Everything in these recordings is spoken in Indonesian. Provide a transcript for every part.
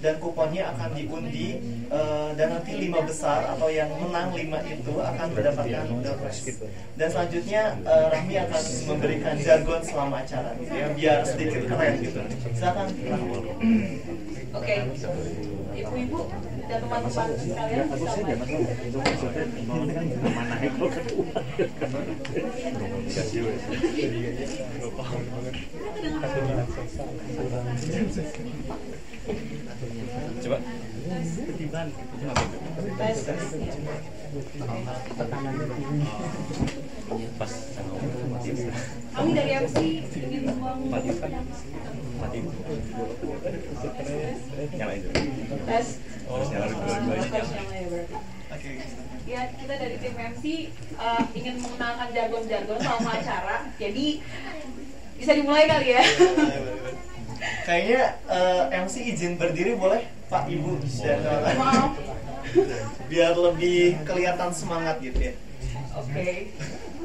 dan kuponnya akan diundi dan nanti 5 besar atau yang menang 5 itu akan mendapatkan door prize. Dan selanjutnya Rahmi akan memberikan jargon selama acara gitu ya, biar sedikit keren gitu. Silakan. Oke, ibu-ibu dan teman-teman sekalian coba pas kami dari MC ingin nyalain dulu. tes. Harus nyala dulu. Ya, kita dari tim MC ingin mengenalkan jargon-jargon selama acara. Jadi bisa dimulai kali ya. Kayaknya MC izin berdiri boleh Pak Ibu dan Maaf. biar lebih kelihatan semangat gitu ya. Oke.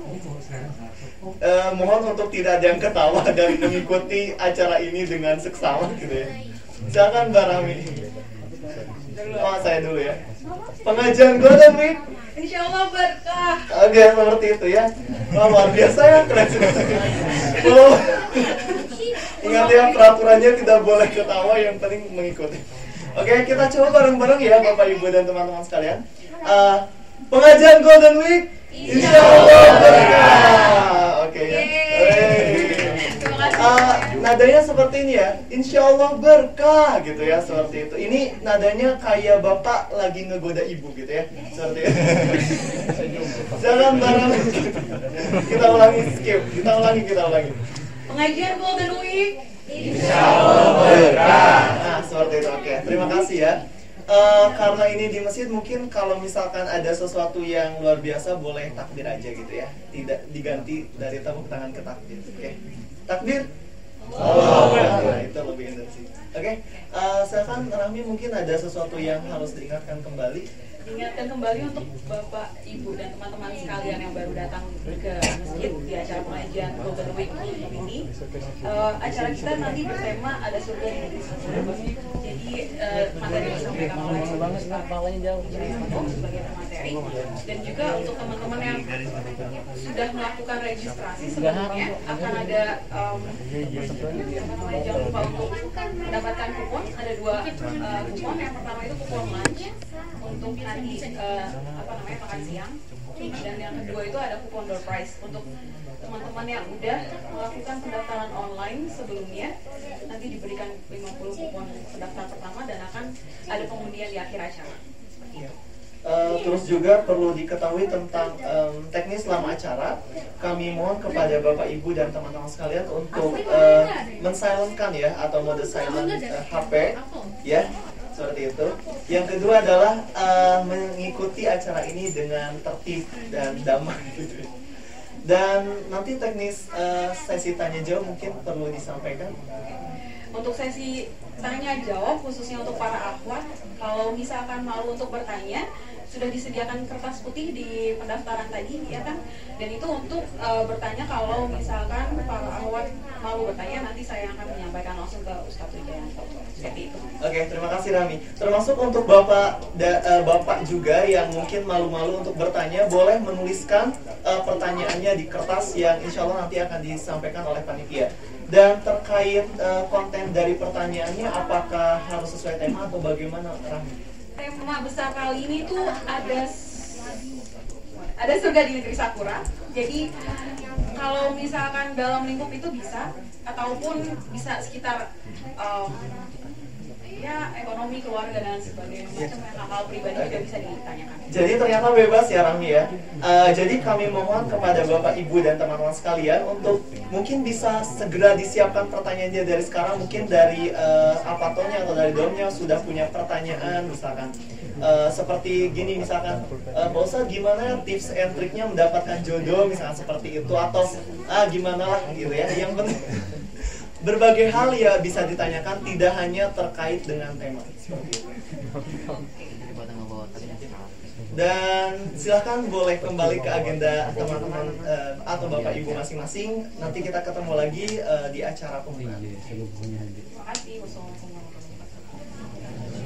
Mohon untuk tidak ada yang ketawa dan mengikuti acara ini dengan seksama gitu ya. Silakan Mbak Rami. Oh, saya dulu ya. Pengajian Golden Week. Insya Allah berkah. Oke, seperti itu ya. Wah, luar biasa ya, keren sekali. Oh, ingat ya, peraturannya tidak boleh ketawa, yang penting mengikuti. Oke, kita coba bareng-bareng ya Bapak Ibu dan teman-teman sekalian. Pengajian Golden Week, insya Allah berkah. Oke ya. Nadanya seperti ini ya, insya Allah berkah gitu ya, seperti itu. Ini nadanya kayak bapak lagi ngegoda ibu gitu ya, seperti itu. Jangan bareng. Kita ulangi, skip. Kita ulangi. Pengajian Golden Week, insya Allah berkah. Nah, seperti itu. Oke, terima kasih ya. Karena ini di masjid, mungkin kalau misalkan ada sesuatu yang luar biasa boleh takbir aja gitu ya, tidak diganti dari tepuk tangan ke takbir. Oke, takbir. Nah, itu lebih intensif. Oke, silakan Rahmi, mungkin ada sesuatu yang harus diingatkan kembali. Diingatkan kembali untuk Bapak, Ibu, dan teman-teman sekalian yang baru datang ke masjid di acara pengajian Golden Week ini. Acara kita nanti bertema ada surga di negeri Surga. Jadi materi yang disampaikan oleh sebagai materi, dan juga untuk teman-teman yang sudah melakukan registrasi sebelumnya akan ada jangan lupa untuk mendapatkan kupon. Ada 2 kupon. Yang pertama itu kupon lunch untuk nanti makan siang, dan yang kedua itu ada kupon door prize untuk teman-teman yang udah melakukan pendaftaran online sebelumnya. Nanti diberikan 50 kupon pendaftar pertama dan akan ada pengundian di akhir acara. Terus juga perlu diketahui tentang teknis selama acara. Kami mohon kepada Bapak Ibu dan teman-teman sekalian untuk mensilentkan ya, atau mode silent HP ya, seperti itu. Yang kedua adalah mengikuti acara ini dengan tertib dan damai gitu. Dan nanti teknis sesi tanya jawab mungkin perlu disampaikan. Untuk sesi tanya jawab khususnya untuk para akhwat, kalau misalkan malu untuk bertanya, sudah disediakan kertas putih di pendaftaran tadi ya kan, dan itu untuk bertanya. Kalau misalkan para akhwat malu bertanya, nanti saya akan menyampaikan langsung ke Ustadz Wijayanto. Seperti itu. Oke, terima kasih Rami. Termasuk untuk Bapak juga yang mungkin malu-malu untuk bertanya, boleh menuliskan pertanyaannya di kertas yang insya Allah nanti akan disampaikan oleh panitia. Dan terkait konten dari pertanyaannya, apakah harus sesuai tema atau bagaimana, Rami? Tema besar kali ini tuh ada surga di negeri Sakura. Jadi kalau misalkan dalam lingkup itu bisa, ataupun bisa sekitar ya ekonomi, keluarga, dan sebagainya, macam hal pribadi juga bisa ditanyakan. Jadi ternyata bebas ya Rami ya. Jadi kami mohon kepada Bapak Ibu dan teman-teman sekalian untuk mungkin bisa segera disiapkan pertanyaannya dari sekarang. Mungkin dari apatonya atau dari domnya sudah punya pertanyaan, misalkan seperti gini, misalkan Pak Ustadz gimana tips and triknya mendapatkan jodoh, misalkan seperti itu, atau gimana lah gitu ya. Yang penting berbagai hal ya bisa ditanyakan, tidak hanya terkait dengan tema seperti itu. Dan silahkan boleh kembali ke agenda teman-teman atau Bapak Ibu masing-masing. Nanti kita ketemu lagi di acara pembukaan. Terima kasih. Wassalamualaikum warahmatullahi wabarakatuh.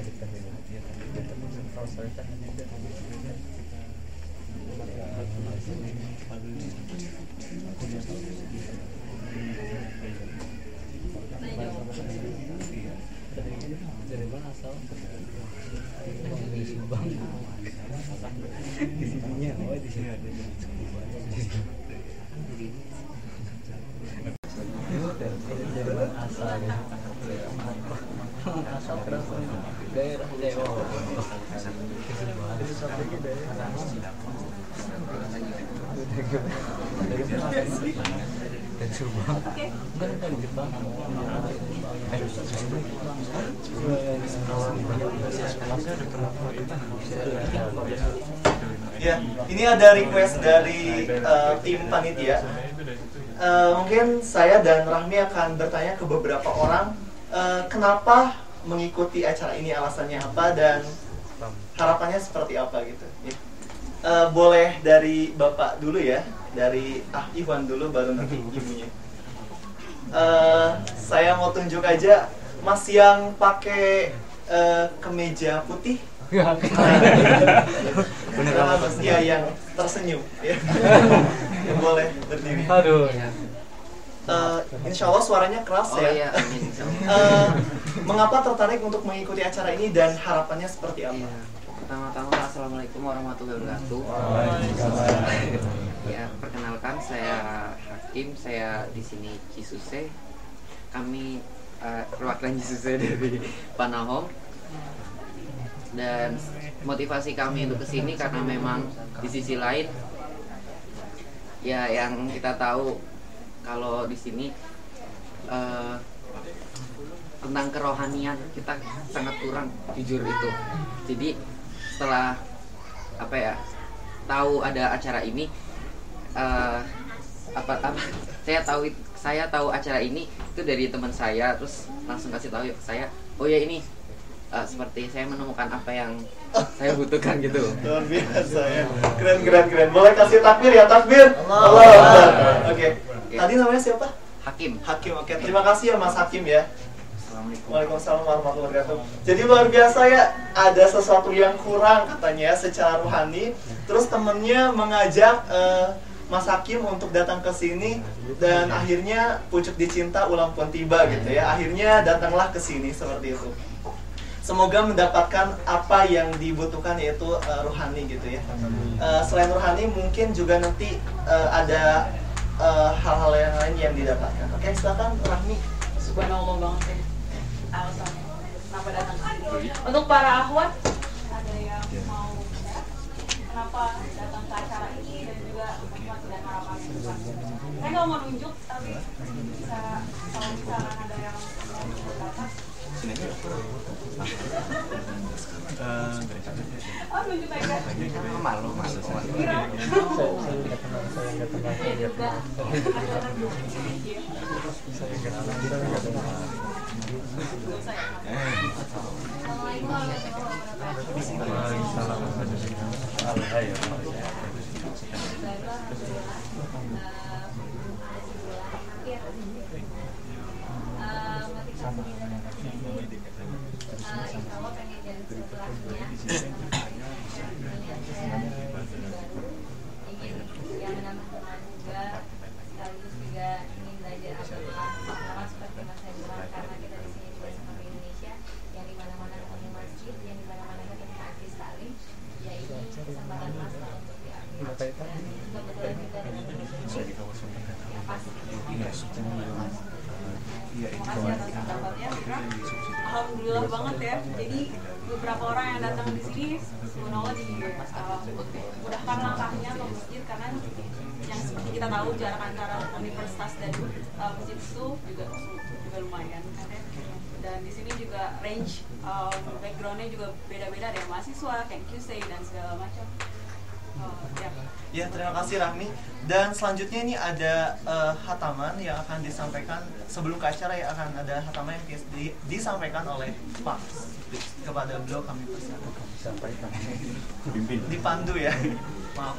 Dari mana asal? Di Subang. Di sininya, oh di sini ada. Dari mana asal? Asal berapa? Daerah Jawa. Itu sampai ke daerah. Dari Subang. Kan dari Jepang. Ya, ini ada request dari tim panitia. Mungkin saya dan Rahmi akan bertanya ke beberapa orang kenapa mengikuti acara ini, alasannya apa dan harapannya seperti apa gitu. Boleh dari Bapak dulu ya, dari Iwan dulu baru nanti ibunya. Saya mau tunjuk aja Mas yang pakai kemeja putih. Ya, yang tersenyum ya. Boleh berdiri. Aduh. Insya Allah suaranya keras ya. Iya, amin. Mengapa tertarik untuk mengikuti acara ini dan harapannya seperti apa? Pertama-tama assalamualaikum warahmatullahi wabarakatuh. Ya, perkenalkan saya Hakim, saya di sini Cisuse. Kami perwakilan Cisuse dari Panahom. Dan motivasi kami untuk kesini karena memang di sisi lain ya yang kita tahu kalau di sini tentang kerohanian kita sangat kurang, jujur itu. Jadi setelah tahu ada acara ini, saya tahu acara ini itu dari teman saya, terus langsung kasih tahu ke saya, oh ya ini seperti saya menemukan apa yang saya butuhkan gitu. Luar biasa ya. Keren. Boleh kasih takbir ya, takbir. Allah. Oke. Tadi namanya siapa? Hakim. Oke. Terima kasih ya Mas Hakim ya. Assalamualaikum. Waalaikumsalam warahmatullahi wabarakatuh. Jadi luar biasa ya, ada sesuatu yang kurang katanya secara rohani. Terus temennya mengajak Mas Hakim untuk datang ke sini dan akhirnya pucuk dicinta ulang pun tiba gitu ya. Akhirnya datanglah ke sini seperti itu. Semoga mendapatkan apa yang dibutuhkan, yaitu rohani gitu ya. Selain rohani mungkin juga nanti ada hal-hal yang lain yang didapatkan. Oke, silakan Rahmi. Subhanallah banget ya alasannya kenapa datang ke sini. Untuk para akhwat, ada yang mau bicara kenapa datang ke acara ini dan juga motivasi dan harapannya ke depan. Saya nggak mau nunjuk, tapi bisa kalau misalkan ada yang mau berkata. Oh, nunjuk aja. Malu. Iya. Yang menambah juga sekaligus juga ingin belajar agama sama seperti Mas saya bilang, karena kita di sini juga sama di Indonesia yang di mana-mana ketemu masjid, yang di mana-mana ketemu majlis taklim, ya ini kesempatan Mas lah untuk diambil. Dan kebetulan juga dengan yang pasti. Alhamdulillah banget ya. Jadi beberapa orang yang datang di sini subhanallah dimudahkan langkahnya ke masjid, karena yang seperti kita tahu jarak antara universitas dan masjid itu juga lumayan kan ya. Dan di sini juga range backgroundnya juga beda-beda, ada yang mahasiswa, kayak QC dan segala macam. Ya, terima kasih Rahmi. Dan selanjutnya ini ada hataman yang akan disampaikan sebelum ke acara, ya akan ada hataman yang disampaikan oleh Pak. Kepada beliau kami persilakan. Dipandu ya. Maaf.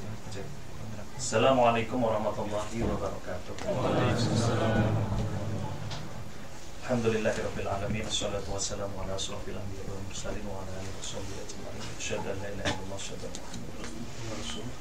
Assalamualaikum warahmatullahi wabarakatuh. Alhamdulillahirabbil alamin. Wassalatu wassalamu ala asyrofil anbiya'i wal mursalin wa ala alihi washabbihi ajma'in. Asyhadu an la ilaha illallah wa asyhadu anna Muhammadar Rasulullah.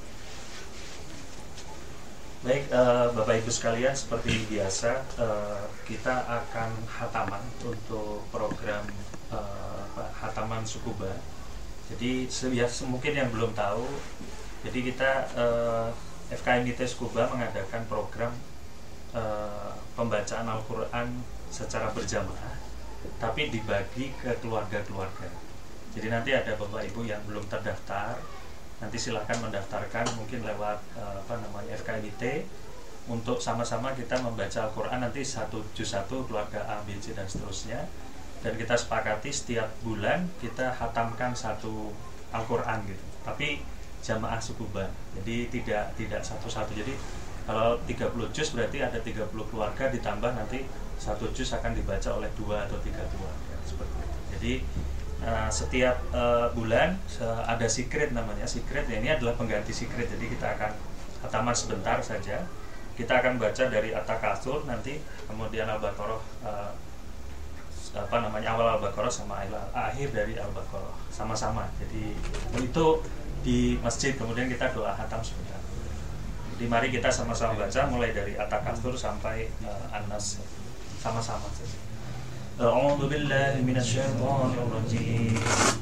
Baik, Bapak Ibu sekalian, seperti biasa kita akan hataman untuk program hataman Sukuba. Jadi mungkin yang belum tahu, jadi kita FKMIT Sukuba mengadakan program pembacaan Al-Quran secara berjamaah, tapi dibagi ke keluarga-keluarga. Jadi nanti ada Bapak Ibu yang belum terdaftar, nanti silahkan mendaftarkan mungkin lewat FKMIT untuk sama-sama kita membaca Al-Quran, nanti satu juz satu keluarga A, B, C dan seterusnya. Dan kita sepakati setiap bulan kita hatamkan satu Al-Quran gitu, tapi jamaah Sukuba, jadi tidak satu-satu. Jadi kalau 30 juz berarti ada 30 keluarga, ditambah nanti satu juz akan dibaca oleh 2 atau 3 keluarga seperti itu. Jadi setiap bulan ada secret, namanya secret. Ini adalah pengganti secret. Jadi kita akan hataman sebentar saja. Kita akan baca dari At-Takatsur nanti, kemudian Al-Baqarah, awal Al-Baqarah sama akhir dari Al-Baqarah sama-sama. Jadi itu di masjid, kemudian kita doa hatam sebentar. Jadi mari kita sama-sama baca mulai dari At-Takatsur sampai An-Nas sama-sama saja. A'udzu billahi minasyaitonir rajim.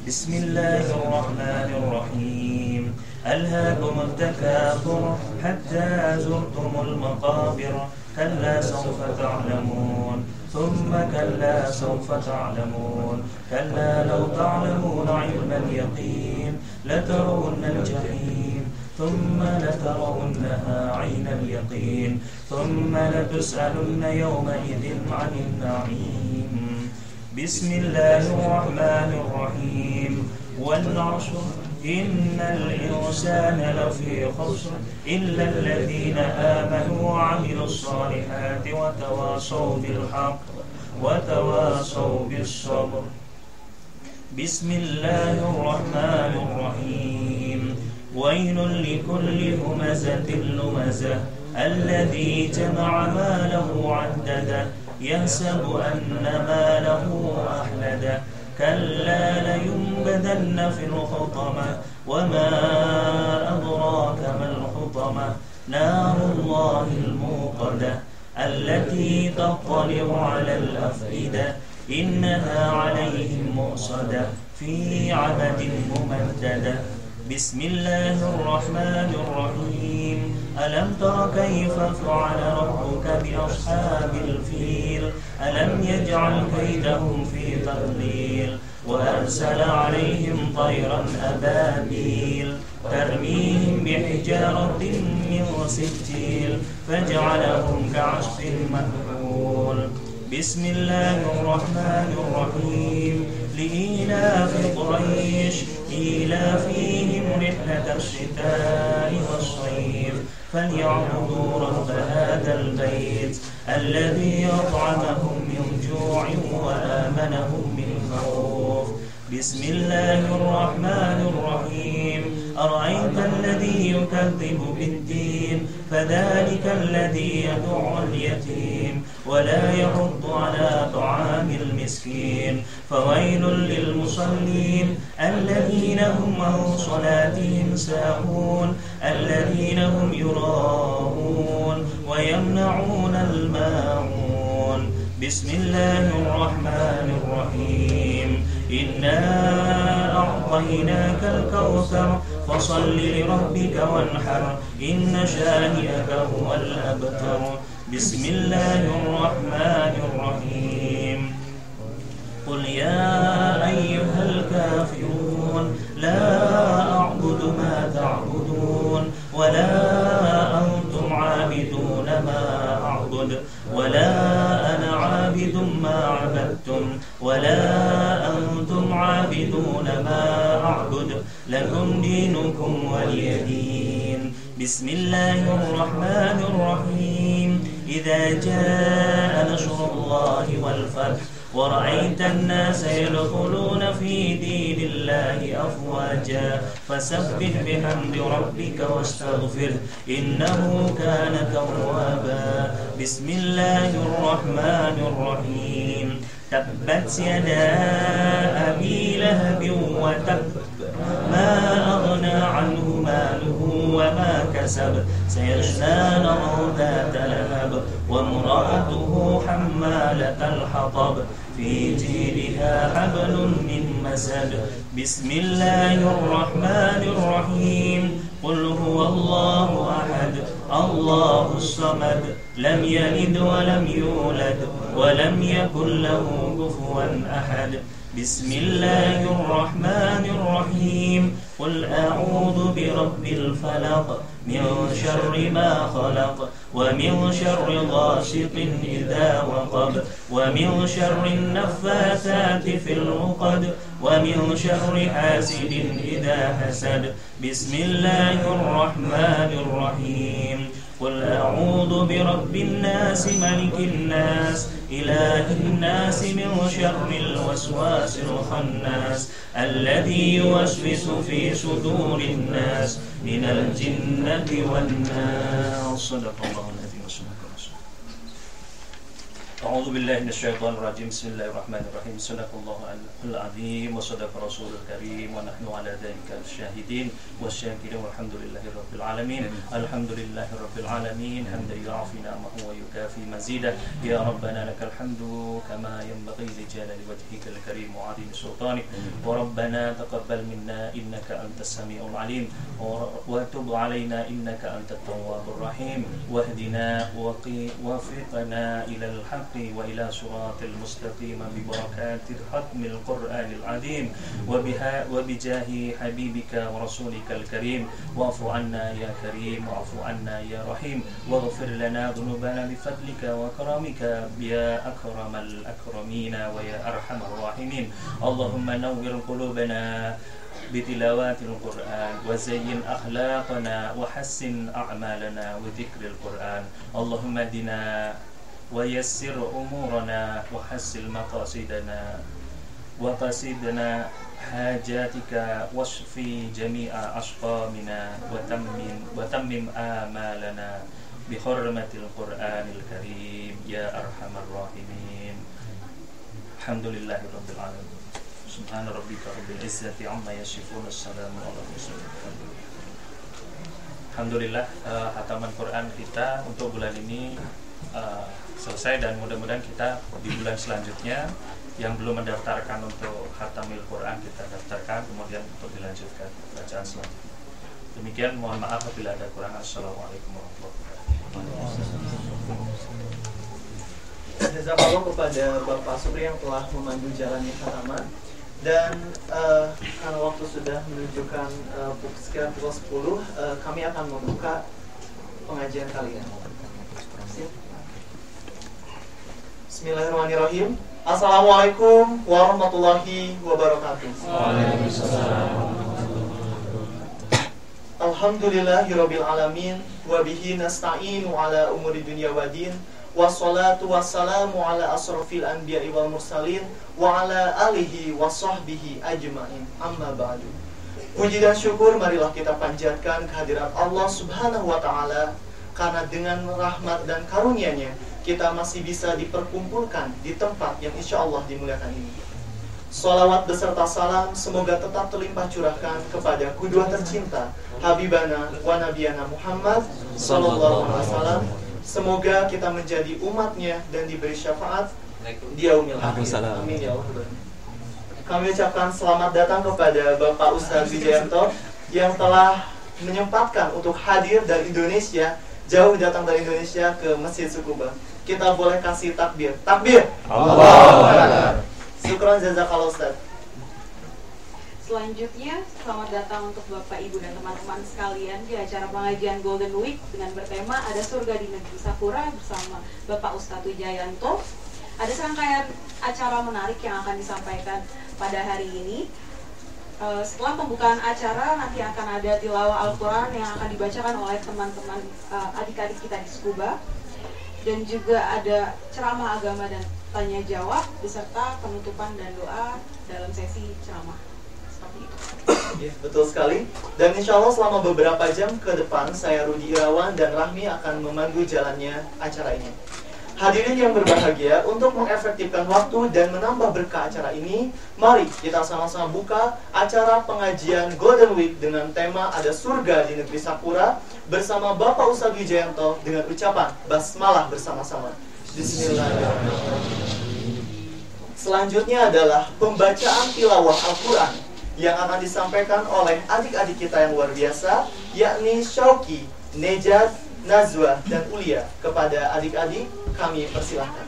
Bismillahirrahmanirrahim. Alhaakumut takatsur hatta zurtumul maqabir. Kalla sawfa ta'lamun. ثم كلا سوف تعلمون كلا لو تعلمون علم اليقين لترون الجحيم ثم لترونها عين اليقين ثم لتسألن يومئذ عن النعيم بسم الله الرحمن الرحيم والعصر إن الإنسان لفي خسر إلا الذين آمنوا وعملوا الصالحات وتواصوا بالحق وتواصوا بالصبر بسم الله الرحمن الرحيم ويل لكل همزة لمزة الذي جمع ماله وعدده يحسب أن ماله أخلده كلا لينبذن في الحطمة وما أدراك ما الحطمة نار الله الموقدة التي تطلع على الأفئدة إنها عليهم مؤصدة في عمد ممددة بسم الله الرحمن الرحيم ألم تر كيف فعل ربك بأصحاب الفيل ألم يجعل كيدهم في تضليل وأرسل عليهم طيرا أبابيل ترميهم بحجارة من سجيل فجعلهم كعصف مأكول بسم الله الرحمن الرحيم لإيلاف قريش إيلافهم رحلة الشتاء والصيف فليعبدوا رب هذا البيت الذي أطعمهم من جوع وآمنهم من خوف بسم الله الرحمن الرحيم أرأيت الذي يكذب بالدين فذلك الذي يدع اليتيم ولا يحض على طعام المسكين فويل للمصلين الذين هم عن صلاتهم ساهون الذين هم يراءون ويمنعون الماعون بسم الله الرحمن الرحيم إنا أعطيناك الكوثر فصل لربك وانحر إن شانئك هو الأبتر بسم الله الرحمن الرحيم قل يا أيها الكافرون لا أعبد ما تعبدون ولا أنتم عابدون ما أعبد ولا أنا عابد ما عبدتم ولا أنتم عابدون ما أعبد لكم دينكم ولي دين بسم الله الرحمن الرحيم إذا جاء نصر الله والفتح ورأيت الناس يدخلون في دين الله أفواجا فسبح بحمد ربك واستغفره إنه كان توابا بسم الله الرحمن الرحيم تبت يدا أبي لهب وتب ما أغنى عنه ماله وما كسب سيصلى نارا ذات لهب وامرأته حمالة الحطب في جيدها حبل من مسد بسم الله الرحمن الرحيم قل هو الله أحد الله الصمد لم يلد ولم يولد ولم يكن له كفوا أحد بسم الله الرحمن الرحيم قل أعوذ برب الفلق من شر ما خلق ومن شر غاسق إذا وقب ومن شر النفاثات في العقد ومن شر حاسد إذا حسد بسم الله الرحمن الرحيم قل أعوذ برب الناس ملك الناس إله الناس من شر الوسواس الخناس الذي يوسوس في صدور الناس من الجنة والناس صدق الله العظيم وصدق رسوله أعوذ بالله من الشيطان الرجيم بسم الله الرحمن الرحيم صدق الله العظيم وصدق رسول الكريم ونحن على ذلك الشاهدين والشاكرين والحمد لله رب العالمين الحمد لله رب العالمين حمدا يعفي نعمه ويكافي مزيده يا ربنا لك الحمد كما ينبغي لجلال وجهك الكريم وعظيم سلطانك وربنا تقبل منا إنك أنت السميع العليم وتب علينا إنك أنت التواب الرحيم واهدنا ووفقنا إلى الحق وإلى صراط المستقيم ببركات ختم القرآن العظيم وبجاه حبيبك ورسولك الكريم واعف عنا يا كريم واعف عنا يا رحيم واغفر لنا ذنوبنا بفضلك وكرمك يا أكرم الأكرمين ويا أرحم الراحمين اللهم نور قلوبنا بتلاوات القرآن وزين أخلاقنا وحسن أعمالنا وذكر القرآن اللهم اهدنا ويسر أمورنا وحسن مقاصدنا وقصدنا حاجاتك واشفي جميع أسقامنا وتمم آمالنا بحرمة القرآن الكريم يا أرحم الراحمين الحمد لله رب العالمين سبحان ربك رب العزة عما يصفون السلام على المرسلين Alhamdulillah hataman Quran kita untuk bulan ini selesai dan mudah-mudahan kita di bulan selanjutnya yang belum mendaftarkan untuk khatamil Quran kita daftarkan kemudian untuk dilanjutkan bacaan selanjutnya. Demikian mohon maaf apabila ada kurang. Assalamualaikum warahmatullahi wabarakatuh. Jazakallah kepada Bapak Supri yang telah memandu jalannya khataman. Dan karena waktu sudah menunjukkan sekitar pukul 10, kami akan membuka pengajian kali ini. Bismillahirrahmanirrahim. Assalamualaikum warahmatullahi wabarakatuh. Alhamdulillahirabbil alamin wa bihi nasta'inu ala umuri dunya waddin. Wassalatu wassalamu ala asrafil anbiya'i wal mursalin wa ala alihi wa sahbihi ajma'in. Amma ba'du. Puji dan syukur marilah kita panjatkan kehadirat Allah Subhanahu wa taala karena dengan rahmat dan karunia-Nya kita masih bisa diperkumpulkan di tempat yang insya Allah dimuliakan ini. Salawat beserta salam semoga tetap terlimpah curahkan kepada qudwah tercinta Habibana wa Nabiyana Muhammad sallallahu alaihi wasallam. Semoga kita menjadi umatnya dan diberi syafaat di yaumil akhir. Amin ya Allah. Kami ucapkan selamat datang kepada Bapak Ustadz Wijayanto yang telah menyempatkan untuk hadir dari Indonesia, jauh datang dari Indonesia ke Masjid Tsukuba. Kita boleh kasih takbir. Takbir. Allahu Akbar. Syukran jazakallahu Ustaz. Selanjutnya, selamat datang untuk Bapak, Ibu, dan teman-teman sekalian di acara pengajian Golden Week dengan bertema Ada Surga di Negeri Sakura bersama Bapak Ustadz Wijayanto. Ada serangkaian acara menarik yang akan disampaikan pada hari ini. Setelah pembukaan acara, nanti akan ada tilawah Al-Quran yang akan dibacakan oleh teman-teman adik-adik kita di Tsukuba. Dan juga ada ceramah agama dan tanya jawab beserta penutupan dan doa dalam sesi ceramah. Ya, betul sekali. Dan insya Allah selama beberapa jam ke depan saya Rudi Irawan dan Rahmi akan memandu jalannya acara ini. Hadirin yang berbahagia, untuk mengefektifkan waktu dan menambah berkah acara ini, mari kita sama-sama buka acara pengajian Golden Week dengan tema Ada Surga di Negeri Sakura bersama Bapak Ustadz Wijayanto dengan ucapan basmalah bersama-sama. Bismillahirrahmanirrahim. Selanjutnya adalah pembacaan tilawah Al-Quran yang akan disampaikan oleh adik-adik kita yang luar biasa, yakni Syauki, Nejat, Nazwa, dan Ulia. Kepada adik-adik kami persilahkan.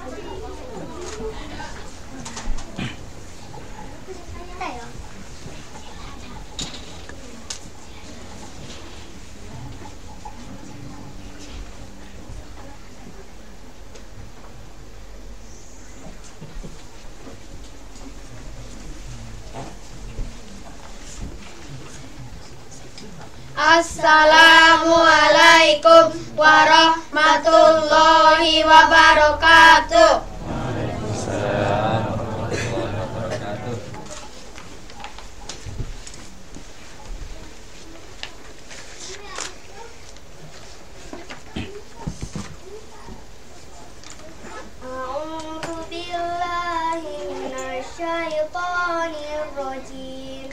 Assalamualaikum warahmatullahi wabarakatuh. Waalaikumsalam warahmatullahi wabarakatuh. A'udzu billahi minasyaitonir rajim.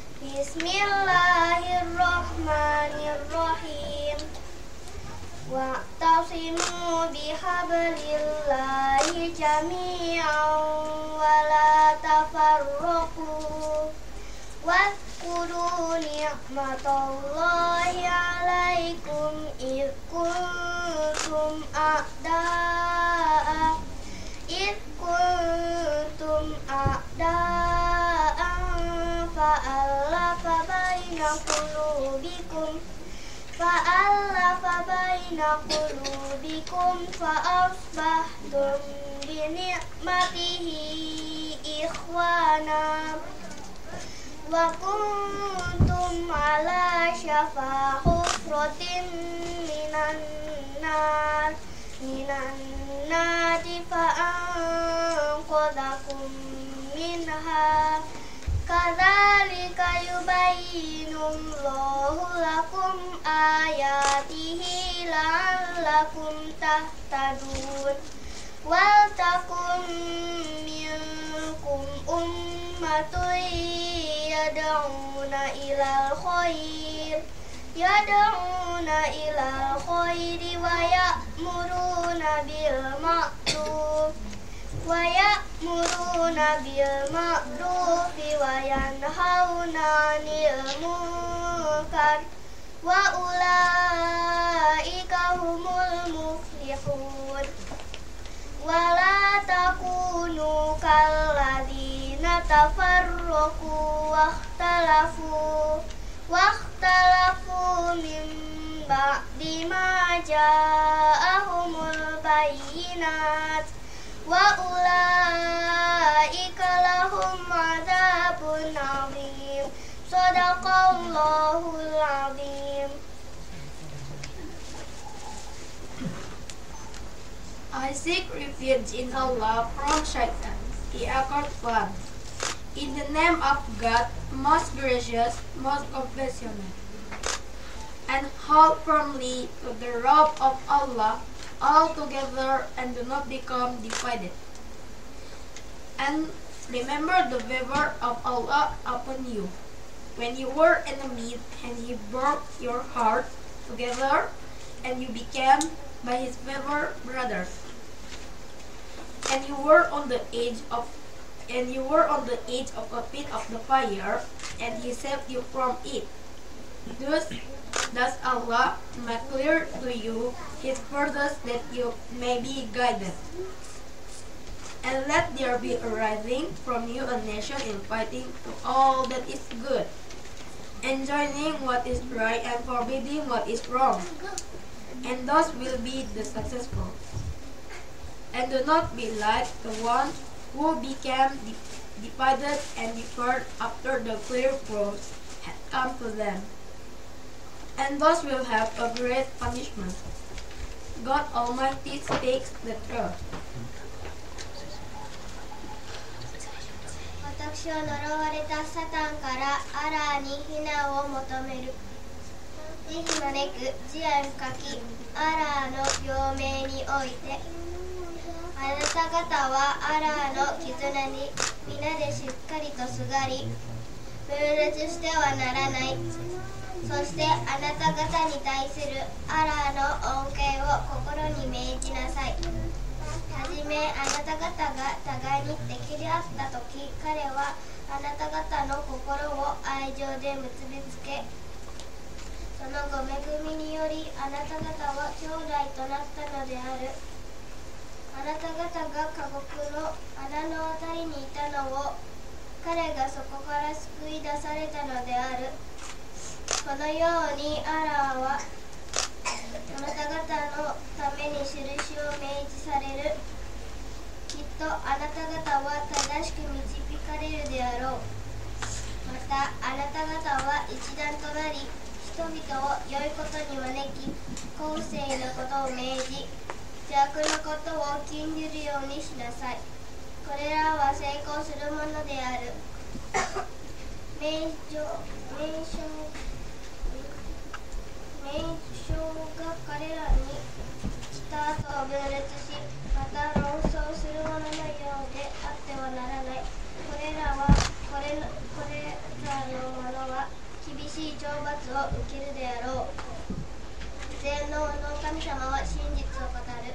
Bismillahirrahmanirrahim. Wa'tasimu bihablillahi jami'an wa la tafarraqu. Wadhkuru ni'matallahi 'alaikum id kuntum a'da'a fa'alafa baina qulubikum fa'asbahtum bi ni'matihi ikhwana wa kuntum ala syafa hufratin minan nari fa'anqadhakum minha. Kadzalika yubayyinullahu lakum ayatihi la'allakum tahtadun. Wal takum minkum ummatun yad'una ilal khair wa ya'muruna bil ma'ruf wa yanhauna 'anil munkar wa ulaika humul muflihun. Wa la takunu kalladzina tafarraqu wakhtalafu min ba'di ma ja'ahumul bayyinat wa ulaika lahum 'adzabun 'adzim. Shadaqallahul 'adzim. I seek refuge in Allah from Shaitan, the accursed one. In the name of God, most gracious, most compassionate. And hold firmly to the rope of Allah all together and do not become divided. And remember the favor of Allah upon you, when you were enemies and He brought your hearts together and you became by His favor brothers. And you were on the edge of a pit of the fire, and He saved you from it. Thus does Allah make clear to you His purpose that you may be guided. And let there be arising from you a nation in fighting to all that is good, enjoining what is right and forbidding what is wrong. And those will be the successful. And do not be like the ones who became divided and differed after the clear proof had come to them. And those will have a great punishment. God Almighty speaks the truth. 私を呪われたサタンからアラーに避難を求める。ぜひ招く慈愛深きアラーの両名においてあなた方はアラーの絆に皆でしっかりとすがり、分裂してはならない。そしてあなた方に対するアラーの恩恵を心に銘じなさい。はじめあなた方が互いに敵であったとき、彼はあなた方の心を愛情で結びつけ、そのご恵みによりあなた方は兄弟となったのである。あなた方が過酷の穴のあたりにいたのを彼がそこから救い出されたのである。このようにアラーはあなた方のために印を明示される。きっとあなた方は正しく導かれるであろう。またあなた方は一団となり、人々を良いことに招き、公正なことを命じ、邪悪なことを禁じるようにしなさい。これらは成功するものである。名称が彼らに来た後分裂し、また論争するもののようであってはならない。これらのものは厳しい懲罰を受けるであろう。全能の神様は真実を語る。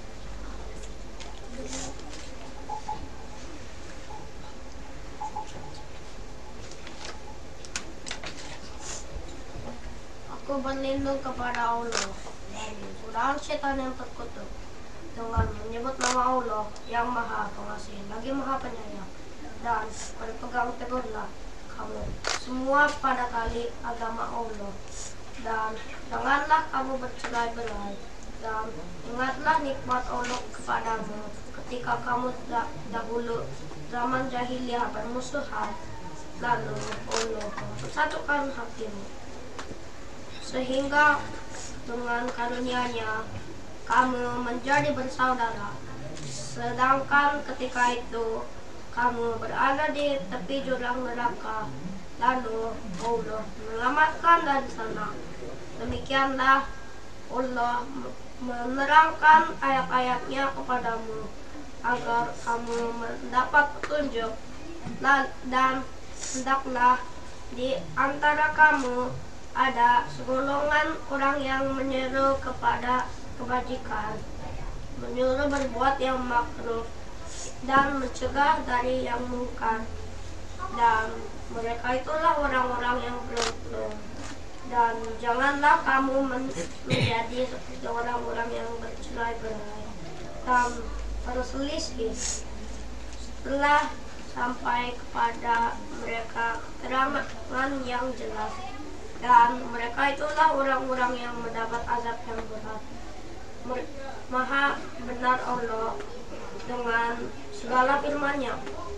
Aku berlindung kepada Allah dari godaan setan yang terkutuk dengan menyebut nama Allah yang Maha Pengasih lagi Maha Penyayang, dan berpegang teguhlah kamu semua pada tali agama Allah, dan janganlah kamu bercerai-berai, dan ingatlah nikmat Allah kepadamu ketika kamu dahulu zaman jahiliyah bermusuhan, lalu Allah mempersatukan hatimu sehingga dengan karunia-Nya kamu menjadi bersaudara. Sedangkan ketika itu kamu berada di tepi jurang neraka, lalu Allah menyelamatkan dari sana. Demikianlah Allah menerangkan ayat-ayatnya kepadamu agar kamu mendapat petunjuk, dan hendaklah di antara kamu ada segolongan orang yang menyeru kepada kebajikan, menyuruh berbuat yang makruh, dan mencegah dari yang mungkar, dan mereka itulah orang-orang yang beruntung. Dan janganlah kamu menjadi seperti orang-orang yang bercerai-berai dan berselisih setelah sampai kepada mereka keterangan yang jelas. Dan mereka itulah orang-orang yang mendapat azab yang berat. Maha benar Allah dengan segala firman-Nya.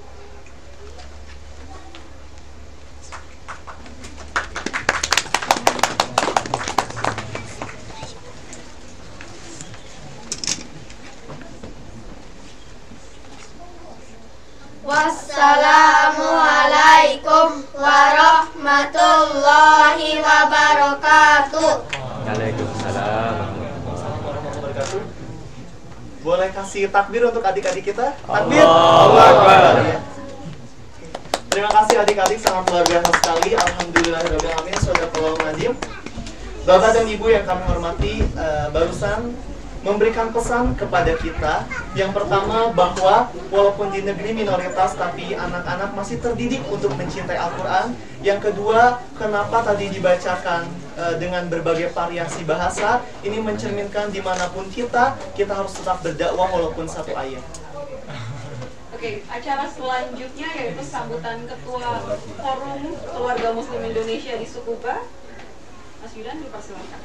Wassalamualaikum warahmatullahi wabarakatuh. Waalaikumsalam. Boleh kasih takbir untuk adik-adik kita? Takbir. Allahu Akbar. Terima kasih adik-adik, sangat luar biasa sekali. Alhamdulillahirabbil alamin. Shadaqallahul azim. Bapak dan Ibu yang kami hormati, barusan memberikan pesan kepada kita. Yang pertama, bahwa walaupun di negeri minoritas, tapi anak-anak masih terdidik untuk mencintai Al-Quran. Yang kedua, kenapa tadi dibacakan dengan berbagai variasi bahasa. Ini mencerminkan dimanapun kita harus tetap berdakwah walaupun satu ayat. Oke, acara selanjutnya yaitu sambutan Ketua Forum Keluarga Muslim Indonesia di Tsukuba. Mas Yudan, dipersilakan.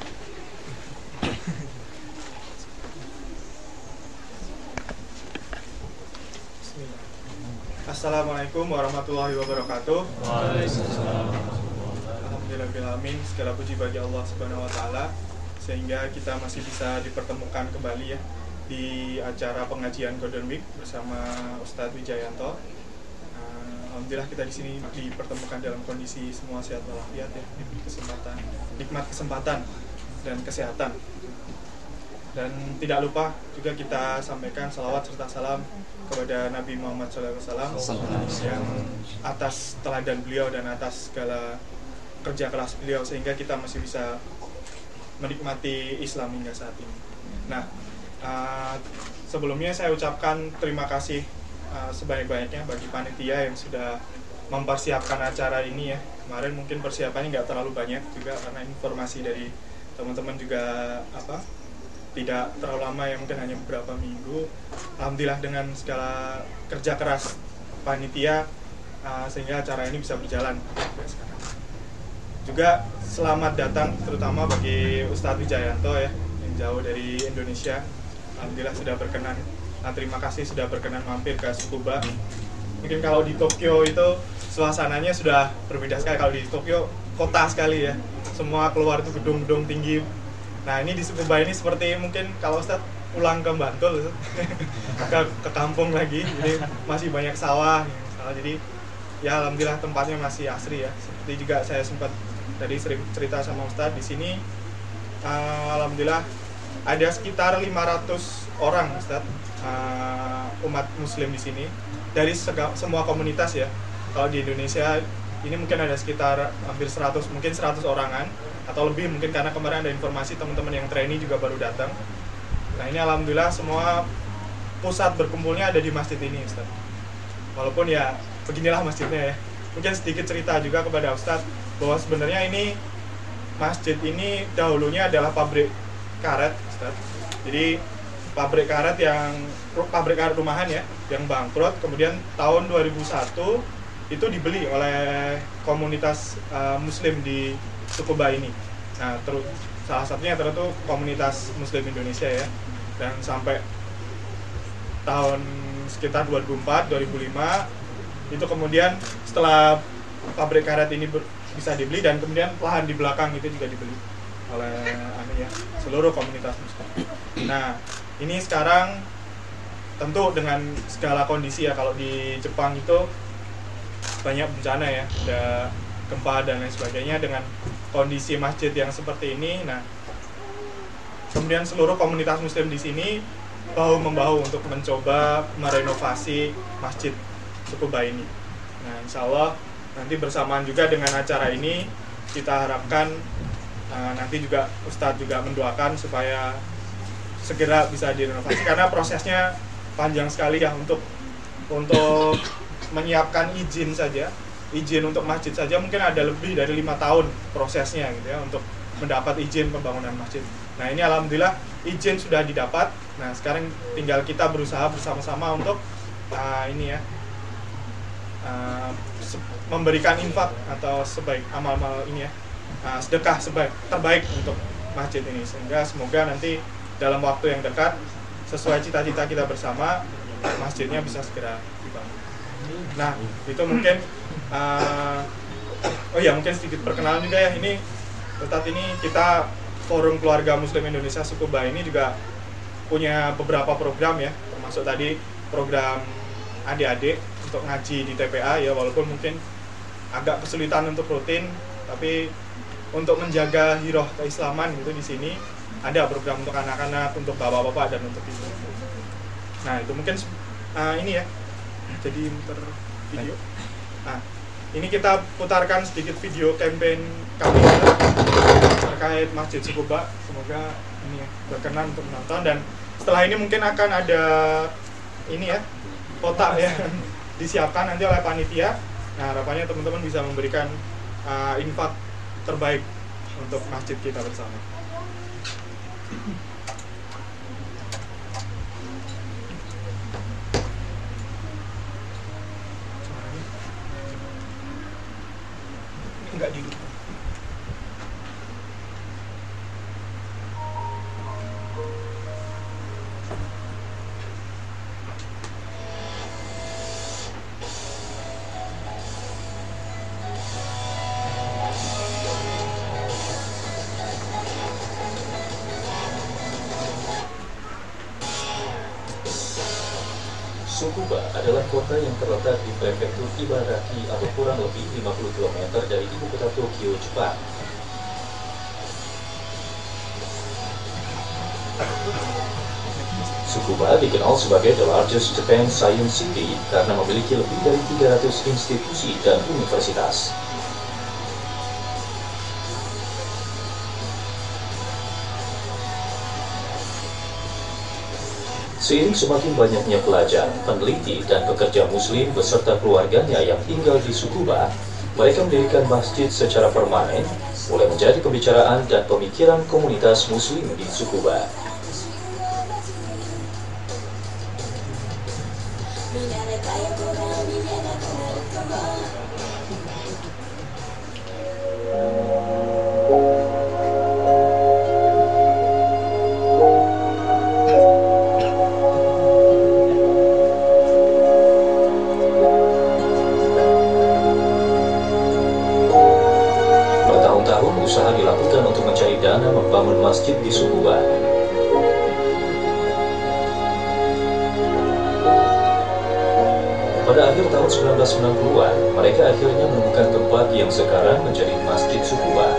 Assalamualaikum warahmatullahi wabarakatuh. Waalaikumsalam. Alhamdulillahirabbil segala puji bagi Allah Subhanahu wa taala sehingga kita masih bisa dipertemukan kembali ya di acara pengajian Golden Week bersama Ustadz Wijayanto. Alhamdulillah kita di sini dipertemukan dalam kondisi semua sehat walafiat ya, diberi nikmat kesempatan dan kesehatan. Dan tidak lupa juga kita sampaikan salawat serta salam kepada Nabi Muhammad SAW yang atas teladan beliau dan atas segala kerja keras beliau sehingga kita masih bisa menikmati Islam hingga saat ini. Nah, sebelumnya saya ucapkan terima kasih sebanyak-banyaknya bagi panitia yang sudah mempersiapkan acara ini ya. Kemarin mungkin persiapannya nggak terlalu banyak juga karena informasi dari teman-teman juga tidak terlalu lama ya, mungkin hanya beberapa minggu. Alhamdulillah dengan segala kerja keras panitia sehingga acara ini bisa berjalan sekarang. Juga selamat datang terutama bagi Ustadz Wijayanto ya, yang jauh dari Indonesia. Alhamdulillah sudah berkenan. Terima kasih sudah berkenan mampir ke Tsukuba. Mungkin kalau di Tokyo itu suasananya sudah berbeda sekali. Kalau di Tokyo kota sekali ya, semua keluar itu gedung-gedung tinggi. Nah ini di Tsukuba ini seperti mungkin kalau Ustadz pulang ke Bantul ke kampung lagi, jadi masih banyak sawah. Jadi ya alhamdulillah tempatnya masih asri ya. Seperti juga saya sempat tadi sering cerita sama Ustadz di sini, alhamdulillah ada sekitar 500 orang Ustadz, umat Muslim di sini dari semua komunitas ya. Kalau di Indonesia ini mungkin ada sekitar hampir 100, mungkin 100 orangan atau lebih mungkin karena kemarin ada informasi teman-teman yang trainee juga baru datang. Nah ini alhamdulillah semua pusat berkumpulnya ada di masjid ini Ustadz. Walaupun ya beginilah masjidnya ya. Mungkin sedikit cerita juga kepada Ustadz bahwa sebenarnya ini masjid ini dahulunya adalah pabrik karet Ustadz. Jadi pabrik karet rumahan ya yang bangkrut, kemudian tahun 2001 itu dibeli oleh komunitas Muslim di Tsukuba ini. Nah, salah satunya tentu komunitas Muslim Indonesia ya. Dan sampai tahun sekitar 2004, 2005 itu kemudian setelah pabrik karet ini bisa dibeli dan kemudian lahan di belakang itu juga dibeli oleh seluruh komunitas Muslim. Nah, ini sekarang tentu dengan segala kondisi ya, kalau di Jepang itu banyak bencana ya, ada gempa dan lain sebagainya. Dengan kondisi masjid yang seperti ini, nah kemudian seluruh komunitas Muslim di sini bahu membahu untuk mencoba merenovasi masjid Tsukuba ini. Nah, insya Allah nanti bersamaan juga dengan acara ini kita harapkan nanti juga Ustadz juga mendoakan supaya segera bisa direnovasi karena prosesnya panjang sekali ya untuk menyiapkan izin saja. Izin untuk masjid saja mungkin ada lebih dari 5 tahun prosesnya gitu ya untuk mendapat izin pembangunan masjid. Nah ini alhamdulillah izin sudah didapat. Nah sekarang tinggal kita berusaha bersama-sama untuk memberikan infak atau sebaik amal-amal ini ya, sedekah terbaik untuk masjid ini, sehingga semoga nanti dalam waktu yang dekat sesuai cita-cita kita bersama masjidnya bisa segera dibangun. Nah itu mungkin mungkin sedikit perkenalan juga ya. Ini Ustadz ini kita Forum Keluarga Muslim Indonesia Tsukuba ini juga punya beberapa program ya, termasuk tadi program adik-adik untuk ngaji di TPA ya, walaupun mungkin agak kesulitan untuk rutin, tapi untuk menjaga hiroh keislaman gitu di sini ada program untuk anak-anak, untuk bapak-bapak dan untuk ibu. Nah itu mungkin ini ya, jadi muter video. Nah ini kita putarkan sedikit video campaign kami terkait Masjid Tsukuba. Semoga ini ya, berkenan untuk menonton, dan setelah ini mungkin akan ada ini ya, kotak ya disiapkan nanti oleh panitia. Nah harapannya teman-teman bisa memberikan infak terbaik untuk masjid kita bersama. Enggak didukung. Tsukuba adalah kota yang terletak di prefektur Ibaraki atau kurang lebih 50 km dari ibu kota Tokyo, Jepang. Tsukuba dikenal sebagai the largest Japan Science City karena memiliki lebih dari 300 institusi dan universitas. Seiring semakin banyaknya pelajar, peneliti, dan pekerja muslim beserta keluarganya yang tinggal di Tsukuba, mereka mendirikan masjid secara permanen, mulai menjadi pembicaraan dan pemikiran komunitas muslim di Tsukuba. Bertahun-tahun usaha dilakukan untuk mencari dana membangun masjid di Tsukuba. Pada akhir tahun 1990-an, mereka akhirnya menemukan tempat yang sekarang menjadi Masjid Tsukuba.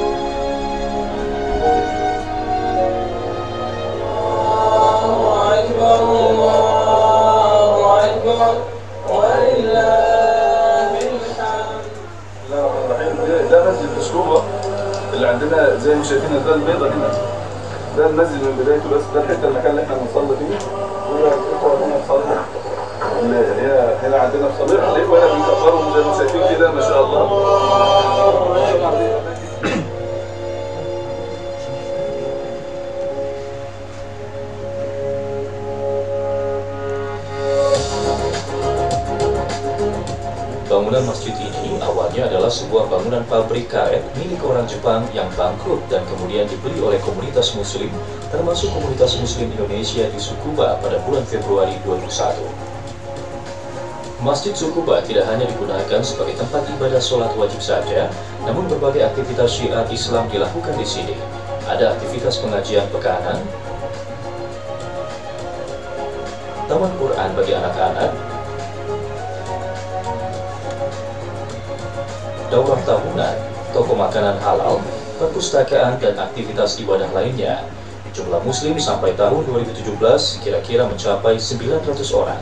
ده مسجد تسكوبا اللي عندنا زي ما شايفين ده البيضة هنا ده المسجد من بدايته بس ده الحته المكان اللي احنا بنصلي فيه والاخوه هنا بيصلوا هنا عندنا في صليح الاخوه هنا بيكبروا زي ما شايفين كده ما شاء الله. Bangunan masjid ini awalnya adalah sebuah bangunan pabrik karet milik orang Jepang yang bangkrut dan kemudian dibeli oleh komunitas muslim, termasuk komunitas muslim Indonesia di Tsukuba pada bulan Februari 2001. Masjid Tsukuba tidak hanya digunakan sebagai tempat ibadah sholat wajib saja, namun berbagai aktivitas syiar Islam dilakukan di sini. Ada aktivitas pengajian pekanan, taman Quran bagi anak-anak, daurah tahunan, toko makanan halal, perpustakaan, dan aktivitas ibadah lainnya. Jumlah muslim sampai tahun 2017 kira-kira mencapai 900 orang.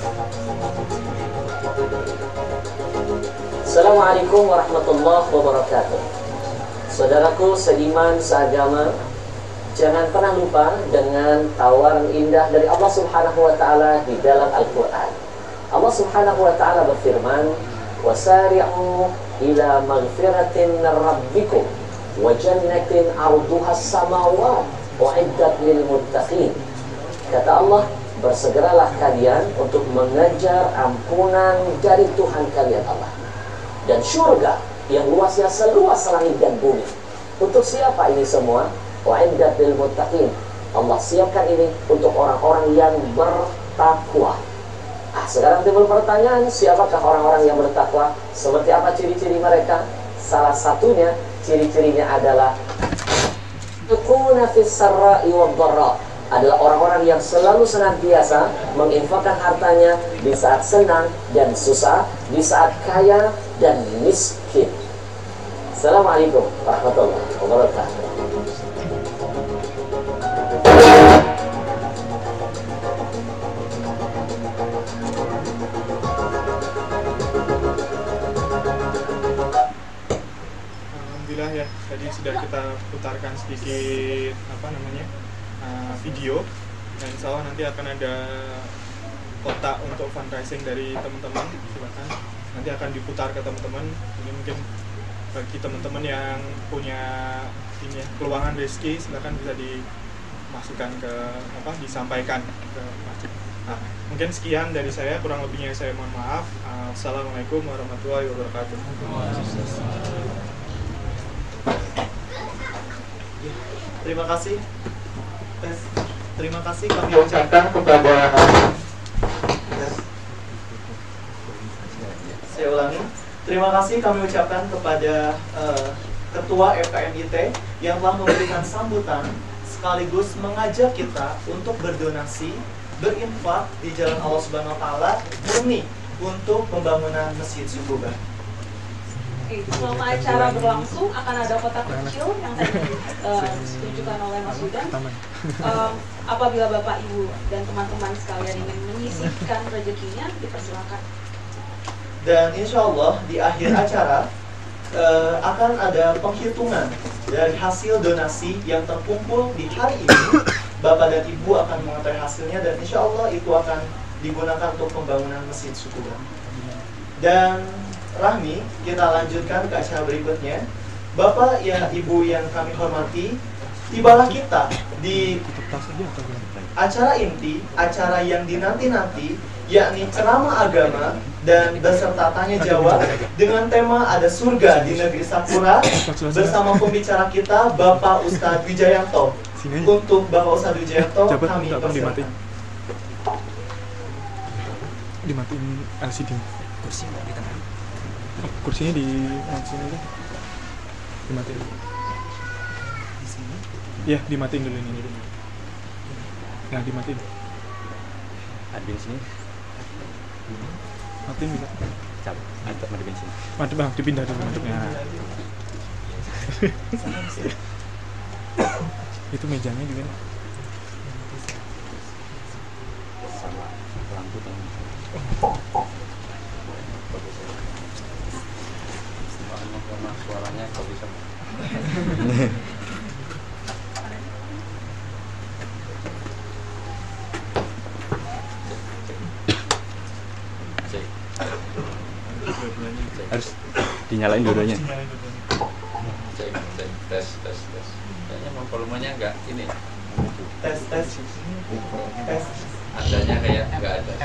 Assalamualaikum warahmatullahi wabarakatuh. Saudaraku seiman seagama, jangan pernah lupa dengan tawaran indah dari Allah Subhanahu wa taala di dalam Al-Qur'an. Allah Subhanahu wa taala berfirman, "Wasari'u ila maghfiratin min rabbikum wa jannatin 'arduhas samawat u'iddat lil muttaqin." Kata Allah, bersegeralah kalian untuk mengejar ampunan dari Tuhan kalian Allah, dan surga yang luasnya seluas langit dan bumi. Untuk siapa ini semua? U'iddat lil muttaqin. Allah siapkan ini untuk orang-orang yang bertakwa. Sekarang timbul pertanyaan, siapakah orang-orang yang bertakwa? Seperti apa ciri-ciri mereka? Salah satunya, ciri-cirinya adalah tukuna fis sarra'i wad dharra, adalah orang-orang yang selalu senantiasa menginfakkan hartanya di saat senang dan susah, di saat kaya dan miskin. Assalamualaikum warahmatullahi wabarakatuh. Ya, tadi sudah kita putarkan sedikit video, dan insya Allah nanti akan ada kotak untuk fundraising dari teman-teman. Silakan nanti akan diputar ke teman-teman. Ini mungkin bagi teman-teman yang punya ini ya, peluangan rezeki, silakan bisa dimasukkan ke disampaikan ke masjid. Nah, mungkin sekian dari saya, kurang lebihnya saya mohon maaf. Assalamualaikum warahmatullahi wabarakatuh. Terima kasih. Terima kasih kami ucapkan kepada Saya ulangi. Terima kasih kami ucapkan kepada Ketua FKMIT yang telah memberikan sambutan sekaligus mengajak kita untuk berdonasi, berinfak di jalan Allah Subhanahu wa taala murni untuk pembangunan Masjid Tsukuba. Selama acara berlangsung akan ada kotak kecil yang tadi ditunjukkan oleh Mas Yudan. Apabila Bapak Ibu dan teman-teman sekalian ingin menyisihkan rezekinya, dipersilakan. Dan insya Allah di akhir acara akan ada penghitungan dari hasil donasi yang terkumpul di hari ini. Bapak dan Ibu akan mengetahui hasilnya dan insya Allah itu akan digunakan untuk pembangunan Masjid Tsukuba. Dan Rahmi, kita lanjutkan ke acara berikutnya. Bapak ya Ibu yang kami hormati, tibalah kita di acara inti, acara yang dinanti-nanti, yakni ceramah agama dan beserta tanya jawab dengan tema ada surga di negeri Sakura bersama pembicara kita Bapak Ustadz Wijayanto. Untuk Bapak Ustadz Wijayanto kami persilakan. Dimatiin LCD. Kursi di tengah. Kursinya di sini aja. Dimatiin. Di sini? Iya, dimatiin dulu ini. Nah, dimatiin. Admin sini. Matiin bisa. Cabut. Atau admin sini. Mantap bang, dipindah dulu. Nah. Itu mejanya juga. Sama lampu tengah. Suaranya kok bisa. Harus dinyalain dua-duanya. Cek, tes. Kayaknya mau volumenya enggak ini. Tes. Adanya kayak enggak ada.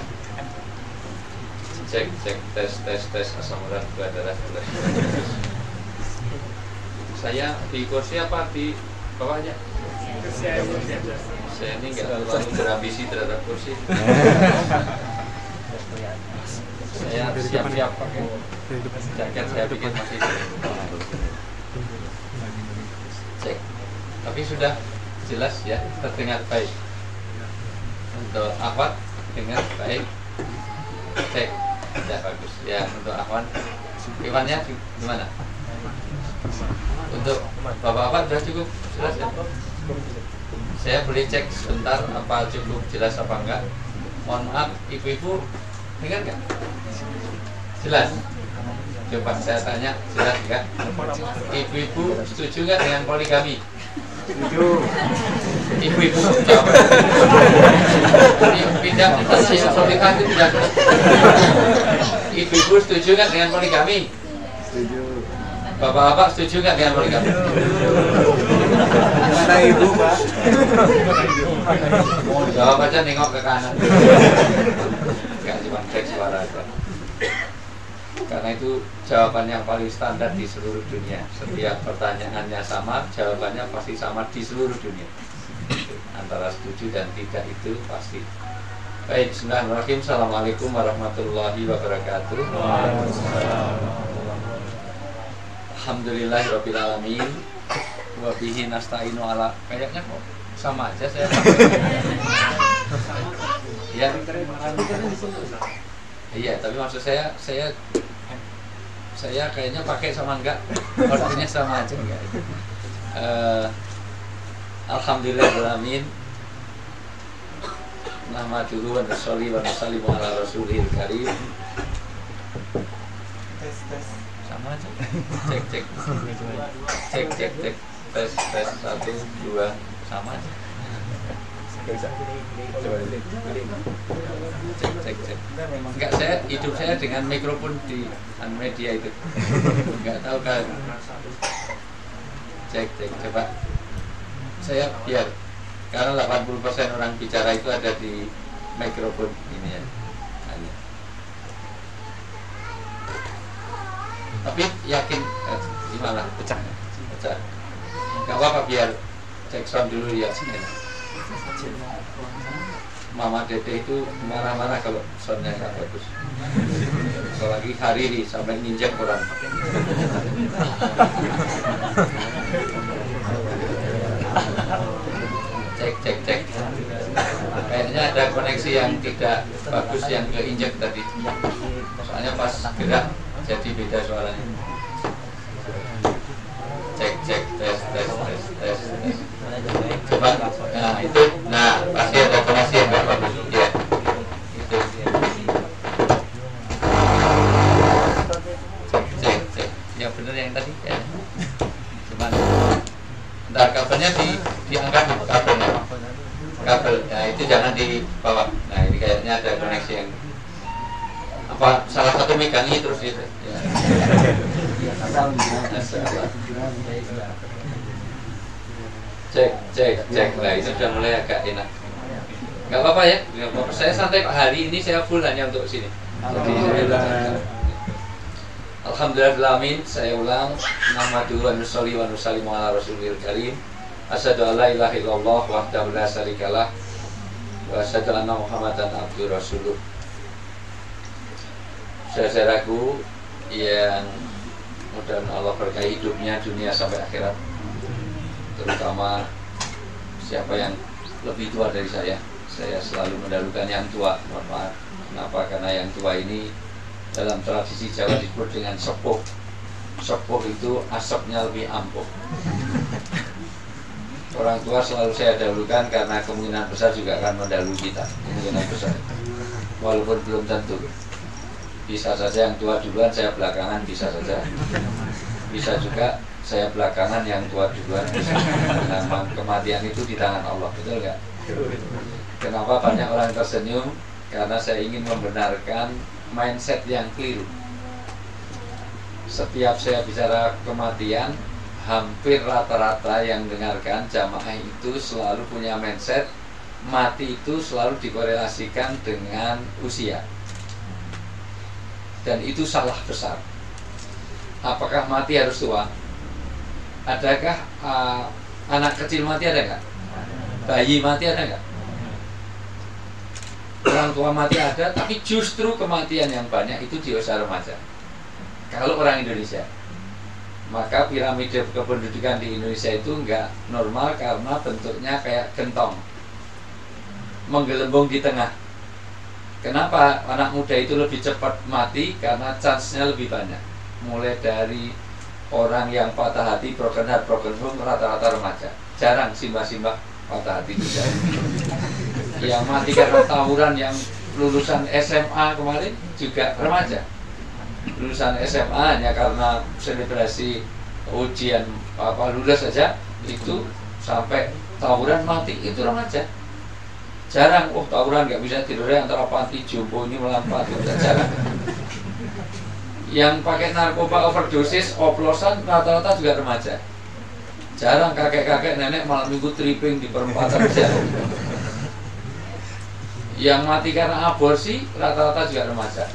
Cek, tes. Asam urat gula darah. Saya di kursi apa di bawahnya? Saya ini enggak terlalu berambisi terhadap kursi. Saya siap-siap pakai jaket, saya bikin masih cek. Tapi sudah jelas ya, terdengar baik. Untuk Ahwat dengar baik. Cek. Ya bagus. Ya untuk Ahwan. Iwannya gimana? Untuk Bapak-bapak sudah cukup jelas ya? Saya boleh cek sebentar apa cukup jelas apa enggak. Mohon maaf, ibu-ibu dengar nggak? Jelas? Coba saya tanya, jelas nggak? Ibu-ibu setuju nggak dengan poligami? Setuju. Ibu-ibu jawab. Pindah saya poligami itu tidak. Ibu-ibu setuju nggak dengan poligami? Setuju. Bapak-bapak setuju nggak dengan poligami? Mana ibu, Pak? Jawab aja, nengok ke kanan. Nggak cuma cek suara aja. Karena itu jawaban yang paling standar di seluruh dunia. Setiap pertanyaannya sama, jawabannya pasti sama di seluruh dunia. Antara setuju dan tidak itu pasti. Baik, bismillahirrahmanirrahim. Assalamualaikum warahmatullahi wabarakatuh. Alhamdulillahirabbil alamin. Wa bihi nasta'inu ala. Kayaknya kok sama aja saya. Ya. Iya, tapi maksud saya kayaknya pakai sama enggak, orangnya sama aja enggak. Alhamdulillahirrahmanirrahim. Nahmaduhu wa nusalli wa nusallimu ala rasulil karim. Tes. Sama aja. Cek. Tes 1 2 sama aja. Cek. Enggak, hidup saya dengan mikrofon di media itu. Enggak tahu kan. Cek. Coba. Saya biar karena 80% orang bicara itu ada di mikrofon ini ya. Tapi yakin gimana? Pecah. Enggak apa-apa, biar cek sound dulu ya. Mama Dede itu marah-marah kalau soundnya nggak bagus. Apalagi Hariri sampai nginjek orang. Cek. Kayaknya ada koneksi yang tidak bagus yang keinjek tadi. Soalnya pas gerak jadi beda suaranya. Coba, nah itu, nah pasti ada koneksi yang nggak bagus, ya. Itu. Cek. Yang benar yang tadi, ya. Cuman, ntar kabelnya diangkat dulu, kabel, nah itu jangan dibawa. Nah ini kayaknya ada koneksi yang apa salah satu megangi terus gitu. Ya. Cek. Nah itu sudah mulai agak enak. Gak apa-apa ya. Gak apa-apa. Saya santai Pak, hari ini saya full hanya untuk sini. Jadi saya alhamdulillahirrahmanirrahim. Saya ulang. Nahmaduhu wa nusolli wa nusallimu ala rasulil karim. Asyhadu an la ilaha illallah wahdahu la syarikalah wa asyhadu anna Muhammadan abduhu rasuluh. Saudaraku yang mudah-mudahan Allah berkahi hidupnya dunia sampai akhirat, terutama siapa yang lebih tua dari saya selalu mendahulukan yang tua. Mohon maaf, kenapa? Karena yang tua ini dalam tradisi Jawa disebut dengan sepuh. Sepuh itu asapnya lebih ampuh. Orang tua selalu saya dahulukan karena kemungkinan besar juga akan mendahului kita, kemungkinan besar, walaupun belum tentu. Bisa saja yang tua duluan, saya belakangan, bisa saja. Bisa juga saya belakangan, yang tua duluan. Nah, kematian itu di tangan Allah, betul nggak? Kenapa banyak orang tersenyum? Karena saya ingin membenarkan mindset yang keliru. Setiap saya bicara kematian, hampir rata-rata yang dengarkan jamaah itu selalu punya mindset mati itu selalu dikorelasikan dengan usia. Dan itu salah besar. Apakah mati harus tua? Adakah anak kecil mati, ada nggak? Bayi mati ada nggak? Orang tua mati ada, tapi justru kematian yang banyak itu di usia remaja. Kalau orang Indonesia, maka piramida kependudukan di Indonesia itu nggak normal karena bentuknya kayak gentong, menggelembung di tengah. Kenapa anak muda itu lebih cepat mati? Karena chance-nya lebih banyak. Mulai dari orang yang patah hati, broken heart, broken home, rata-rata remaja. Jarang simbah-simbah patah hati juga. Yang mati karena tawuran yang lulusan SMA kemarin juga remaja. Lulusan SMA hanya karena selebrasi ujian lulus saja itu sampai tawuran mati, itu remaja. Jarang, tawuran nggak bisa tidurnya antara panti jompo ini melampat, jarang. Yang pakai narkoba overdosis, oplosan rata-rata juga remaja. Jarang kakek-kakek nenek malam minggu tripping di perempatan, jarang. Yang mati karena aborsi rata-rata juga remaja.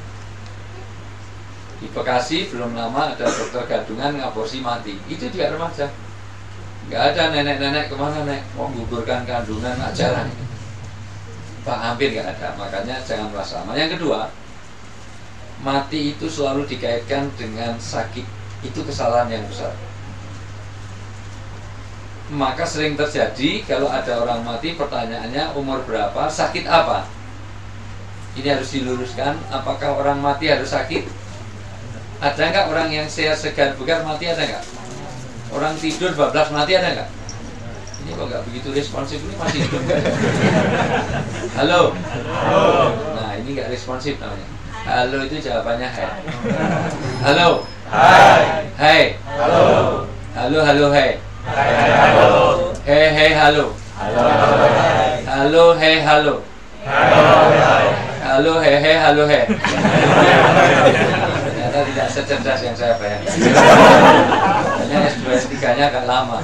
Di Bekasi belum lama ada dokter gadungan ngaborsi mati, itu juga remaja. Nggak ada nenek-nenek kemana nek mau menggugurkan kandungan, jarang. Hampir nggak ada, makanya jangan merasa aman. Yang kedua, mati itu selalu dikaitkan dengan sakit. Itu kesalahan yang besar. Maka sering terjadi kalau ada orang mati, pertanyaannya umur berapa, sakit apa? Ini harus diluruskan. Apakah orang mati harus sakit? Ada nggak orang yang sehat segar bugar mati, ada nggak? Orang tidur bablas mati, ada nggak? Ini kok nggak begitu responsif, ini masih hidup nggak? Halo? Nah ini nggak responsif namanya. Halo itu jawabannya hai. Halo? Hai. Hai. Halo. Halo halo hai. Hai halo. Hei hei halo. Halo. Halo hei halo. Halo hai. Halo hei hei halo hei. Ternyata tidak secerdas yang saya bayangkan. Hanya S2 S3-nya agak lama.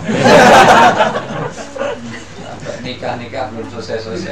Nikah belum selesai.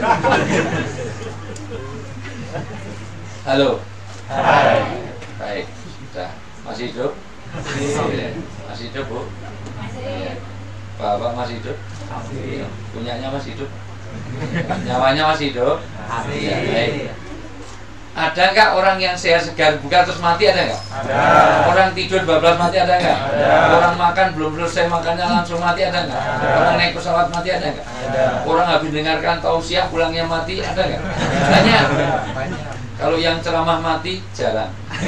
Halo. Hai. Baik, sudah. Masih hidup? Masih hidup, Bu? Masih. Bapak masih hidup? Masih. Punyanya masih hidup? Nyawanya masih hidup? Masih. Ya, baik. Ada nggak orang yang sehat segar bugar terus mati, ada nggak? Ada. Orang tidur bablas mati, ada nggak? Ada. Orang makan belum selesai makannya langsung mati, ada nggak? Ada. Orang naik pesawat mati, ada nggak? Ada. Orang habis dengarkan tausiah pulangnya mati, ada nggak? Banyak. Kalau yang ceramah mati jarang.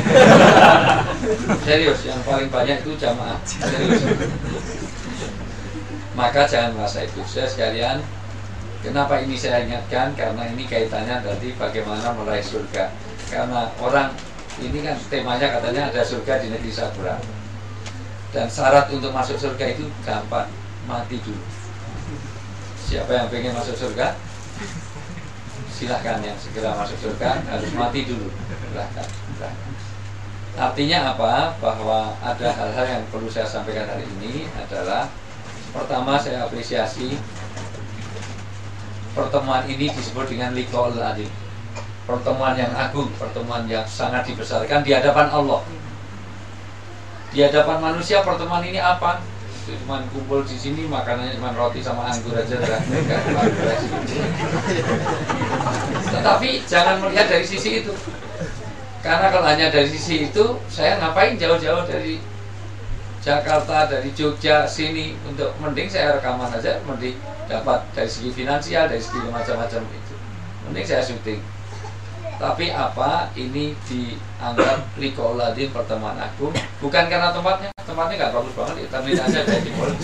Serius, yang paling banyak itu jamaah. Serius. Maka jangan merasa itu. Saya sekalian, kenapa ini saya ingatkan? Karena ini kaitannya dari bagaimana meraih surga. Karena orang ini kan temanya katanya ada surga di negeri Sakura. Dan syarat untuk masuk surga itu gampang, mati dulu. Siapa yang pengen masuk surga? Silahkan yang segera masuk surga, harus mati dulu. Silahkan. Artinya apa? Bahwa ada hal-hal yang perlu saya sampaikan hari ini adalah, pertama, saya apresiasi pertemuan ini disebut dengan liqaul adil, pertemuan yang agung, pertemuan yang sangat dibesarkan di hadapan Allah. Di hadapan manusia pertemuan ini apa? Cuma kumpul di sini makanannya cuma roti sama anggur aja lah. Tetapi jangan melihat dari sisi itu, karena kalau hanya dari sisi itu, saya ngapain jauh-jauh dari Jakarta, dari Jogja sini, untuk mending saya rekaman aja, mending dapat dari segi finansial, dari segi macam-macam itu, mending saya syuting. Tapi apa, ini dianggap liqaul adil, pertemuan agung, bukan karena tempatnya nggak bagus banget, internet aja kayak di mall.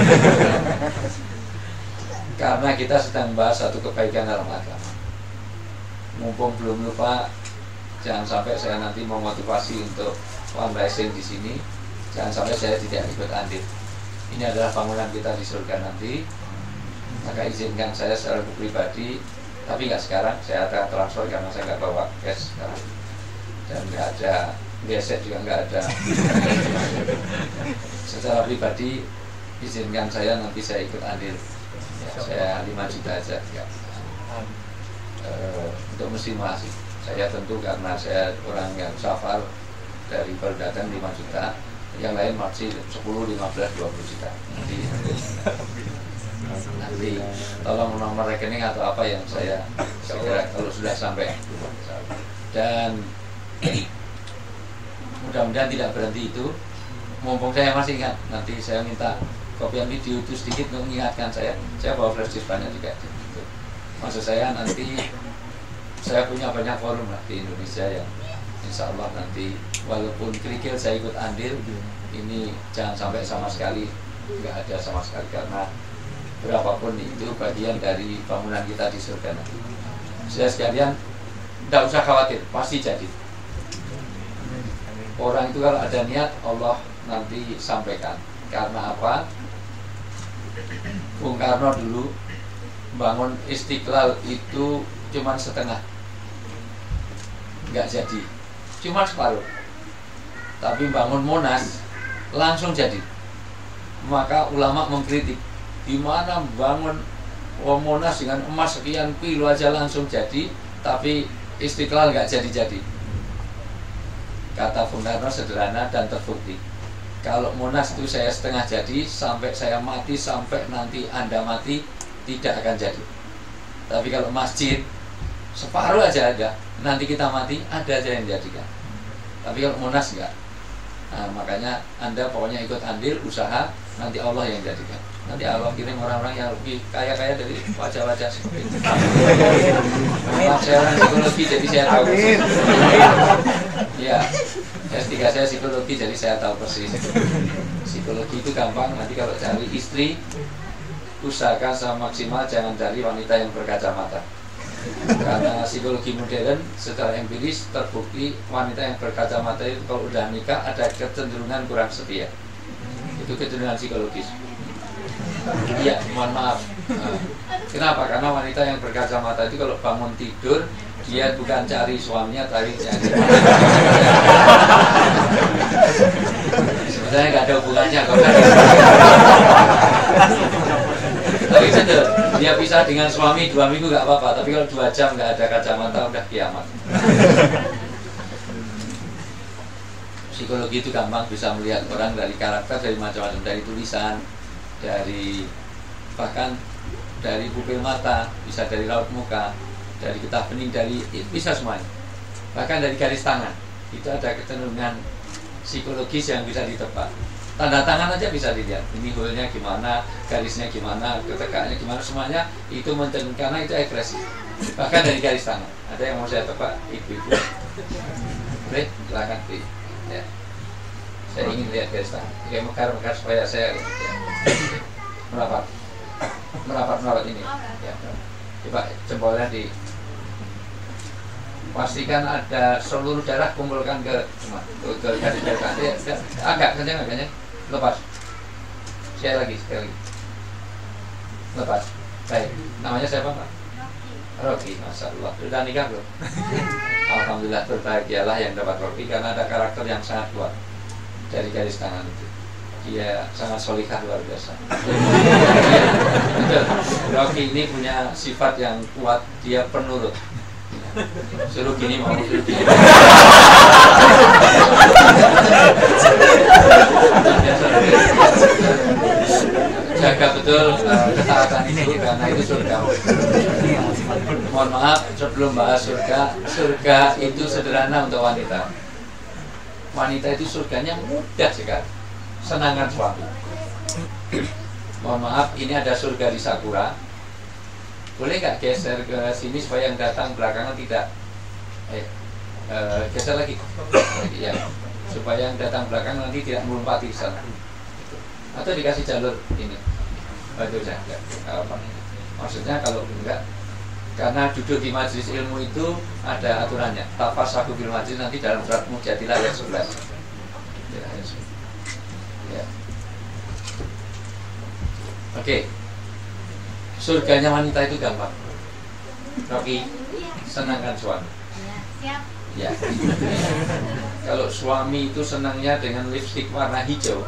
Karena kita sedang bahas satu kebaikan dalam agama. Mumpung belum lupa, jangan sampai saya nanti memotivasi untuk fundraising di sini, jangan sampai saya tidak ikut andil. Ini adalah bangunan kita di surga nanti. Maka izinkan saya secara pribadi, tapi nggak sekarang, saya akan transfer karena saya nggak bawa cash sekarang, dan nggak ada geset juga nggak ada. Secara pribadi izinkan saya nanti saya ikut andil, ya, saya 5 juta aja ya. Untuk muslimasi saya tentu, karena saya orang yang safar dari Perdatan 5 juta, yang lain masih 10, 15, 20 juta nanti tolong nomor rekening atau apa yang saya segera kalau sudah sampai. Dan mudah-mudahan tidak berhenti itu. Mumpung saya masih ingat, nanti saya minta kopian video itu sedikit untuk mengingatkan saya bawa flash disk banyak juga gitu. Maksud saya nanti saya punya banyak forum lah di Indonesia yang insya Allah nanti walaupun kerikil saya ikut andil, ini jangan sampai sama sekali nggak ada sama sekali, karena berapapun itu bagian dari bangunan kita di surga nanti. Saya sekalian, tidak usah khawatir, pasti jadi. Orang itu kalau ada niat, Allah nanti sampaikan. Karena apa? Bung Karno dulu bangun Istiqlal itu cuma setengah, nggak jadi, cuma separuh. Tapi bangun Monas langsung jadi. Maka ulama mengkritik, gimana bangun Monas dengan emas sekian kilo aja langsung jadi, tapi Istiqlal nggak jadi-jadi. Kata Bung Karno sederhana dan terbukti. Kalau Monas itu saya setengah jadi, sampai saya mati, sampai nanti Anda mati, tidak akan jadi. Tapi kalau masjid separuh aja ada, nanti kita mati ada aja yang jadikan. Tapi kalau Monas enggak. Nah, makanya Anda pokoknya ikut andil, usaha, nanti Allah yang jadikan. Nanti Allah kirim orang-orang yang lebih kaya-kaya dari wajah-wajah seperti itu. Maaf, saya orang psikologi jadi saya tahu persis. Ya, S3 saya psikologi jadi saya tahu persis. Psikologi itu gampang, nanti kalau cari istri, usahakan sama maksimal jangan cari wanita yang berkacamata. Karena psikologi modern secara empiris terbukti wanita yang berkacamata itu kalau udah nikah ada kecenderungan kurang setia. Itu kecenderungan psikologis. Iya, mohon maaf. Kenapa? Karena wanita yang berkacamata itu kalau bangun tidur dia bukan cari suaminya, tapi cari sebenarnya nggak ada hubungannya kalau tapi betul, dia pisah dengan suami 2 minggu nggak apa-apa, tapi kalau 2 jam nggak ada kacamata udah kiamat. Psikologi itu gampang, bisa melihat orang dari karakter, dari macam-macam, dari tulisan, dari bahkan dari pupil mata, bisa dari raut muka, dari getah bening, dari bisa semuanya. Bahkan dari garis tangan itu ada kecenderungan psikologis yang bisa ditebak. Tanda tangan aja bisa dilihat. Ini hole-nya gimana, garisnya gimana, ketekannya gimana, semuanya itu mencerminkan, karena itu agresif. Bahkan dari garis tangan. Ada yang mau saya tebak, ibu-ibu? Boleh, silakan. Ya. Saya ingin lihat garis tangan. Oke, mekar-mekar supaya saya ya. merapat ini. Ya. Coba jempolnya di pastikan ada seluruh darah, kumpulkan ke garis tangan. Agak kencang agaknya. Lepas. Sekali lagi. Lepas. Baik. Namanya siapa, Pak? Rocky. Masya Allah. Sudah nikah belum? Alhamdulillah, berbahagialah yang dapat Rocky karena ada karakter yang sangat kuat dari garis tangan itu. Dia sangat solikah luar biasa. Rocky ini punya sifat yang kuat. Dia penurut. Suruh gini mau suruh gini. Jaga betul ketaatan itu karena itu surga. Mohon maaf sebelum bahas surga itu sederhana untuk wanita. Wanita itu surganya mudah sekali. Senangkan suami. Mohon maaf, ini ada surga di Sakura. Boleh nggak geser ke sini supaya yang datang belakangan tidak geser lagi ya, supaya yang datang belakang nanti tidak melompati ke sana. Atau dikasih jalur ini. Itu saja. Maksudnya kalau enggak, karena duduk di majelis ilmu itu ada aturannya. Tafasahu bil majlis, nanti dalam surat Mujadilah ayat 11. Ya. Oke. Surganya wanita itu gampang. Rocky, senangkan suami. Ya. Kalau suami itu senangnya dengan lipstik warna hijau,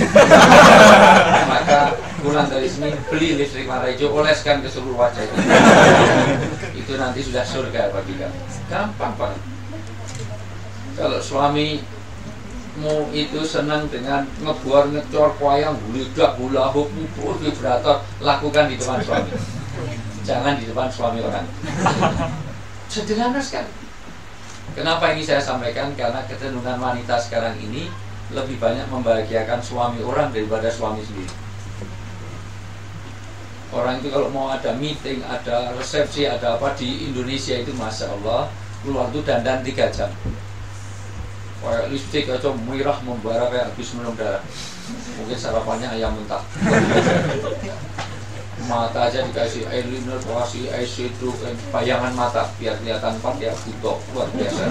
maka pulang dari sini beli lipstik warna hijau, oleskan ke seluruh wajah itu. Itu nanti sudah surga bagi kamu. Gampang banget. Kalau suamimu itu senang dengan ngebuar, ngecor, kuayang, bulidak, hula hoop, vibrator, lakukan di depan suami. Jangan di depan suami orang. Sederhana sekali. Kenapa ini saya sampaikan? Karena kecenderungan wanita sekarang ini lebih banyak membahagiakan suami orang daripada suami sendiri. Orang itu kalau mau ada meeting, ada resepsi, ada apa di Indonesia itu Masya Allah, keluar itu dandan 3 jam. Kayak lipstik atau merah membara kayak habis minum darah. Mungkin sarapannya ayam mentah. Mata aja dikasih eyeliner, dikasih eyeshadow, bayangan mata biar kelihatan pakai butok, luar biasa.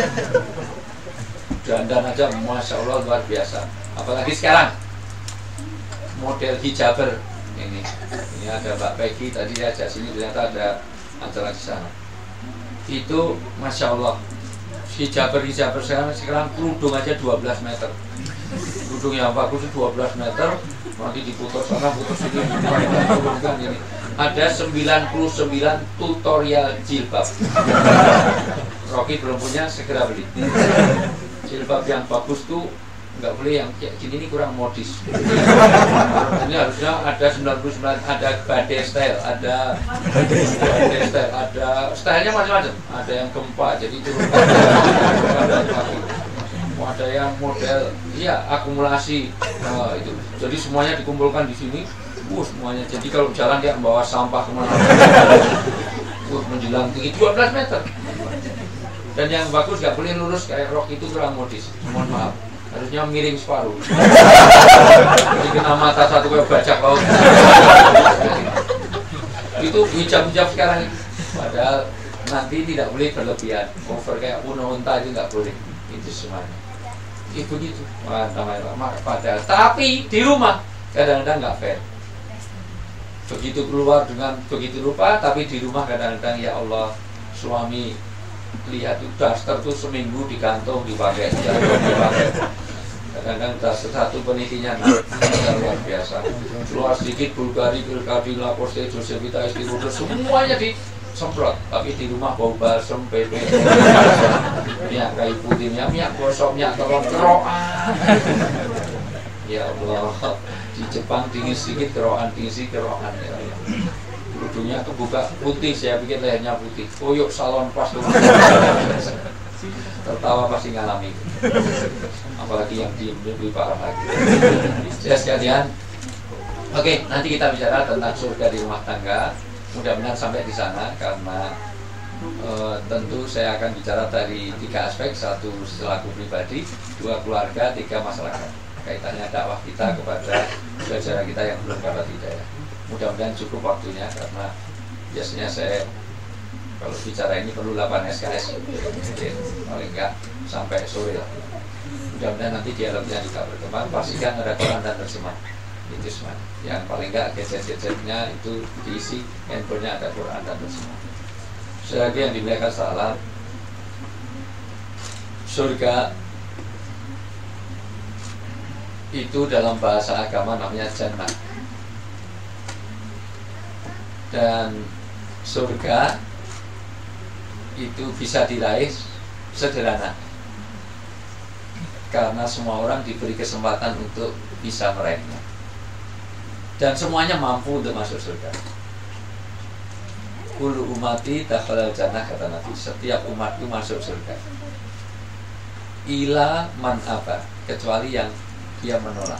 Dandan aja Masya Allah luar biasa. Apalagi sekarang model hijaber ini ada Mbak Peggy tadi aja sini, ternyata ada acara di sana. Itu Masya Allah hijaber sekarang kerudung aja 12 meter. Kerudung yang bagus itu 12 meter, nanti diputus sana, putus sini, ini. Ada 99 tutorial jilbab. Rocky belum punya, segera beli. Jilbab yang bagus tuh nggak boleh yang kayak gini, ini kurang modis. Ini harusnya ada 99, ada badai style, ada stylenya macam-macam. Ada yang gempa, jadi turun. Ada yang model, iya akumulasi, itu. Jadi semuanya dikumpulkan di sini, semuanya. Jadi kalau jalan dia membawa sampah kemana-mana, menjelang tinggi 12 meter. Dan yang bagus nggak boleh lurus kayak rok itu kurang modis. Mohon maaf, harusnya miring separuh. Jadi kena mata satu kayak bajak laut. Itu hijab-hijab sekarang. Padahal nanti tidak boleh berlebihan, over kayak unta itu nggak boleh. Itu semuanya. Itu gitu. Padahal tapi di rumah kadang-kadang nggak fair. Begitu keluar dengan begitu rupa, tapi di rumah kadang-kadang ya Allah, suami lihat itu daster tuh seminggu digantung dipakai, kadang-kadang daster satu penitinya luar biasa. Keluar sedikit Bulgari, Pilkadila, Poste, Josefita, Estirudo, semuanya disemprot. Tapi di rumah bau balsem, PP, minyak kayu putih, minyak gosok, minyak telur, keroan. Ya Allah, di Jepang dingin sedikit keroan, dingin sedikit keroan ya. Kerudungnya kebuka putih, saya pikir lehernya putih. Koyok salon pas tuh. tertawa pasti ngalami. Apalagi yang diem lebih parah lagi. Ya sekalian, oke, nanti kita bicara tentang surga di rumah tangga. Mudah-mudahan sampai di sana karena tentu saya akan bicara dari 3 aspek, 1 selaku pribadi, 2 keluarga, 3 masyarakat. Kaitannya dakwah kita kepada saudara kita yang belum dapat hidayah. Mudah-mudahan cukup waktunya karena biasanya saya kalau bicara ini perlu 8 SKS, paling enggak sampai sore lah. Mudah-mudahan nanti dialognya juga berkembang. Pastikan ada Quran dan terjemah. Itu semua. Yang paling enggak gadget-gadgetnya itu diisi, handphonenya ada Quran dan terjemah. Selagi yang dimuliakan salam, surga itu dalam bahasa agama namanya jannah. Dan surga itu bisa diraih sederhana karena semua orang diberi kesempatan untuk bisa meraihnya dan semuanya mampu untuk masuk surga. Kullu umati dakhalal jannah, kata Nabi, setiap umatku masuk surga ila man aba, kecuali yang dia menolak.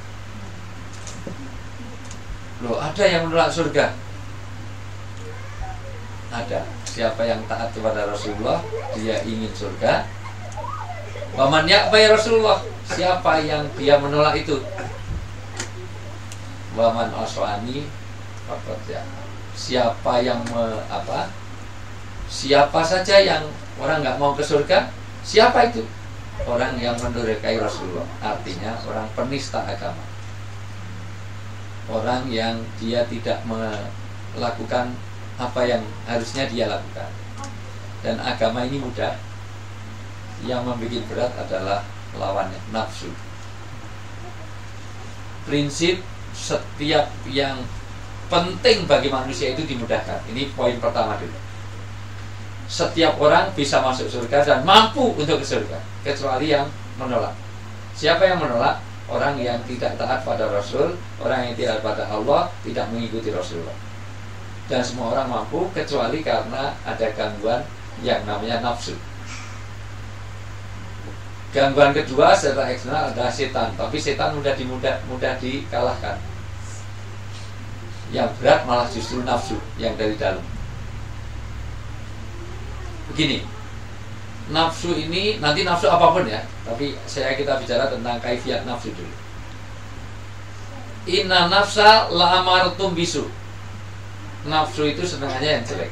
Loh, ada yang menolak surga? Ada. Siapa yang taat kepada Rasulullah, dia ingin surga. Waman ya'ba ya Rasulullah, siapa yang dia menolak itu? Waman aswani faqad ya. Siapa yang siapa saja yang orang nggak mau ke surga, siapa itu? Orang yang mendurhakai Rasulullah. Artinya orang penista agama, orang yang dia tidak melakukan apa yang harusnya dia lakukan. Dan agama ini mudah, yang membuat berat adalah lawannya, nafsu. Prinsip setiap yang penting bagi manusia itu dimudahkan. Ini poin pertama dulu. Setiap orang bisa masuk surga dan mampu untuk ke surga, kecuali yang menolak. Siapa yang menolak? Orang yang tidak taat pada Rasul, orang yang tidak pada Allah, tidak mengikuti Rasulullah. Dan semua orang mampu kecuali karena ada gangguan yang namanya nafsu. Gangguan kedua secara eksternal adalah setan, tapi setan mudah dikalahkan. Yang berat malah justru nafsu yang dari dalam. Begini, nafsu ini nanti nafsu apapun ya, tapi kita bicara tentang kaifiat nafsu dulu. Inna nafsa la'amartum bisu. Nafsu itu senangannya yang jelek.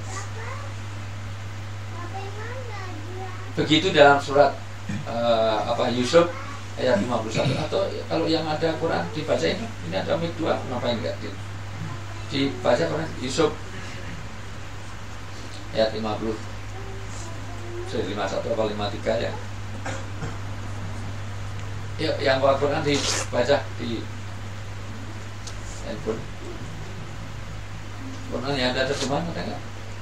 Begitu dalam surat Yusuf ayat 51. Atau kalau yang ada Quran dibaca ini ada mic 2, ngapain enggak dibaca Quran Yusuf ayat 51 atau 53 ya. Yuk, yang bawa Quran dibaca di handphone. Quran yang ada terjemahan ada enggak?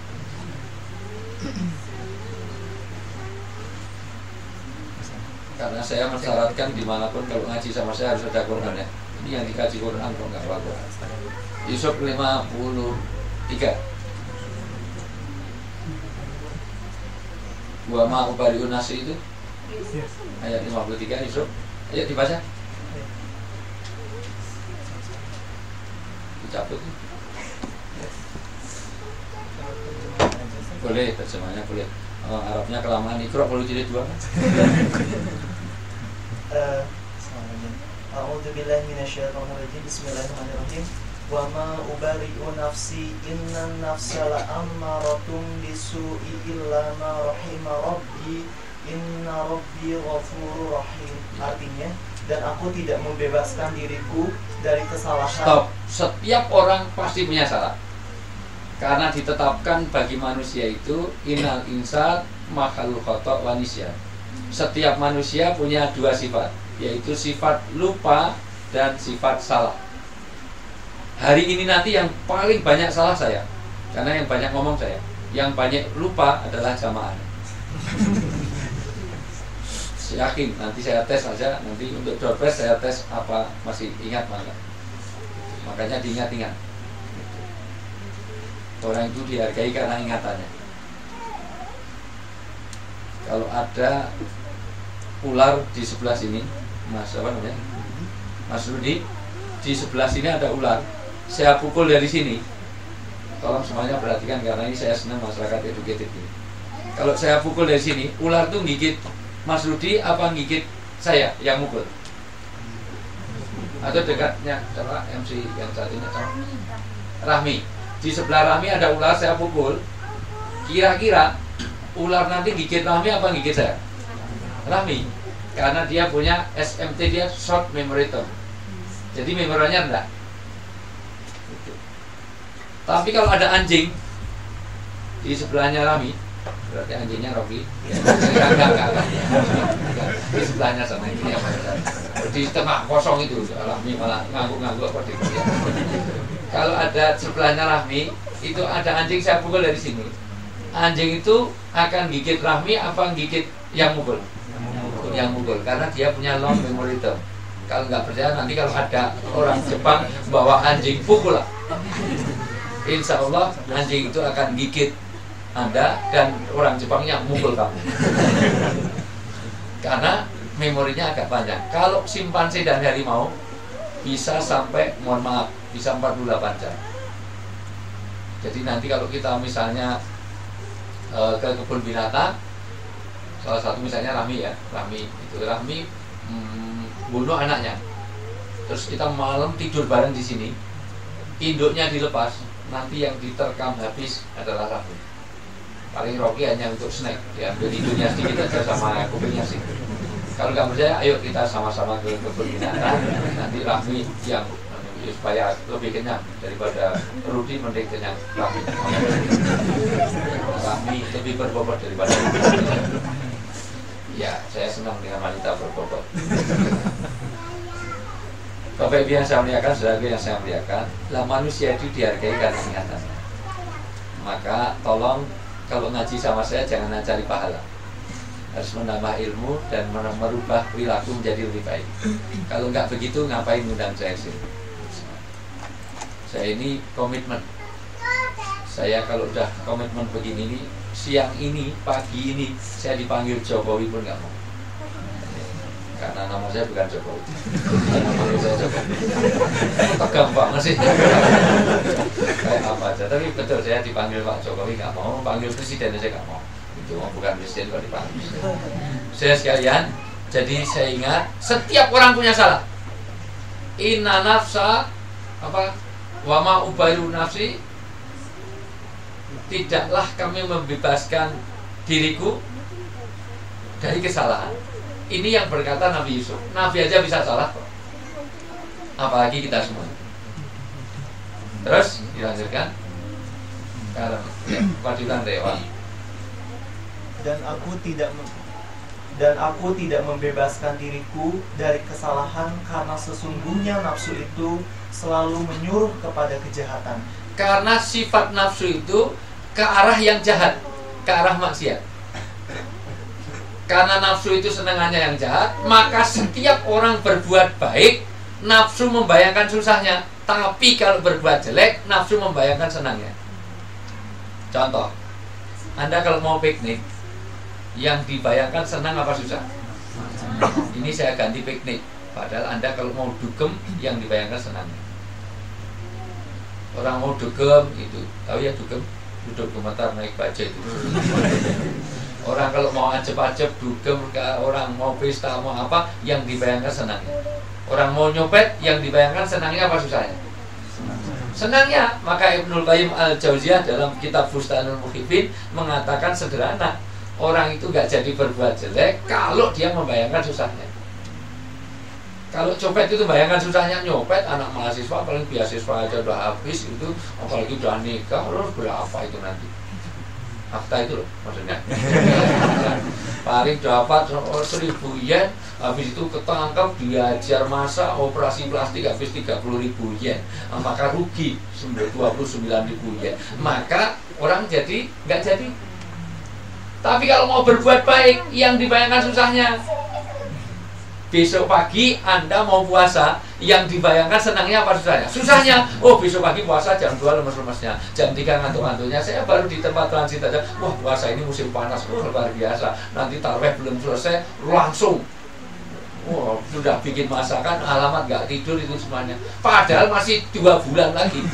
Karena saya mensyaratkan dimanapun kalau ngaji sama saya harus ada Quran ya. Ini yang dikaji Quran kok enggak bawa Quran. Yusuf 53. Wa ma ubari'un nasi itu ayat 53 Yusuf. Ayo dibaca. Dicabut. Boleh, terjemahnya boleh. Arabnya kelamaan, Iqra perlu jadi 2 kan? A'udzubillahi minasyaitonirrajim. Bismillahirrahmanirrahim. Wa ma ubari'u nafsi innan nafsa la'ammaratun bisu'i illa ma rahima rabbi inna rabbi ghafurur rahim. Artinya, dan aku tidak membebaskan diriku dari kesalahan. Stop. Setiap orang pasti punya salah. Karena ditetapkan bagi manusia itu innal insan makhluk khata' wa nisyan. Setiap manusia punya 2 sifat, yaitu sifat lupa dan sifat salah. Hari ini nanti yang paling banyak salah saya, karena yang banyak ngomong saya. Yang banyak lupa adalah jamaah. Saya yakin nanti saya tes aja, nanti untuk doorpress saya tes apa masih ingat mana. Makanya diingat-ingat. Orang itu dihargai karena ingatannya. Kalau ada ular di sebelah sini, Mas apa namanya? Mas Rudi, di sebelah sini ada ular. Saya pukul dari sini. Tolong semuanya perhatikan karena ini saya senang masyarakat educated ini. Kalau saya pukul dari sini, ular tuh gigit Mas Rudi apa gigit saya yang mukul? Atau dekatnya, coba MC yang saat ini, coba. Rahmi. Di sebelah Rahmi ada ular, saya pukul. Kira-kira ular nanti gigit Rahmi apa gigit saya? Rahmi. Karena dia punya SMT, dia short memory term. Jadi memorinya rendah. Tapi kalau ada anjing di sebelahnya Rahmi, berarti anjingnya Rocky. Enggak. Di sebelahnya sama ini ya. Di tengah kosong itu Rahmi malah ngangguk-ngangguk apa di dia. Kalau ada sebelahnya Rahmi, itu ada anjing saya pukul dari sini. Anjing itu akan gigit Rahmi apa gigit yang mukul? Yang mukul karena dia punya long memory term. Kalau nggak percaya nanti kalau ada orang Jepang bawa anjing pukul lah. Insya Allah anjing itu akan gigit Anda dan orang Jepangnya mukul kamu. Karena memorinya agak panjang. Kalau simpanse dan harimau bisa sampai, mohon maaf, bisa 48 jam. Jadi nanti kalau kita misalnya ke kebun binatang, salah satu misalnya Rahmi ya, Rahmi bunuh anaknya. Terus kita malam tidur bareng di sini, induknya dilepas, nanti yang diterkam habis adalah Rahmi. Paling Rocky hanya untuk snack, ya ambil hidungnya sedikit aja sama kupingnya sih. Kalau nggak percaya, ayo kita sama-sama ke kebun binatang. Nanti Rahmi yang supaya lebih kenyang daripada Rudi, mending kenyang Rahmi. Rahmi lebih berbobot daripada Rudi. Ya, saya senang dengan wanita berbobot. Bapak Ibu yang saya muliakan, saudaraku yang saya muliakan, lah manusia itu dihargai karena ingatannya. Maka tolong kalau ngaji sama saya jangan cari pahala, harus menambah ilmu dan merubah perilaku menjadi lebih baik. Kalau nggak begitu ngapain ngundang saya sini? Saya ini komitmen. Saya kalau udah komitmen begini nih, siang ini, pagi ini saya dipanggil Jokowi pun nggak mau. Karena nama saya bukan Jokowi. Nama saya Jokowi. Tegang banget sih. Kayak apa aja. Tapi betul saya dipanggil Pak Jokowi nggak mau, panggil presiden saya nggak mau. Itu bukan presiden kalau dipanggil. Saya sekalian, jadi saya ingat setiap orang punya salah. Inna nafsa apa? Wama ubairu nafsi. Tidaklah kami membebaskan diriku dari kesalahan. Ini yang berkata Nabi Yusuf. Nabi aja bisa salah kok, apalagi kita semua. Terus dilanjutkan karena kewajiban dewa. Dan aku tidak membebaskan diriku dari kesalahan karena sesungguhnya nafsu itu selalu menyuruh kepada kejahatan. Karena sifat nafsu itu ke arah yang jahat, ke arah maksiat. Karena nafsu itu senangannya yang jahat, maka setiap orang berbuat baik, nafsu membayangkan susahnya. Tapi kalau berbuat jelek, nafsu membayangkan senangnya. Contoh, Anda kalau mau piknik, yang dibayangkan senang apa susah? Ini saya ganti piknik. Padahal Anda kalau mau dugem, yang dibayangkan senangnya. Orang mau dugem itu, tahu ya dugem? Duduk gemetar naik bajai itu. Orang kalau mau ajep-ajep dugem, orang mau pesta mau apa, yang dibayangkan senangnya. Orang mau nyopet, yang dibayangkan senangnya apa susahnya? Senangnya. Maka Ibnul Qayyim Al-Jauziyah dalam kitab Bustanul Muhibbin mengatakan sederhana, orang itu gak jadi berbuat jelek kalau dia membayangkan susahnya. Kalau copet itu bayangkan susahnya, nyopet anak mahasiswa paling beasiswa aja udah habis itu, apalagi udah nikah, terus berapa itu nanti? Akta itu loh maksudnya. Paling dapat 1.000 yen, habis itu ketangkap diajar masa operasi plastik habis 30.000 yen, maka rugi 29.000 yen. Maka orang jadi nggak jadi. Tapi kalau mau berbuat baik, yang dibayangkan susahnya. besok pagi Anda mau puasa, yang dibayangkan senangnya apa susahnya? Susahnya, oh besok pagi puasa jam 2 lemes-lemesnya, jam 3 ngantuk-ngantuknya. Saya baru di tempat transit aja, wah puasa ini musim panas, luar biasa. Nanti tarawih belum selesai, langsung wah, sudah bikin masakan, alamat gak tidur itu semuanya. Padahal masih 2 bulan lagi.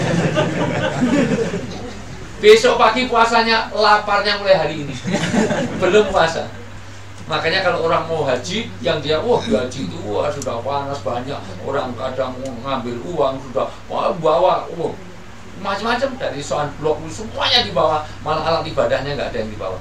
Besok pagi puasanya, laparnya mulai hari ini. Belum puasa. Makanya kalau orang mau haji, yang dia haji itu sudah panas banyak, orang kadang mau ngambil uang sudah bawa macam-macam dari soal blok semuanya dibawa, malah alat ibadahnya nggak ada yang dibawa.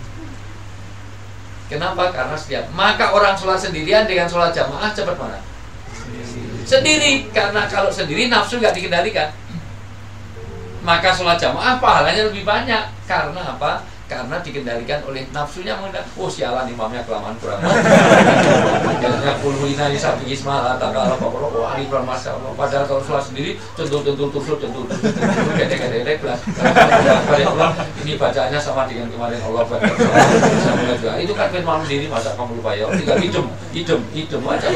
Kenapa? Karena setiap maka orang sholat sendirian dengan sholat jamaah cepat mana? Sendiri, karena kalau sendiri nafsu nggak dikendalikan. Maka sholat jamaah pahalanya lebih banyak. Karena apa? Karena dikendalikan oleh nafsunya. Oh sialan imamnya kelamaan kurang. Jadinya kulhuina isabi ismail takala pakoro. Wah ini kurang masya Allah. Padahal kalau sholat sendiri tentu tusuk gede-gede kelas. Ini bacaannya sama dengan kemarin Allah berkata. Itu kan firman sendiri, masa kamu lupa ya? Tinggal idem aja.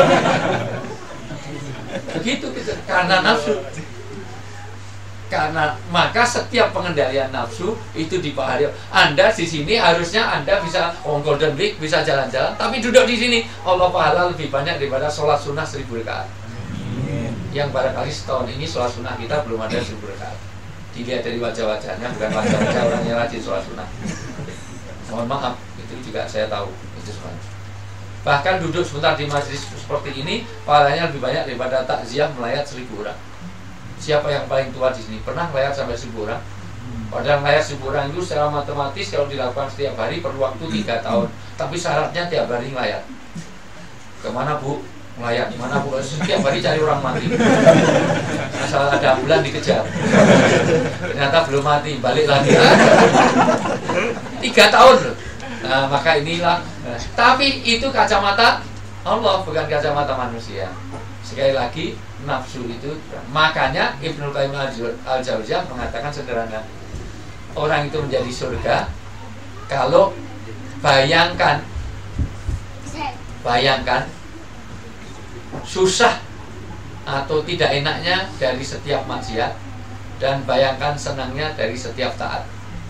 Begitu gitu. Karena nafsu. Karena maka setiap pengendalian nafsu itu dipahami. Anda di sini harusnya Anda bisa Golden Week, bisa jalan-jalan, tapi duduk di sini Allah pahala lebih banyak daripada sholat sunnah 1000 rakaat. Yang barangkali setahun ini sholat sunnah kita belum ada 1000 rakaat. Dilihat dari wajah-wajahnya, bukan wajah-wajah orang yang rajin sholat sunnah. Mohon maaf, itu juga saya tahu itu semuanya. Bahkan duduk sebentar di majelis seperti ini, pahalanya lebih banyak daripada takziah melayat 1000 orang. Siapa yang paling tua di sini? Pernah melayat sampai 1000 orang? Padahal melayat 1000 orang itu secara matematis kalau dilakukan setiap hari perlu waktu 3 tahun. Tapi syaratnya tiap hari melayat. Kemana Bu? Melayat. Mana Bu? Setiap hari cari orang mati. Asal ada bulan dikejar. Ternyata belum mati, balik lagi. 3 tahun loh. Nah maka inilah. Tapi itu kacamata Allah, bukan kacamata manusia. Sekali lagi, nafsu itu, makanya Ibnu Qayyim al-Jauziyah mengatakan sederhana, orang itu menjadi surga kalau bayangkan susah atau tidak enaknya dari setiap maksiat, dan bayangkan senangnya dari setiap taat.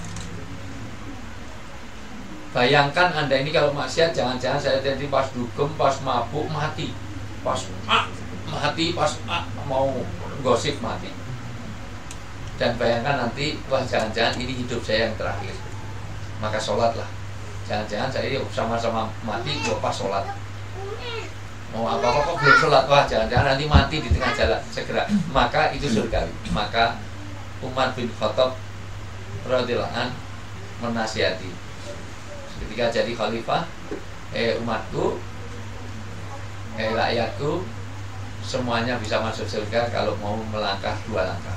Bayangkan Anda ini kalau maksiat, jangan-jangan saya jadi pas dugem, pas mabuk mati, pas mati, pas mau gosip mati. Dan bayangkan nanti, wah jangan-jangan ini hidup saya yang terakhir, maka sholatlah. Jangan-jangan saya sama-sama mati, pas sholat. Mau apa-apa kok belum sholat, wah jangan-jangan nanti mati di tengah jalan, segera. Maka itu surga. Maka Umar bin Khattab radhiyallahu anhu menasihati ketika jadi khalifah, umatku, rakyatku, semuanya bisa masuk surga kalau mau melangkah 2 langkah.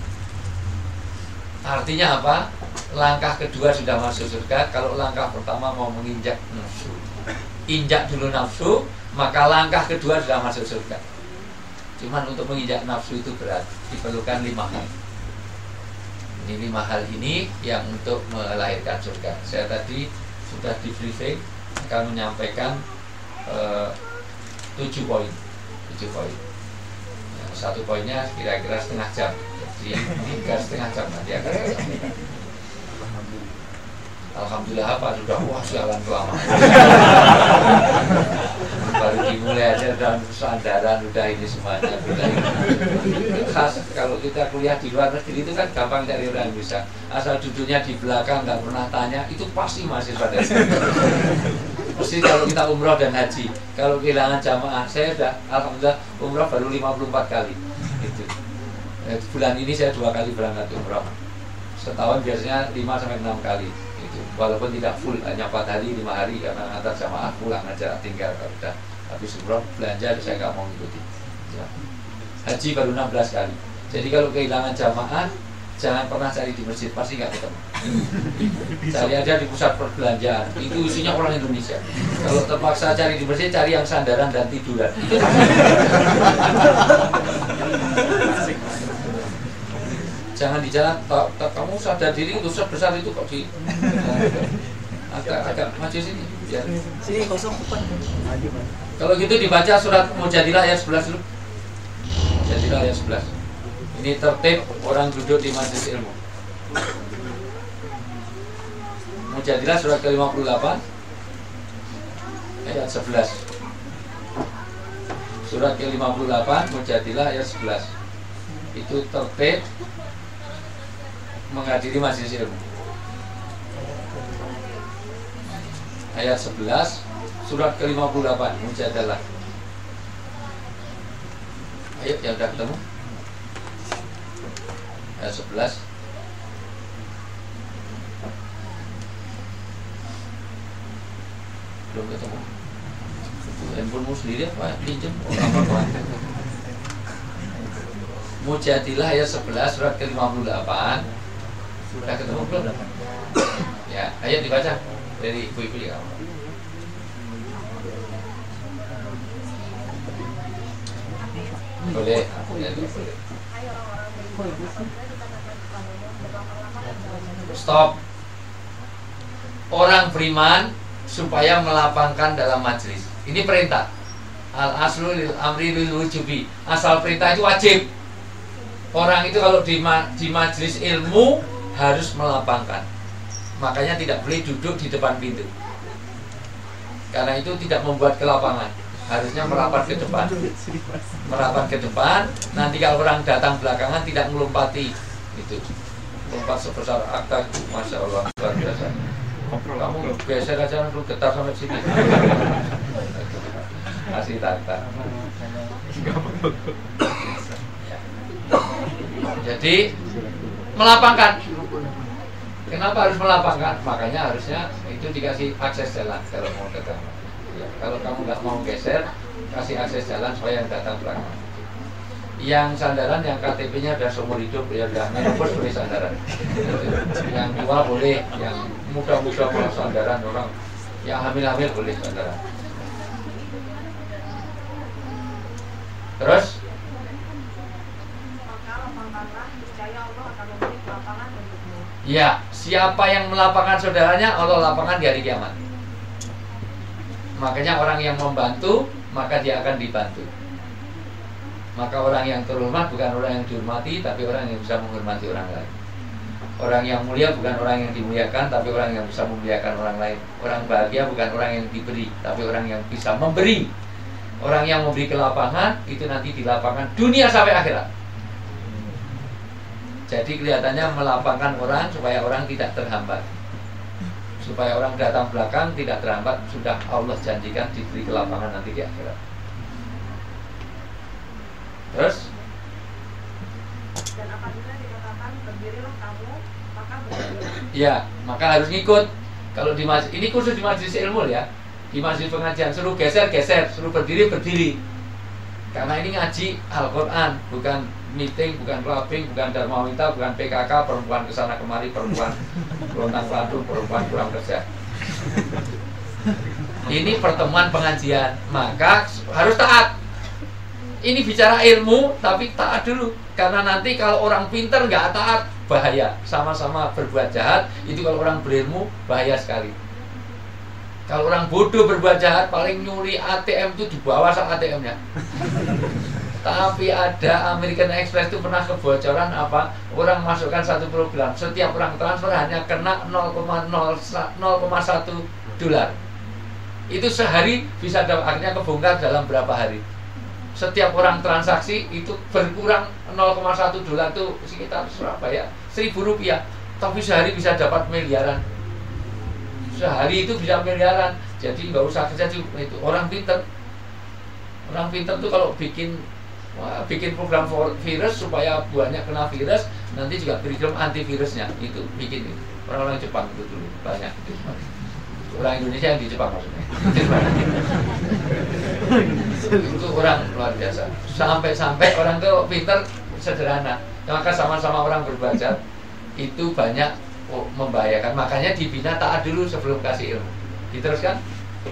Artinya apa? Langkah kedua sudah masuk surga kalau langkah pertama mau menginjak nafsu. Injak dulu nafsu, maka langkah kedua sudah masuk surga. Cuman untuk menginjak nafsu itu berat, diperlukan 5 hal. Ini 5 hal ini yang untuk melahirkan surga. Saya tadi sudah di briefing akan menyampaikan 7 poin. 7 poin. Satu poinnya kira-kira setengah jam. Jadi 3,5 jam nanti akan saya sampaikan. Alhamdulillah apa sudah sialan kelamaan. Baru dimulai aja dan sandaran udah ini semuanya. Khas kalau kita kuliah di luar negeri itu kan gampang cari orang bisa. Asal duduknya di belakang nggak pernah tanya, itu pasti mahasiswa dari. Mesti kalau kita umroh dan haji, kalau kehilangan jamaah, saya sudah alhamdulillah umroh baru 54 kali. Itu. Bulan ini saya 2 kali berangkat umroh. Setahun biasanya 5-6 kali. Walaupun tidak full, hanya 4 hari, 5 hari karena antar jamaah pulang aja, tinggal udah habis umroh belanja saya nggak mau ngikutin. Haji baru 16 kali. Jadi kalau kehilangan jamaah jangan pernah cari di masjid, pasti nggak ketemu. Cari aja di pusat perbelanjaan, itu isinya orang Indonesia. Kalau terpaksa cari di masjid, cari yang sandaran dan tiduran. Jangan di jalan, kamu sadar diri untuk sebesar itu kok di agak maju sini biar sini kosong maju. Kalau gitu dibaca surat Mujadilah ayat 11 dulu. Mujadilah ayat 11. Ini tertib orang duduk di majelis ilmu. Mujadilah surat ke-58 ayat 11. Surat ke-58 Mujadilah ayat 11. Itu tertib menghadiri majelis ilmu. Ayat 11 surat ke-58 Mujadalah. Ayo yang udah ketemu. Ayat 11. Belum ketemu. Handphonemu sendiri apa? Pinjam apa? Mujadilah ayat 11 surat ke-58. Sudah ketemu belum? Ya, ayo dibaca dari ibu-ibu ya. Boleh. Stop. Orang beriman supaya melapangkan dalam majelis. Ini perintah. Al aslu lil amri lil wujubi. Asal perintah itu wajib. Orang itu kalau di majelis ilmu harus melapangkan. Makanya tidak boleh duduk di depan pintu. Karena itu tidak membuat kelapangan. Harusnya merapat ke depan. Merapat ke depan. Nanti kalau orang datang belakangan tidak melompati. Itu lompat sebesar akta. Masya Allah, luar biasa. Kamu geser aja, lu getar sampai sini. Kasih tata. Jadi melapangkan. Kenapa harus melapangkan? Makanya harusnya itu dikasih akses jalan kalau mau datang. Ya, kalau kamu nggak mau geser, kasih akses jalan supaya yang datang belakangan. Yang sandaran, yang KTP-nya udah seumur hidup, ya udah menopause boleh sandaran. Yang tua boleh, yang muda-muda mau sandaran, orang yang hamil-hamil boleh sandaran. Terus? Ya, siapa yang melapangkan saudaranya, Allah lapangkan di hari kiamat. Makanya orang yang membantu, maka dia akan dibantu. Maka orang yang terhormat bukan orang yang dihormati, tapi orang yang bisa menghormati orang lain. Orang yang mulia bukan orang yang dimuliakan, tapi orang yang bisa memuliakan orang lain. Orang bahagia bukan orang yang diberi, tapi orang yang bisa memberi. Orang yang memberi kelapangan, itu nanti dilapangkan dunia sampai akhirat. Jadi kelihatannya melapangkan orang supaya orang tidak terhambat. Supaya orang datang belakang tidak terhambat, sudah Allah janjikan diberi kelapangan nanti di akhirat. Terus? Dan apabila dikatakan berdirilah kamu, maka berdirilah. Ya, maka harus ngikut. Kalau di masjid, ini khusus di majelis ilmu ya. Di majelis pengajian suruh geser, suruh berdiri. Karena ini ngaji Al-Quran, bukan meeting, bukan clubbing, bukan Dharma Wita, bukan PKK, perempuan kesana kemari, perempuan lontang-lantung, perempuan kurang kerja. Ini pertemuan pengajian, maka harus taat. Ini bicara ilmu, tapi taat dulu. Karena nanti kalau orang pintar nggak taat, bahaya. Sama-sama berbuat jahat, itu kalau orang berilmu, bahaya sekali. Kalau orang bodoh berbuat jahat, paling nyuri ATM itu di bawah saat ATM-nya. Tapi ada American Express itu pernah kebocoran apa? Orang masukkan satu program, setiap orang transfer hanya kena 0,1 dolar. Itu sehari bisa akhirnya kebongkar dalam berapa hari. Setiap orang transaksi itu berkurang 0,1 dolar itu sekitar berapa ya? 1.000 rupiah. Tapi sehari bisa dapat miliaran. Sehari itu bisa miliaran. Jadi nggak usah kerja itu orang pinter. Orang pinter tuh kalau bikin program virus supaya buahnya kena virus, nanti juga program antivirusnya itu bikin itu. Orang-orang Jepang itu dulu banyak itu. Orang Indonesia yang di Jepang maksudnya. Itu orang luar biasa. Sampai orang tuh pinter sederhana. Maka sama-sama orang berbuat jahat itu banyak membahayakan. Makanya dibina taat dulu sebelum kasih ilmu. Diteruskan.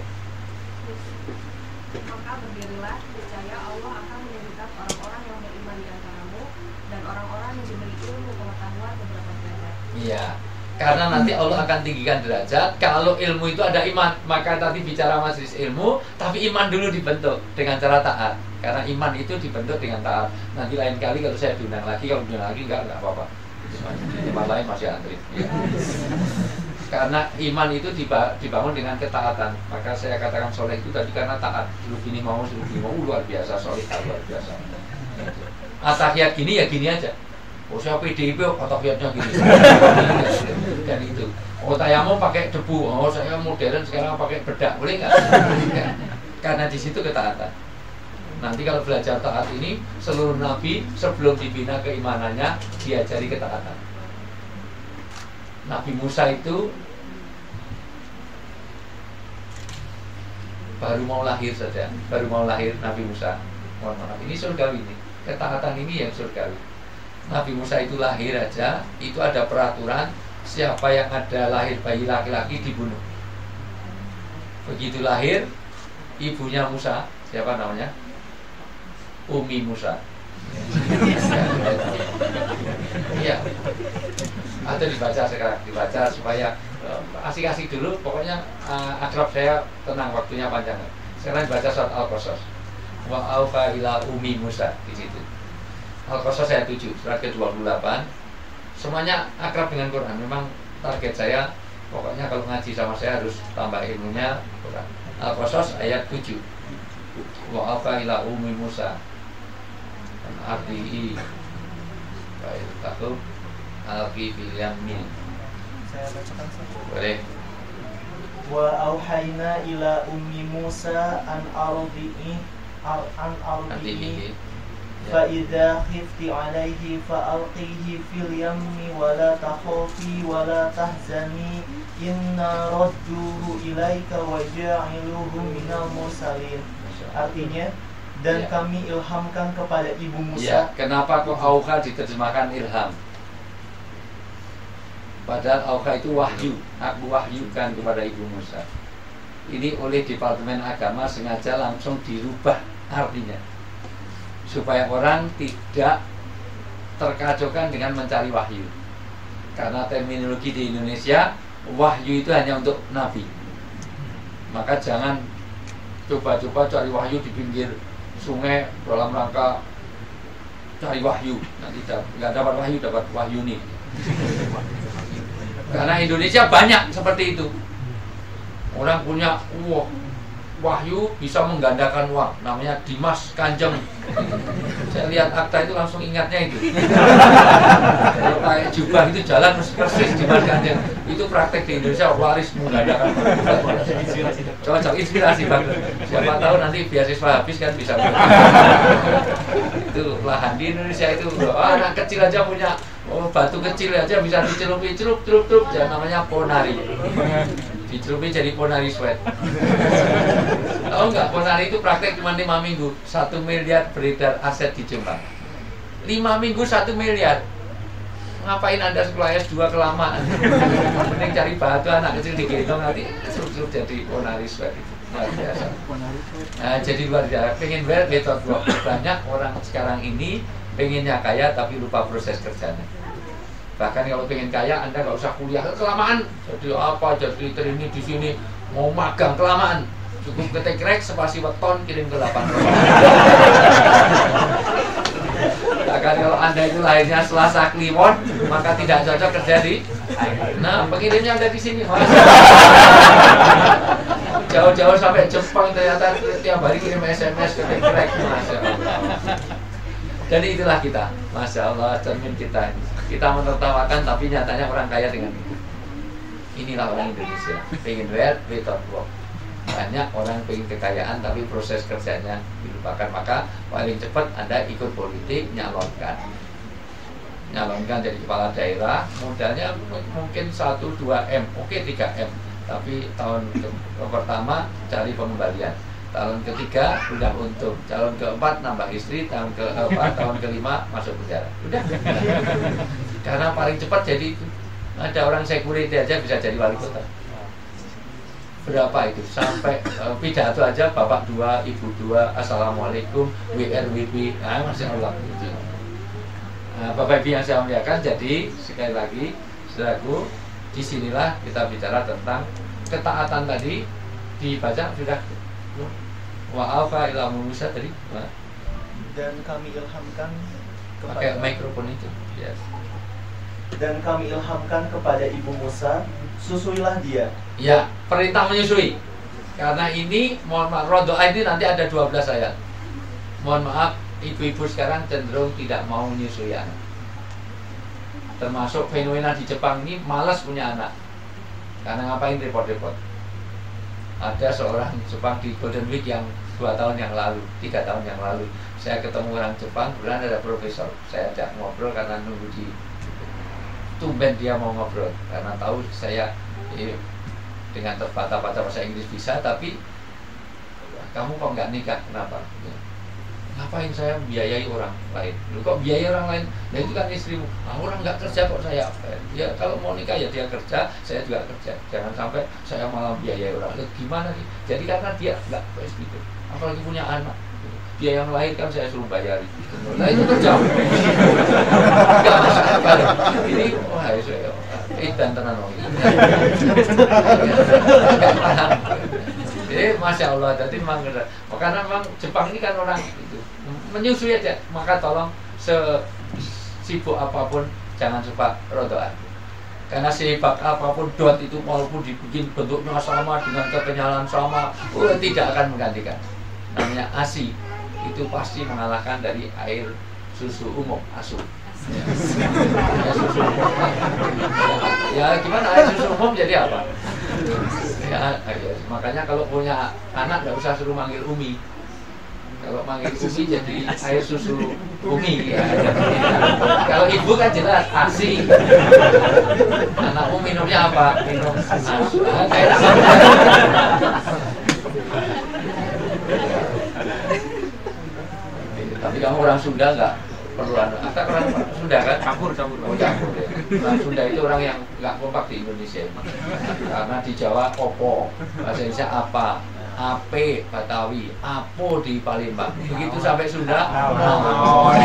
Maka berdirilah, percaya Allah akan menjadikan orang-orang yang beriman di antaramu dan orang-orang yang diberi ilmu pengetahuan beberapa derajat. Iya. Karena nanti Allah akan tinggikan derajat. Kalau ilmu itu ada iman, maka tadi bicara majelis ilmu, tapi iman dulu dibentuk dengan cara taat. Karena iman itu dibentuk dengan taat. Nanti lain kali kalau saya diundang lagi, kalau diundang lagi enggak apa-apa. Di tempat lain masih antri. Ya. Karena iman itu dibangun dengan ketaatan. Maka saya katakan soleh itu tadi karena taat. Suruh gini mau, luar biasa, soleh luar biasa. Atahiyat gini ya gini aja. Oh saya PDIP atahiyatnya gini. Dan itu. Oh tayamu pakai debu. Oh saya modern sekarang pakai bedak. Boleh nggak? Karena di situ ketaatan. Nanti kalau belajar taat ini, seluruh nabi sebelum dibina keimanannya diajari ketaatan. Nabi Musa itu baru mau lahir saja, Nabi Musa. Mohon maaf, ini surgawi ini. Ketaatan ini yang surgawi. Nabi Musa itu lahir aja, itu ada peraturan siapa yang ada lahir bayi laki-laki dibunuh. Begitu lahir, ibunya Musa, siapa namanya? Umi Musa. Iya. Atau dibaca sekarang, dibaca supaya asik-asik dulu. Pokoknya akrab saya tenang, waktunya panjang. Sekarang dibaca surat Al-Qasas. Wa aufa ila Umi Musa di situ. Al-Qasas ayat 7, surat ke-28. Semuanya akrab dengan Quran. Memang target saya, pokoknya kalau ngaji sama saya harus tambah ilmunya Quran. Al-Qasas ayat 7. Wa aufa ila Umi Musa. Artihi baik takut alqi bil yamin. Saya bacakan saja. Boleh. Wa auhayna ila ummi Musa an ardihi fa idza khifti alaihi fa alqihi fil yammi wa la takhafi wa la tahzani inna radduhu ilaika wa ja'iluhu minal mursalin. Artinya, dan kami ilhamkan kepada ibu Musa. Ya, kenapa kok auha diterjemahkan ilham? Padahal auha itu wahyu. Aku wahyukan kepada ibu Musa. Ini oleh Departemen Agama sengaja langsung dirubah artinya, supaya orang tidak terkacaukan dengan mencari wahyu. Karena terminologi di Indonesia, wahyu itu hanya untuk nabi. Maka jangan coba-coba cari wahyu di pinggir sungai dalam rangka cari wahyu. Nanti nggak dapat wahyu nih. Karena Indonesia banyak seperti itu. Orang punya wahyu bisa menggandakan uang, namanya Dimas Kanjeng. Saya lihat akta itu langsung ingatnya itu. Kalau pakai jubah itu jalan persis Dimas Kanjeng. Itu praktek di Indonesia, waris menggandakan uang. Cocok, inspirasi banget. Siapa tahu nanti beasiswa habis kan bisa. Itu lahan di Indonesia itu, anak kecil aja punya batu kecil aja bisa dicelupi celup, ya namanya ponari. Dicelupi jadi ponari sweat. Tahu nggak, ponari itu praktek cuma 5 minggu, 1 miliar beredar aset di Jepang. 5 minggu 1 miliar. Ngapain Anda sekolah S2 kelamaan? Mending cari batu, anak kecil digendong nanti celup jadi ponari sweat itu. Luar biasa. Nah, jadi luar biasa. Pengen method work. Banyak orang sekarang ini pengennya kaya tapi lupa proses kerjanya. Bahkan kalau pengen kaya, Anda nggak usah kuliah kelamaan. Jadi apa? Jadi ini di sini mau magang kelamaan. Cukup ketik rek spasi weton kirim ke 8. Bahkan kalau Anda itu lahirnya Selasa Kliwon, maka tidak cocok kerja di. Nah, pengirimnya ada di sini. Jauh-jauh sampai Jepang ternyata tiap hari kirim SMS ketik rek. Masya Allah. Jadi itulah kita, Masya Allah, cermin kita ini. Kita menertawakan tapi nyatanya orang kaya dengan itu. Inilah orang Indonesia, pengen wealth without work. Banyak orang pengen kekayaan tapi proses kerjanya dilupakan. Maka paling cepat Anda ikut politik, nyalonkan jadi kepala daerah. Modalnya mungkin 1-2 M, oke 3 M. Tapi tahun pertama cari pengembalian, tahun ketiga udah untung, tahun keempat nambah istri, tahun keempat, tahun kelima masuk penjara. Udah. Karena paling cepat jadi itu. Ada orang security aja bisa jadi wali kota. Berapa itu? Sampai pidato aja bapak 2, ibu 2, assalamualaikum, WRWB. Nah, Masya Allah. Bapak Ibu yang saya muliakan, jadi sekali lagi saudaraku, disinilah kita bicara tentang ketaatan tadi. Dibaca sudah wa'afa ila Musa tadi. Dan kami ilhamkan pakai mikrofon itu. Yes. Dan kami ilhamkan kepada ibu Musa, susuilah dia. Ya, perintah menyusui. Karena ini, mohon maaf, rodoa ini nanti ada 12 ayat. Mohon maaf, ibu-ibu sekarang cenderung tidak mau menyusui anak. Termasuk fenomena di Jepang ini malas punya anak. Karena ngapain repot-repot. Ada seorang Jepang di Golden Week yang 2 tahun yang lalu, 3 tahun yang lalu, saya ketemu orang Jepang, kemudian ada profesor. Saya ajak ngobrol karena nunggu di tumben dia mau ngobrol, karena tahu saya dengan terbata-bata bahasa Inggris bisa, tapi kamu kok nggak nikah, kenapa? Ngapain saya biayai orang lain? Lu kok biayai orang lain? Nah itu kan istrimu. Orang nggak kerja kok saya apa? Ya kalau mau nikah ya dia kerja, saya juga kerja. Jangan sampai saya malah biayai orang. Gimana nih? Jadi karena dia nggak gitu. Apalagi punya anak. Dia yang lahir kan saya suruh bayari. Nah itu kerja. Nggak masuk akal. Ini wah saya dan tenan lagi. Jadi masya Allah, jadi memang karena memang Jepang ini kan orang itu menyusui aja, maka tolong sesibuk apapun jangan suka rodoan. Karena sibuk apapun dot itu walaupun dibikin bentuknya sama dengan kekenyalan sama, tidak akan menggantikan. Namanya ASI itu pasti mengalahkan dari air susu umum ASU. Ya, susu umum. Ya gimana air susu umum jadi apa? Ya, makanya kalau punya anak nggak usah suruh manggil Umi. Kalau manggil Umi jadi air susu Umi ya. Kalau ibu kan jelas ASI. Anakmu minumnya apa? Minum ASU. Tapi kamu orang Sunda nggak perlu anak. Orang Sunda kan? Campur. Oh, campur ya. Orang Sunda itu orang yang nggak kompak di Indonesia. Karena di Jawa opo, bahasa Indonesia apa, ape Batawi, apo di Palembang. Begitu sampai Sunda, naon.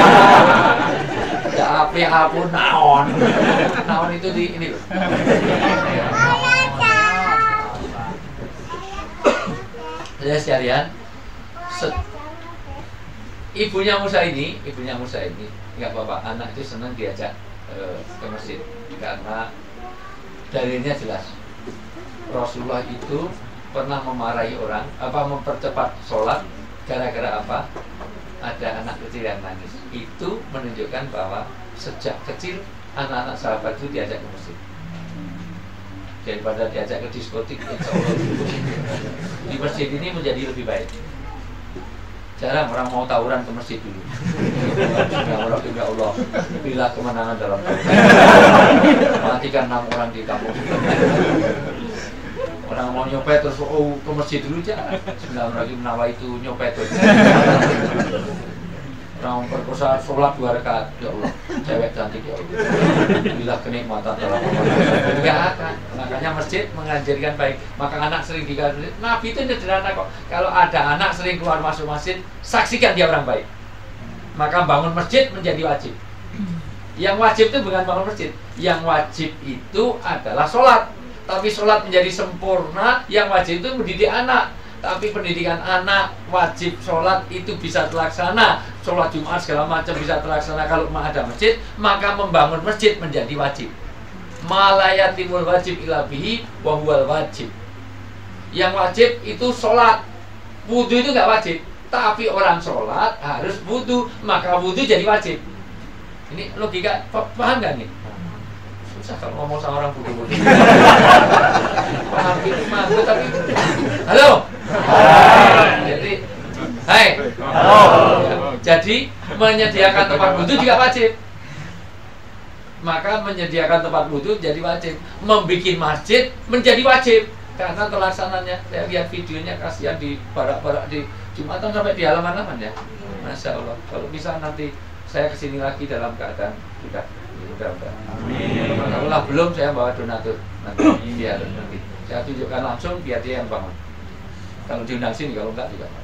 Ya ape apo naon. Naon itu di ini loh. Saya sekalian, ibunya Musa ini nggak apa-apa, anak itu senang diajak ke masjid karena dalilnya jelas. Rasulullah itu pernah memarahi orang, mempercepat sholat gara-gara apa? Ada anak kecil yang nangis. Itu menunjukkan bahwa sejak kecil anak-anak sahabat itu diajak ke masjid daripada diajak ke diskotik. Insya Allah di masjid ini menjadi lebih baik. Jarang orang mau tawuran ke masjid dulu. Ya Allah, bila kemenangan dalam tawuran. Matikan 6 orang di kampung. Orang mau nyopet terus ke masjid dulu aja. Bismillahirrahmanirrahim, nawa itu nyopet terus. Orang perkosa sholat 2 rakaat, ya Allah, cewek cantik ya Allah. Bila kenikmatan dalam tawuran. Enggak akan. Makanya masjid mengajarkan baik. Maka anak sering dikasih. Nabi itu sederhana kok. Kalau ada anak sering keluar masuk masjid, saksikan dia orang baik. Maka bangun masjid menjadi wajib. Yang wajib itu bukan bangun masjid. Yang wajib itu adalah sholat. Tapi sholat menjadi sempurna. Yang wajib itu mendidik anak. Tapi pendidikan anak wajib sholat itu bisa terlaksana. Sholat Jumat segala macam bisa terlaksana kalau ada masjid. Maka membangun masjid menjadi wajib. Malayatimul wajib ila bihi wa huwal wajib. Yang wajib itu sholat. Wudu itu gak wajib. Tapi orang sholat harus wudu. Maka wudu jadi wajib. Ini logika, paham gak nih? Susah kalau ngomong sama orang wudu. Paham itu mampu tapi halo. Jadi hai. Jadi menyediakan tempat wudu juga wajib. Maka menyediakan tempat wudu jadi wajib. Membikin masjid menjadi wajib. Karena terlaksananya, saya lihat videonya kasihan di barak-barak di Jumatan sampai di halaman-halaman ya. Masya Allah. Kalau bisa nanti saya kesini lagi dalam keadaan sudah. Amin. Kalau belum saya bawa donatur nanti biar nanti saya tunjukkan langsung biar dia yang bangun. Kalau diundang sini, kalau enggak juga.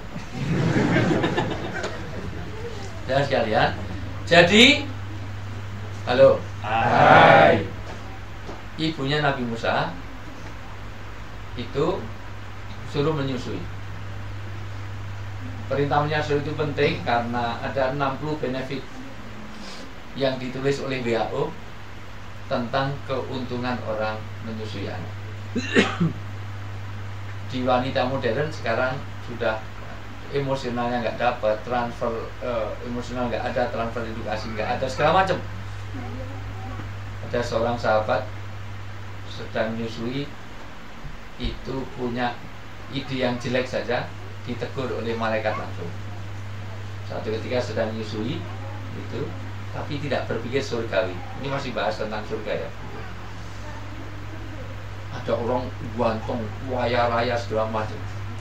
Dan sekalian, jadi halo. Hai. ibunya Nabi Musa itu suruh menyusui. Perintah menyusui itu penting karena ada 60 benefit yang ditulis oleh WHO tentang keuntungan orang menyusui anak. Di wanita modern sekarang sudah emosionalnya nggak dapat, transfer emosional nggak ada, transfer edukasi nggak ada, segala macam. Ada seorang sahabat sedang menyusui, itu punya ide yang jelek saja ditegur oleh malaikat langsung. Suatu ketika sedang menyusui itu, tapi tidak berpikir surgawi. Ini masih bahas tentang surga ya. Ada orang gantung, waya raya segala macam.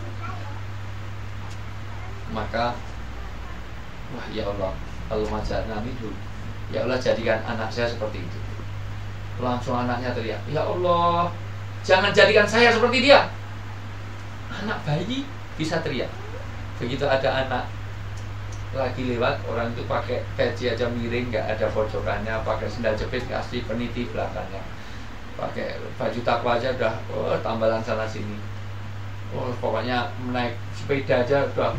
Maka, wah ya Allah, Allahumma ja'alna minhum. Ya Allah, jadikan anak saya seperti itu. Langsung anaknya teriak, ya Allah, jangan jadikan saya seperti dia. Anak bayi bisa teriak. Begitu ada anak lagi lewat, orang itu pakai peci aja miring, nggak ada pojokannya, pakai sendal jepit kasih peniti belakangnya, pakai baju takwa aja udah tambalan sana sini. Pokoknya naik sepeda aja udah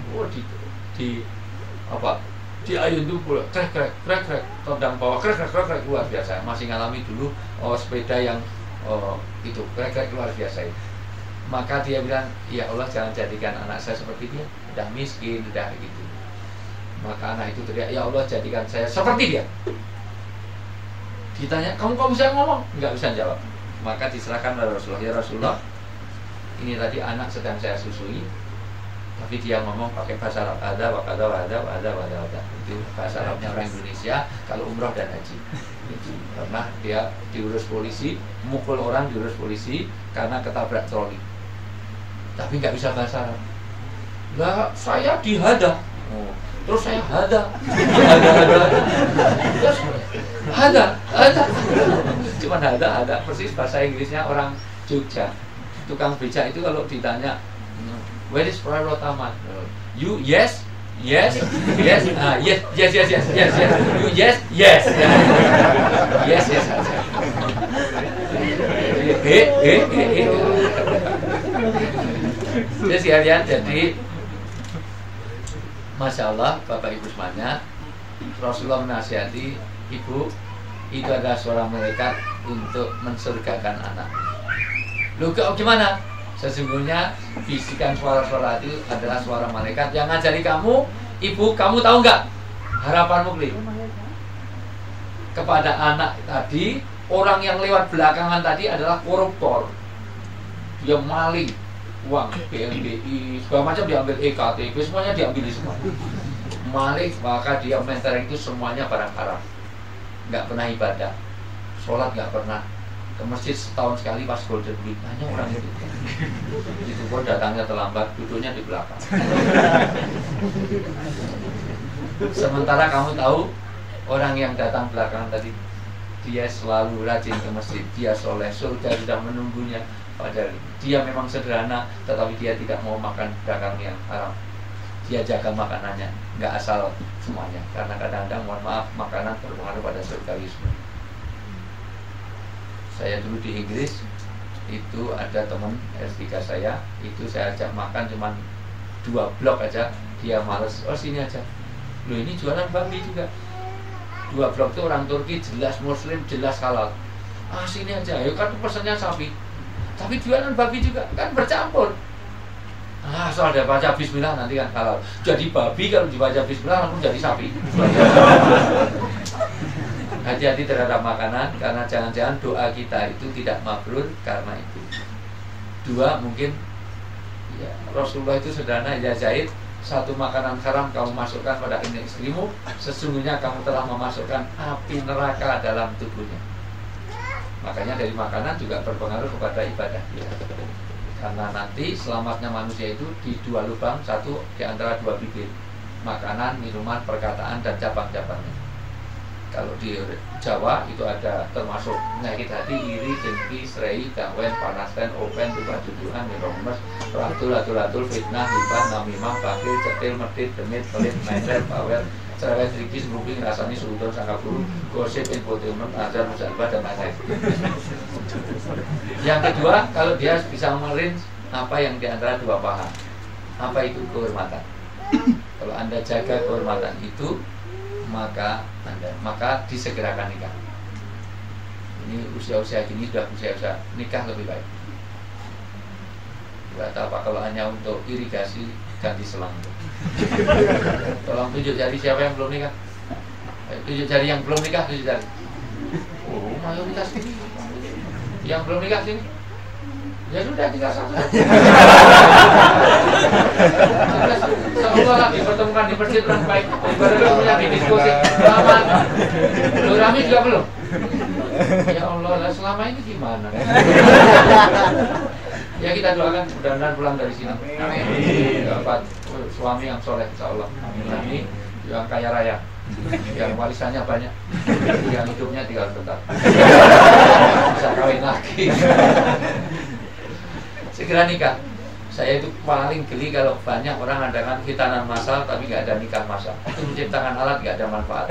di ayun tuh krek tendang bawah krek luar biasa. Masih ngalami dulu sepeda yang itu krek luar biasa. Maka dia bilang, ya Allah, jangan jadikan anak saya seperti dia, udah miskin, udah gitu. Maka anak itu teriak, ya Allah, jadikan saya seperti dia. Ditanya, kamu kok bisa ngomong? Nggak bisa jawab. Maka diserahkan oleh Rasulullah, ya Rasulullah, ini tadi anak sedang saya susui, tapi dia ngomong pakai bahasa Arab, ada. Itu bahasa Arabnya orang Indonesia kalau umroh dan haji. Karena dia diurus polisi, mukul orang diurus polisi karena ketabrak troli, tapi nggak bisa bahasa Arab. Lah saya dihada, terus saya hada, cuma hada persis bahasa Inggrisnya orang Jogja. Tukang beca itu kalau ditanya, where is Prado Taman? You yes. Yes. You yes. Jadi sekalian, jadi Masya Allah, Bapak Ibu semuanya, Rasulullah menasihati ibu itu adalah suara malaikat untuk mensurgakan anak. Loh, gimana? Sesungguhnya bisikan suara-suara itu adalah suara malaikat yang ngajari kamu, ibu, kamu tahu nggak harapanmu Kli? Kepada anak tadi, orang yang lewat belakangan tadi adalah koruptor. Dia maling uang BNBI, segala macam diambil, EKTP, semuanya diambil semua. Maling, maka dia mentereng itu semuanya barang haram. Nggak pernah ibadah, sholat nggak pernah, ke masjid setahun sekali pas Golden Week, hanya orang itu. Itu pun datangnya terlambat, duduknya di belakang. Sementara kamu tahu orang yang datang belakangan tadi, dia selalu rajin ke masjid, dia soleh, surga sudah menunggunya. Padahal dia memang sederhana, tetapi dia tidak mau makan dagang yang haram. Dia jaga makanannya, nggak asal semuanya. Karena kadang-kadang, mohon maaf, makanan berpengaruh pada surgawisme. Saya dulu di Inggris, itu ada teman S3 saya, itu saya ajak makan cuman 2 blok aja, dia males, sini aja. Loh, ini jualan babi juga. 2 blok itu orang Turki, jelas muslim, jelas halal. Sini aja, yuk kan pesannya sapi, tapi jualan babi juga, kan bercampur. Soal ada baca bismillah nanti kan halal. Jadi babi kalau dibaca bismillah langsung jadi sapi. Hati-hati terhadap makanan, karena jangan-jangan doa kita itu tidak mabrur karena itu. 2, mungkin ya, Rasulullah itu sederhana, ya Zaid, satu makanan haram kamu masukkan pada istrimu, sesungguhnya kamu telah memasukkan api neraka dalam tubuhnya. Makanya dari makanan juga berpengaruh kepada ibadah dia. Karena nanti selamatnya manusia itu di 2 lubang, satu di antara 2 bibir, makanan, minuman, perkataan, dan cabang-cabangnya. Kalau di Jawa itu ada termasuk penyakit hati, iri, dengki, serai, gawen, panasten, open, tuduhan, miromes, ratul, fitnah, hibah, namimah, bakil, cetil, medit, demit, pelit, mender, bawel, cerewet, trikis, grouping, rasanya, sudut, sangka bulu, gosip, infotainment, azan, musabah, dan lain-lain. Yang kedua, kalau dia bisa merin apa yang diantara dua paha. Apa itu kehormatan? Kalau Anda jaga kehormatan itu, maka disegerakan nikah. Ini usia-usia gini sudah usia-usia nikah lebih baik. Tidak tahu apa, kalau hanya untuk irigasi ganti selang. Tolong tunjuk jari siapa yang belum nikah. Tunjuk jari yang belum nikah, tunjuk jari. Oh, mayoritas ini. Yang belum nikah sini. Ya sudah, tinggal satu. Semoga lagi pertemukan di masjid orang baik. Ibarat punya di diskusi. Selamat. Lu Rami juga belum? Ya Allah, lah selama ini gimana? Ya kita doakan mudah-mudahan pulang dari sini. Amin. Dapat suami yang soleh, insya Allah. Amin. Yang kaya raya, yang warisannya banyak, yang hidupnya tinggal bentar, bisa kawin lagi. Segera nikah. Saya itu paling geli kalau banyak orang adakan khitanan massal tapi nggak ada nikah massal. Itu menciptakan alat nggak ada manfaat.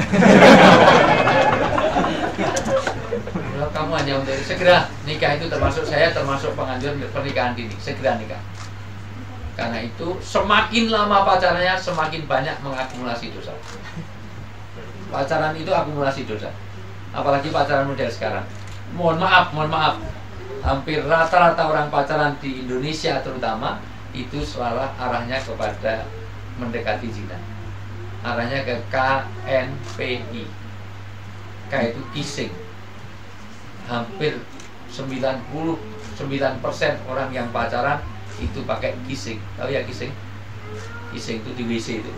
Kalau kamu hanya untuk segera nikah itu termasuk saya termasuk penganjur pernikahan dini. Segera nikah. Karena itu semakin lama pacarannya semakin banyak mengakumulasi dosa. Pacaran itu akumulasi dosa. Apalagi pacaran model sekarang. Mohon maaf. Hampir rata-rata orang pacaran di Indonesia terutama itu selalu arahnya kepada mendekati zina. Arahnya ke KNPI. K itu kissing. Hampir 99% orang yang pacaran itu pakai kissing. Tahu ya kissing? Kissing itu di WC itu.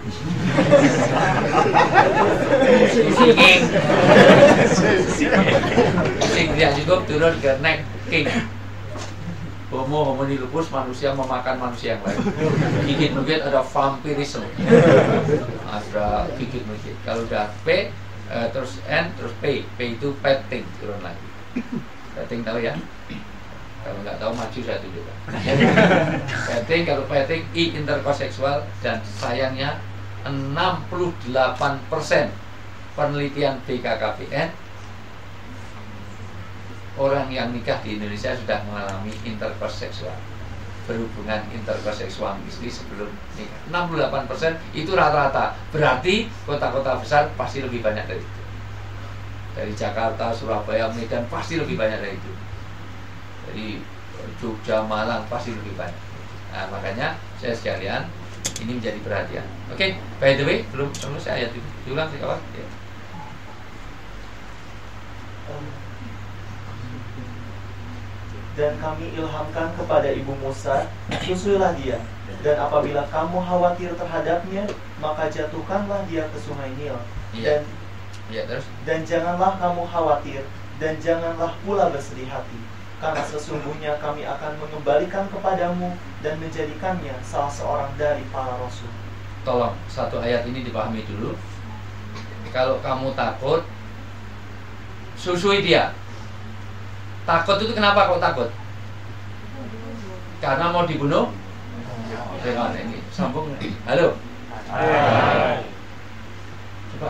Kissing tidak cukup turun ke neck king. Homo hominilupus, manusia memakan manusia yang lain. Gigit-gigit ada vampirisme. Ada gigit-gigit. Kalau udah P terus N terus P. P itu petting turun lagi. Petting tahu ya? Kalau nggak tahu maju saya tunjukkan. Petting, kalau petting I interkoseksual dan sayangnya 68% penelitian BKKBN orang yang nikah di Indonesia sudah mengalami interkoseksual, berhubungan interkoseksual istri sebelum nikah. 68% itu rata-rata. Berarti kota-kota besar pasti lebih banyak dari itu. Dari Jakarta, Surabaya, Medan pasti lebih banyak dari itu. Dari Jogja, Malang pasti lebih banyak. Nah, makanya saya sekalian ini menjadi perhatian. Oke, by the way, belum selesai ayat itu. Diulang sih kawan. Ya. Dan kami ilhamkan kepada Ibu Musa, susuilah dia. Dan apabila kamu khawatir terhadapnya, maka jatuhkanlah dia ke sungai Nil. Dan janganlah kamu khawatir, dan janganlah pula bersedih hati, karena sesungguhnya kami akan mengembalikan kepadamu dan menjadikannya salah seorang dari para rasul. Tolong, satu ayat ini dipahami dulu. Kalau kamu takut, susui dia. Takut itu kenapa kok takut? Karena mau dibunuh? Dengan ini sambung. Halo. Coba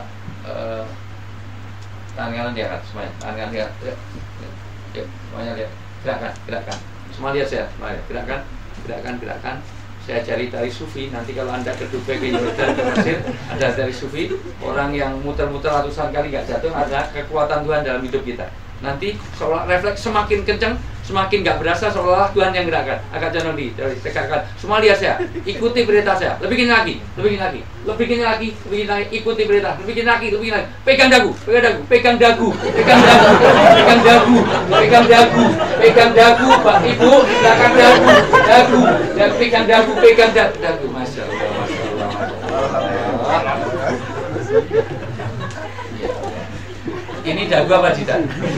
tangan kanan diangkat semuanya. Tangan kanan diangkat. Yuk, semuanya lihat. Gerakan. Semua lihat saya. Semuanya. Gerakan. Saya cari tari sufi. Nanti kalau Anda ke Dubai, ke Yordan, ke Mesir, ada tari sufi. Orang yang muter-muter ratusan kali nggak jatuh, ada kekuatan Tuhan dalam hidup kita. Nanti seolah refleks semakin kencang, semakin nggak berasa, seolah-olah Tuhan yang gerakan. Agak jangan ditegakkan. Semua lihat saya, ikuti perintah saya. Lebih lagi, ikuti perintah. Lebih lagi. Pegang dagu, Pak Ibu, belakang dagu, pegang dagu. Masya Allah. Ini dagu apa tidak?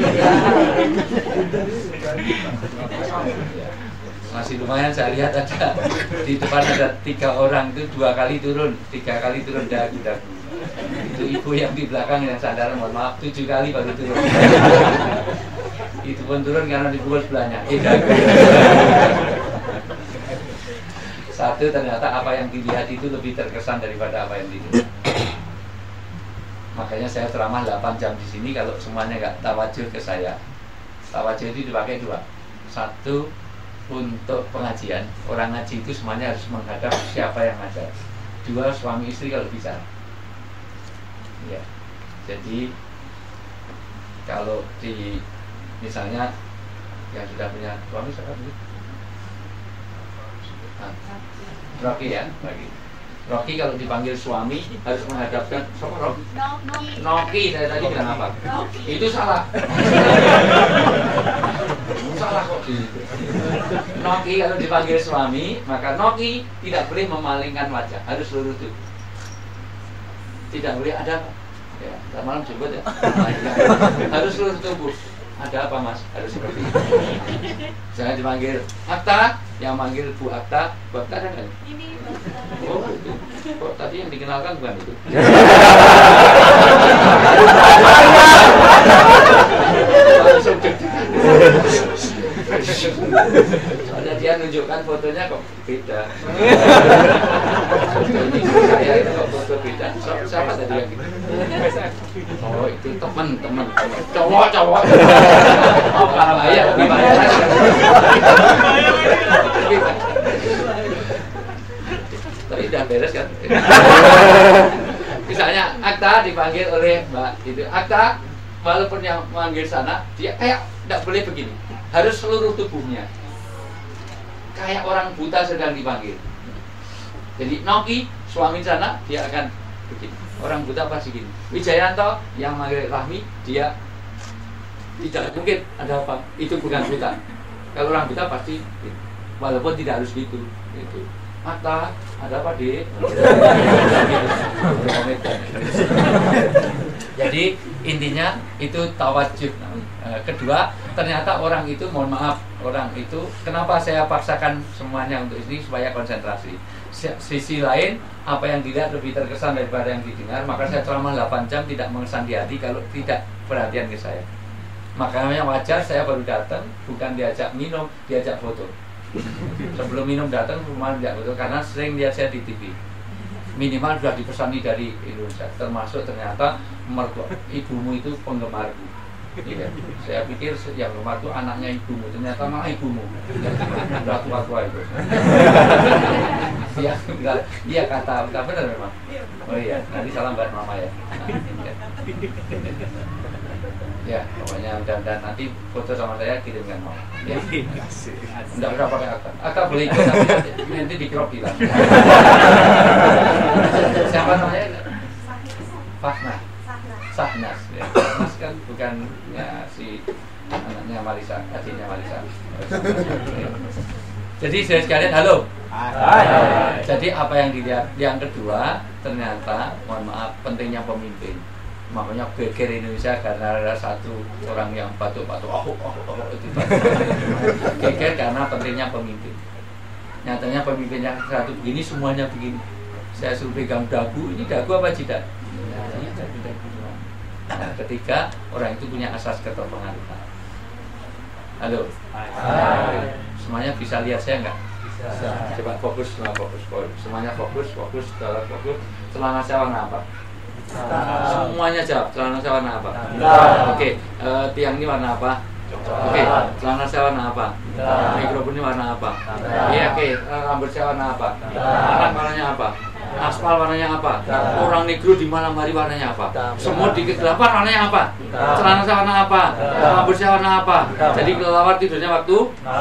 Masih lumayan, saya lihat ada di depan ada 3 orang itu 2 kali turun, 3 kali turun dagu. Itu ibu yang di belakang yang sadar, mohon maaf, 7 kali baru turun. Itu pun turun karena dipukul sebelahnya. Dagu. Satu, ternyata apa yang dilihat itu lebih terkesan daripada apa yang dilihat. Makanya saya ceramah 8 jam di sini kalau semuanya nggak tawajuh ke saya. Tawajuh itu dipakai 2. 1 untuk pengajian. Orang ngaji itu semuanya harus menghadap siapa yang ngajar. 2 suami istri kalau bisa. Ya. Jadi kalau di misalnya yang sudah punya suami siapa dulu? Rocky ya, Rocky kalau dipanggil suami harus menghadapkan siapa Rocky? Noki, saya tadi bilang apa? Itu salah. Salah kok. Noki kalau dipanggil suami, maka Noki tidak boleh memalingkan wajah, harus lurus tubuh. Tidak boleh ada apa? Ya, malam jemput ya. Harus lurus tubuh. Ada apa mas? Harus seperti itu. Jangan dipanggil Akta, yang manggil Bu Akta ada nggak? Ini Oh itu. Kok tadi yang dikenalkan bukan itu? Langsung soalnya dia nunjukkan fotonya kok beda. Ini saya itu kok foto beda. Siapa tadi yang gitu? Oh itu teman cowok. Oh bahaya, lebih bahaya. Tapi udah beres kan? Misalnya Akta dipanggil oleh Mbak itu Akta, walaupun yang manggil sana dia kayak tidak boleh begini, harus seluruh tubuhnya kayak orang buta sedang dipanggil. Jadi Noki suami sana dia akan begini, orang buta pasti gini. Wijayanto yang manggil Rahmi dia tidak mungkin ada apa, itu bukan buta. Kalau orang buta pasti gitu. Walaupun tidak harus gitu. Mata, ada apa Dek? Jadi intinya itu tawajuh. Kedua, ternyata orang itu, mohon maaf, orang itu kenapa saya paksakan semuanya untuk ini supaya konsentrasi. Sisi lain, apa yang dilihat lebih terkesan daripada yang didengar, maka saya ceramah 8 jam tidak mengesan di hati kalau tidak perhatian ke saya. Makanya wajar saya baru datang, bukan diajak minum, diajak foto. Sebelum minum datang rumah tidak betul karena sering lihat saya di TV. Minimal sudah dipesani dari Indonesia, termasuk ternyata mertua ibumu itu penggemarku. Iya. Saya pikir yang gemar itu anaknya ibumu, ternyata malah ibumu. Sudah tua-tua itu. Iya kata benar memang. Oh iya, nanti salam buat mama ya. Ya, pokoknya dan nanti foto sama saya kirimkan mau. Ya. Enggak usah pakai akta. Akta boleh ikut tapi nanti di-crop hilang. Siapa namanya? Sahnas. Ya. Mas kan bukan ya si anaknya Marisa, adiknya Marisa. Jadi saya sekalian halo. Hai. Jadi apa yang dilihat? Yang kedua, ternyata mohon maaf pentingnya pemimpin. Makanya geger Indonesia karena ada satu orang yang batuk-batuk itu geger karena pentingnya pemimpin. Nyatanya pemimpin yang satu begini semuanya begini. Saya suruh pegang dagu, ini dagu apa jidat? Nah, ketika orang itu punya asas keterpengaruhan. Halo. Hai. Semuanya bisa lihat saya enggak? Bisa. Coba fokus. Semuanya fokus. Celana saya warna apa? Semuanya jawab. Celana saya warna apa? Oke. Tiang ini warna apa? Oke. Celana saya warna apa? Mikrofon ini warna apa? Iya, oke. Rambut saya warna apa? Anak warnanya apa? Aspal warnanya apa? Orang negro di malam hari warnanya apa? Semut di kegelapan warnanya apa? Celana saya warna apa? Rambut saya warna apa? Jadi kelelawar tidurnya waktu?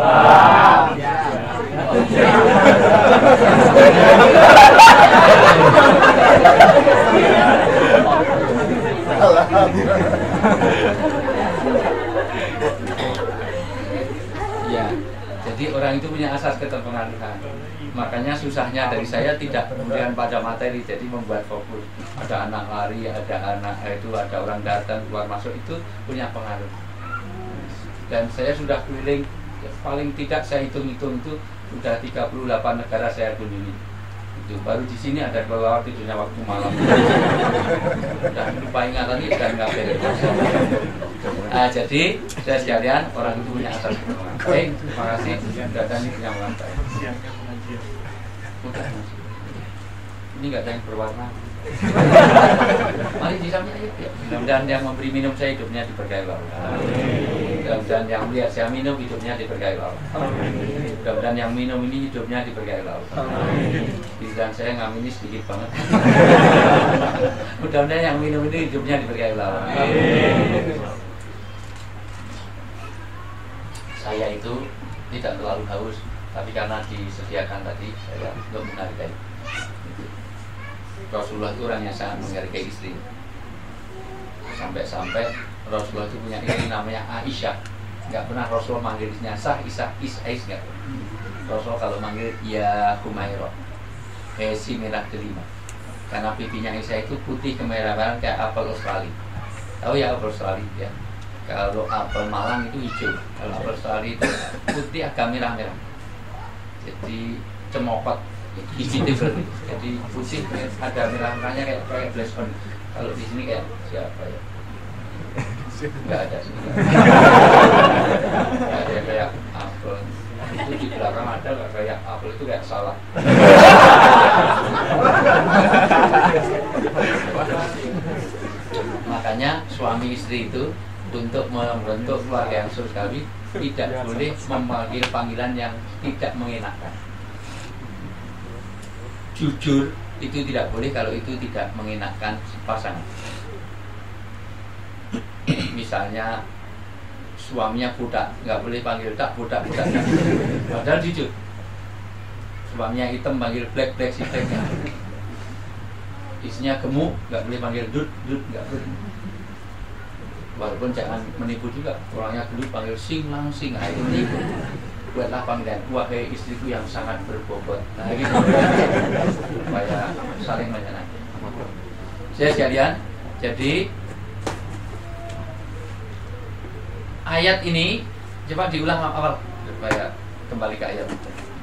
Ya, jadi orang itu punya asas keterpengaruhan. Makanya susahnya dari saya tidak kemudian pada materi, jadi membuat fokus. Ada anak lari, ada orang datang keluar masuk, itu punya pengaruh. Dan saya sudah keliling, paling tidak saya hitung-hitung itu sudah 38 negara saya kunjungi. Itu baru di sini ada kelelawar tidurnya waktu malam. Dan lupa ingatan ini dan nggak beres. Jadi saya sekalian orang itu punya asas keterpengaruhan. Baik, terima kasih. Datang ini punya lantai. Udah, ini nggak ada yang berwarna. Mari disamnya ayo. Mudah-mudahan yang memberi minum saya hidupnya diberkahi Allah. Mudah-mudahan yang melihat saya minum hidupnya diberkahi Allah. Mudah-mudahan yang minum ini hidupnya diberkahi Allah. Giliran saya ngamini sedikit banget. Mudah-mudahan yang minum ini hidupnya diberkahi Allah. Saya itu tidak terlalu haus, tapi karena disediakan tadi saya untuk menghargai. Rasulullah itu orang yang sangat menghargai istri. Sampai-sampai Rasulullah itu punya istri namanya Aisyah. Nggak pernah Rasulullah manggil istrinya Sah, Isah, Is, nggak. Rasulullah kalau manggil ya Humairah, si merah delima. Karena pipinya Aisyah itu putih kemerahan kayak apel Australia. Tahu ya apel Australia ya? Kalau apel Malang itu hijau, kalau apel Australia itu putih agak merah-merah. Jadi cemokot, hijau different. Jadi putih ada merah-merahnya kayak blason. Kalau di sini kayak siapa ya? Nggak ada sini. Nggak ada kayak apel. Itu di belakang ada nggak kayak apel itu kayak salah. Makanya suami istri itu untuk membentuk keluarga yang surgawi tidak boleh memanggil panggilan yang tidak mengenakan. Jujur itu tidak boleh kalau itu tidak mengenakan pasangan. Misalnya suaminya budak, nggak boleh panggil tak budak. Padahal jujur. Suaminya hitam panggil black si blacknya. Istrinya gemuk, nggak boleh panggil dud, nggak boleh. Walaupun jangan menipu juga, orangnya dulu panggil sing langsing, itu menipu. Buatlah panggilan, wahai istriku yang sangat berbobot. Nah gitu, supaya saling menyenangkan. Saya sekalian, jadi ayat ini coba diulang awal supaya kembali ke ayat.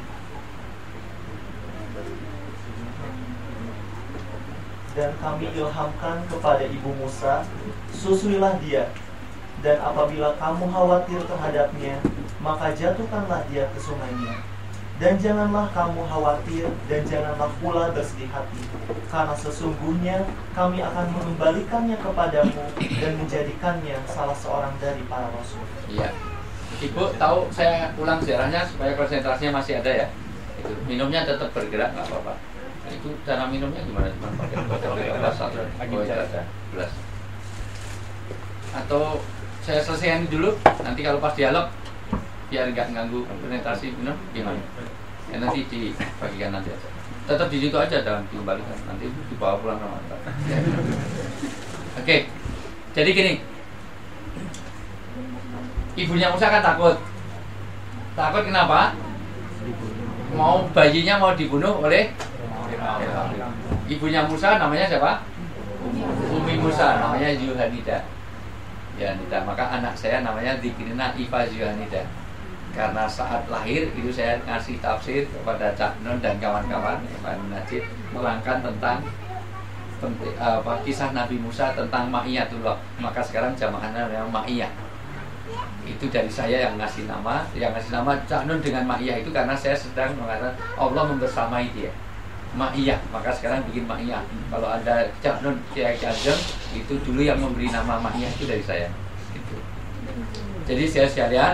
Dan kami ilhamkan kepada ibu Musa, susuilah dia, dan apabila kamu khawatir terhadapnya, maka jatuhkanlah dia ke sungainya. Dan janganlah kamu khawatir, dan janganlah pula bersedih hati, karena sesungguhnya kami akan mengembalikannya kepadamu dan menjadikannya salah seorang dari para rasul. Iya, Ibu tahu saya ulang sejarahnya supaya konsentrasinya masih ada ya. Itu minumnya tetap bergerak nggak apa-apa. Itu cara minumnya gimana? Cuma pakai botol gelas atau gelas? Atau saya selesaikan dulu, nanti kalau pas dialog biar nggak ganggu presentasi minum gimana? Ya nanti dibagikan nanti aja. Tetap di situ aja, jangan dikembalikan. Nanti dibawa pulang sama kita. Oke, jadi gini, ibunya Musa kan takut. Takut kenapa? Bayinya mau dibunuh oleh ibunya Musa, namanya siapa? Umi Musa, namanya Yuhanida. Ya, maka anak saya namanya Dzikrina Iva Yuhanida. Karena saat lahir itu saya ngasih tafsir kepada Cak Nun dan kawan-kawan Pak Najib menerangkan tentang kisah Nabi Musa tentang Ma'iyatullah. Maka sekarang jamaahnya memang Ma'iyah. Itu dari saya yang ngasih nama Cak Nun dengan Ma'iyah itu karena saya sedang mengatakan Allah membersamai dia. Ma'iyah, maka sekarang bikin Ma'iyah. Kalau ada Cak Nun Kiai Ajeng, itu dulu yang memberi nama Ma'iyah itu dari saya. Gitu. Jadi saya sekalian,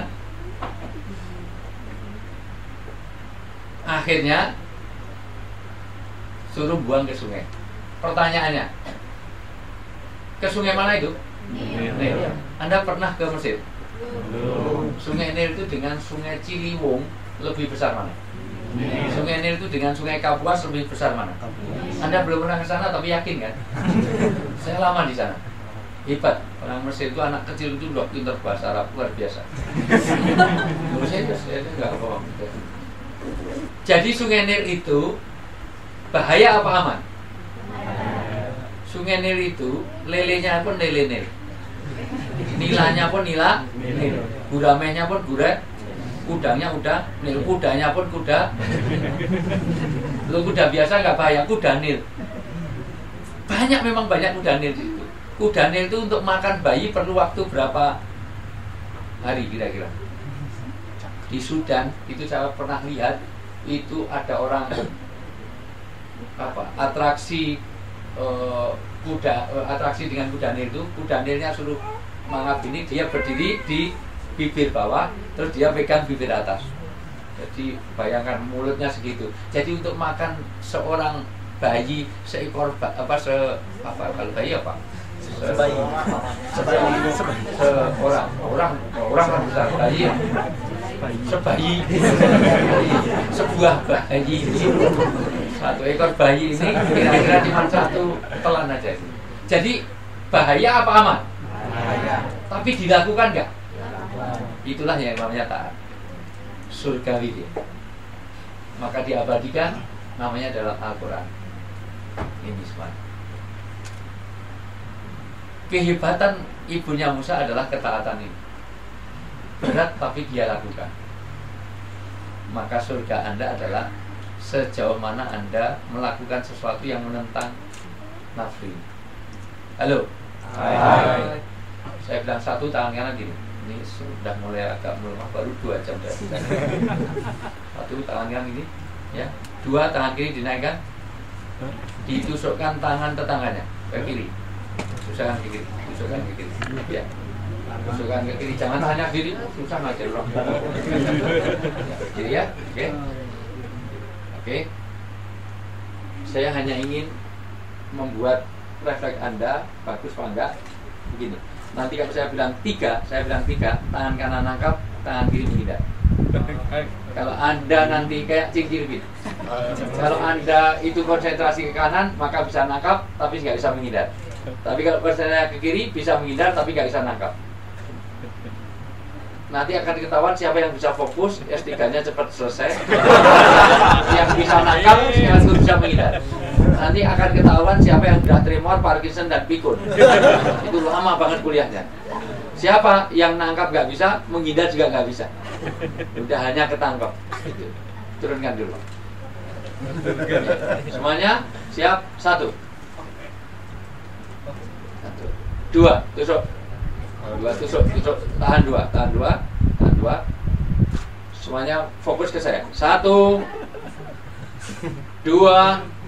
akhirnya suruh buang ke sungai. Pertanyaannya, ke sungai mana itu? Nil. Anda pernah ke Mesir? Sungai Nil itu dengan sungai Ciliwung lebih besar mana? Sungai Nil itu dengan sungai Kapuas lebih besar mana? Anda belum pernah ke sana tapi yakin kan? Saya lama di sana. Hebat. Orang Mesir itu anak kecil itu loh pintar bahasa Arab luar biasa. Saya enggak apa-apa. Jadi sungai Nil itu bahaya apa aman? Sungai Nil itu lelenya pun lele Nil, nilanya pun nila Nil, guramehnya pun gurame, udangnya udah Nil, kudanya pun kuda. Lu kuda biasa nggak bahaya, kuda Nil. Banyak, memang banyak kuda Nil itu. Kuda Nil itu untuk makan bayi perlu waktu berapa hari kira-kira? Di Sudan itu saya pernah lihat, itu ada orang atraksi atraksi dengan kuda nil itu, kuda nilnya suruh mangap ini, dia berdiri di bibir bawah, terus dia pegang bibir atas. Jadi bayangkan mulutnya segitu. Jadi untuk makan seorang bayi, seekor kalau bayi apa? Orang kan besar, bayi ya. Sebuah bayi ini, satu ekor bayi ini kira-kira cuma satu telan aja. Jadi bahaya apa aman? Bahaya. Tapi dilakukan nggak? Itulah yang namanya taat. Surgawi dia. Maka diabadikan, namanya dalam Al-Quran. Ini semua. Kehebatan ibunya Musa adalah ketaatan ini. Berat tapi dia lakukan. Maka surga Anda adalah sejauh mana Anda melakukan sesuatu yang menentang nafsu. Halo. Hai. Saya bilang satu, tangan kanan gini. Ini sudah mulai agak melemah, baru 2 jam dari satu, tangan kanan ini, ya. 2, tangan kiri dinaikkan, ditusukkan tangan tetangganya ke kiri, tusukkan ke kiri, tusukkan ke kiri, ya. Tusukkan ke kiri, jangan hanya kiri, susah ngajar orang. Kiri ya, oke. Oke. Saya hanya ingin membuat refleks Anda bagus apa enggak, begini. Nanti kalau saya bilang 3, tangan kanan nangkap, tangan kiri menghindar. Kalau Anda nanti kayak cincin gitu. Kalau Anda itu konsentrasi ke kanan, maka bisa nangkap, tapi nggak bisa menghindar. Tapi kalau konsentrasi ke kiri, bisa menghindar, tapi nggak bisa nangkap. Nanti akan ketahuan siapa yang bisa fokus, S3-nya cepat selesai. Yang bisa nangkap, yang bisa menghindar. Nanti akan ketahuan siapa yang sudah tremor, Parkinson, dan pikun. Itu lama banget kuliahnya. Siapa yang nangkap nggak bisa, menghindar juga nggak bisa. Udah hanya ketangkep. Turunkan dulu. Semuanya siap? 1, 2, tusuk. 2, tusuk. Tahan 2. Semuanya fokus ke saya. 1, 2.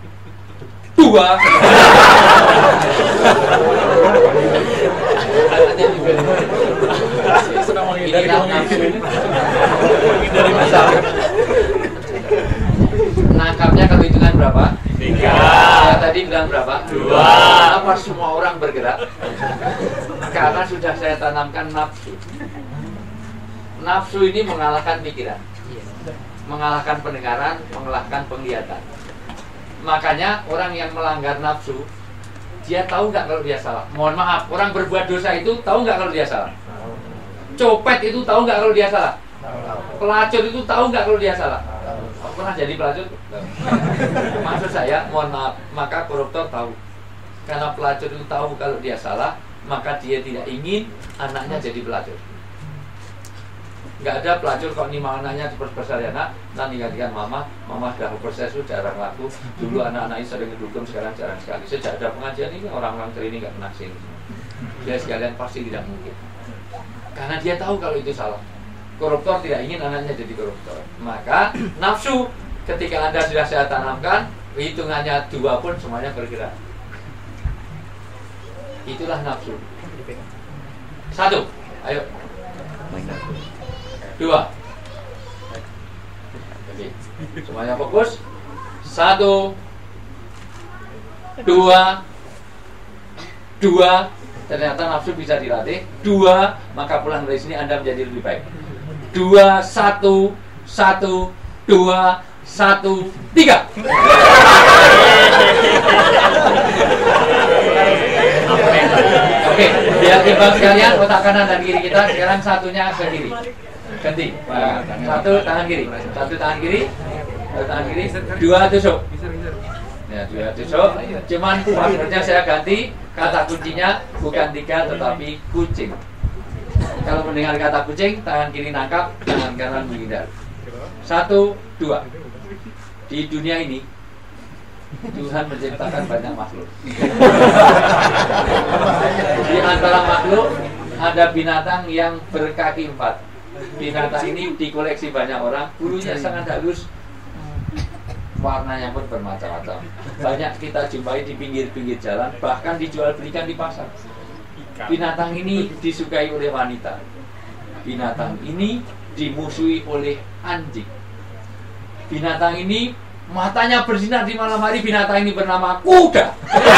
Nangkapnya kalau hitungan berapa? 3. Saya tadi bilang berapa? 2. Kenapa semua orang bergerak? Karena sudah saya tanamkan nafsu. Nafsu ini mengalahkan pikiran, mengalahkan pendengaran, mengalahkan penglihatan. Makanya orang yang melanggar nafsu, dia tahu nggak kalau dia salah? Mohon maaf, orang berbuat dosa itu tahu nggak kalau dia salah? Copet itu tahu nggak kalau dia salah? Pelacur itu tahu nggak kalau dia salah? Pernah jadi pelacur? Maksud saya, mohon maaf, maka koruptor tahu. Karena pelacur itu tahu kalau dia salah, maka dia tidak ingin anaknya jadi pelacur. Nggak ada pelacur kok nimang anaknya cepat besar ya nak, nanti gantikan mama sudah proses itu jarang laku. Dulu anak-anak ini sering ngedukung, sekarang jarang sekali. Sejak ada pengajian ini orang-orang ini nggak pernah sini. Dia sekalian pasti tidak mungkin, karena dia tahu kalau itu salah. Koruptor tidak ingin anaknya jadi koruptor. Maka nafsu ketika Anda sudah saya tanamkan, hitungannya 2 pun semuanya bergerak. Itulah nafsu. 1, ayo. 2. Oke. Semuanya fokus. 1, 2. Ternyata nafsu bisa dilatih. 2, maka pulang dari sini Anda menjadi lebih baik. 2, 1, 2, 1, 3. Oke, biar imbang sekalian otak kanan dan kiri kita. Sekarang satunya ke kiri. Ganti. Satu tangan kiri. 2 tusuk. Ya, 2 tusuk. Cuman passwordnya saya ganti. Kata kuncinya bukan 3 tetapi kucing. Kalau mendengar kata kucing, tangan kiri nangkap, tangan kanan menghindar. 1, 2. Di dunia ini Tuhan menciptakan banyak makhluk. Di antara makhluk ada binatang yang berkaki 4. Binatang ini dikoleksi banyak orang. Bulunya sangat halus, warnanya pun bermacam-macam. Banyak kita jumpai di pinggir-pinggir jalan, bahkan dijual belikan di pasar. Binatang ini disukai oleh wanita. Binatang ini dimusuhi oleh anjing. Binatang ini matanya bersinar di malam hari. Binatang ini bernama kuda.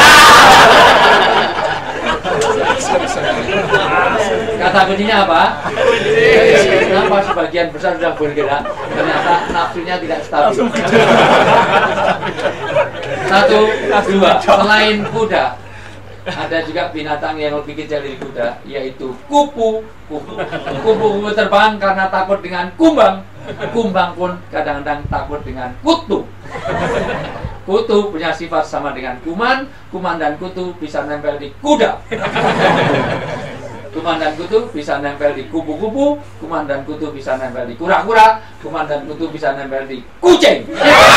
Kata kuncinya apa? Kenapa sebagian besar sudah bergerak? Ternyata nafsunya tidak stabil. Satu, dua. Selain kuda, ada juga binatang yang lebih kecil dari kuda, yaitu kupu. Kupu terbang karena takut dengan kumbang. Kumbang pun kadang-kadang takut dengan kutu. Kutu punya sifat sama dengan kuman. Kuman dan kutu bisa nempel di kuda. Kuman dan kutu bisa nempel di kupu-kupu. Kuman dan kutu bisa nempel di kura-kura. Kuman dan kutu bisa nempel di kucing.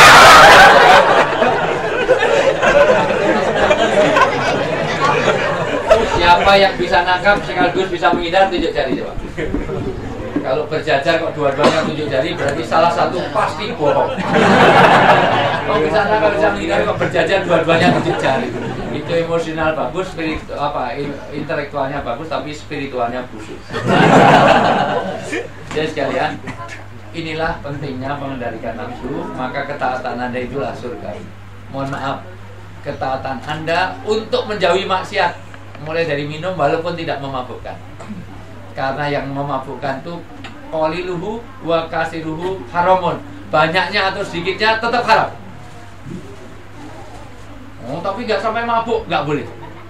Siapa yang bisa nangkap sekaligus bisa menghindar, tunjuk jari coba. Kalau berjajar kok dua-duanya tunjuk jari, berarti salah satu pasti bohong. Kalau bisa nangkap bisa menghindar kok berjajar dua-duanya tunjuk jari, itu emosional bagus, intelektualnya bagus, tapi spiritualnya busuk. Jadi sekalian, inilah pentingnya mengendalikan nafsu. Maka ketaatan Anda itulah surga. Mohon maaf, ketaatan Anda untuk menjauhi maksiat, mulai dari minum walaupun tidak memabukkan. Karena yang memabukkan itu qaliluhu wa kasiruhu haramun. Banyaknya atau sedikitnya tetap haram. Oh, tapi nggak sampai mabuk, nggak boleh.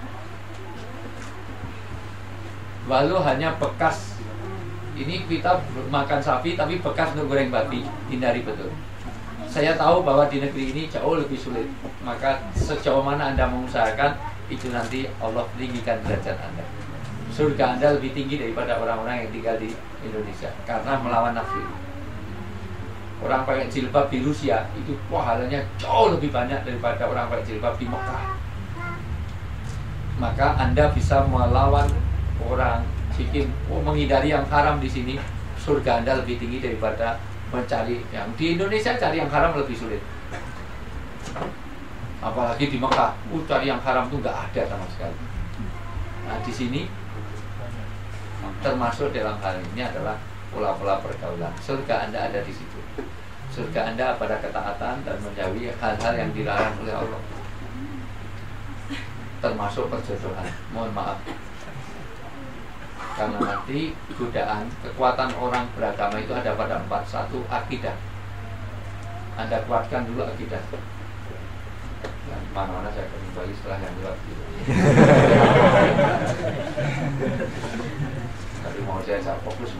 Walau hanya bekas. Ini kita makan sapi tapi bekas untuk goreng babi, hindari betul. Saya tahu bahwa di negeri ini jauh lebih sulit. Maka sejauh mana Anda mengusahakan, itu nanti Allah tinggikan derajat Anda. Surga Anda lebih tinggi daripada orang-orang yang tinggal di Indonesia karena melawan nafsu. Orang pakai jilbab di Rusia itu pahalanya jauh lebih banyak daripada orang pakai jilbab di Mekah. Maka Anda bisa melawan orang bikin menghindari yang haram di sini. Surga Anda lebih tinggi daripada mencari yang di Indonesia. Cari yang haram lebih sulit. Apalagi di Mekah, cari yang haram itu nggak ada sama sekali. Nah di sini termasuk dalam hal ini adalah pola-pola pergaulan. Surga Anda ada di situ. Surga Anda pada ketaatan dan menjauhi hal-hal yang dilarang oleh Allah. Termasuk perjodohan. Mohon maaf. Karena nanti godaan, kekuatan orang beragama itu ada pada 4. 1, akidah. Anda kuatkan dulu akidah. Dan mana-mana saya akan kembali setelah yang lewat itu. Tapi mau saya fokus.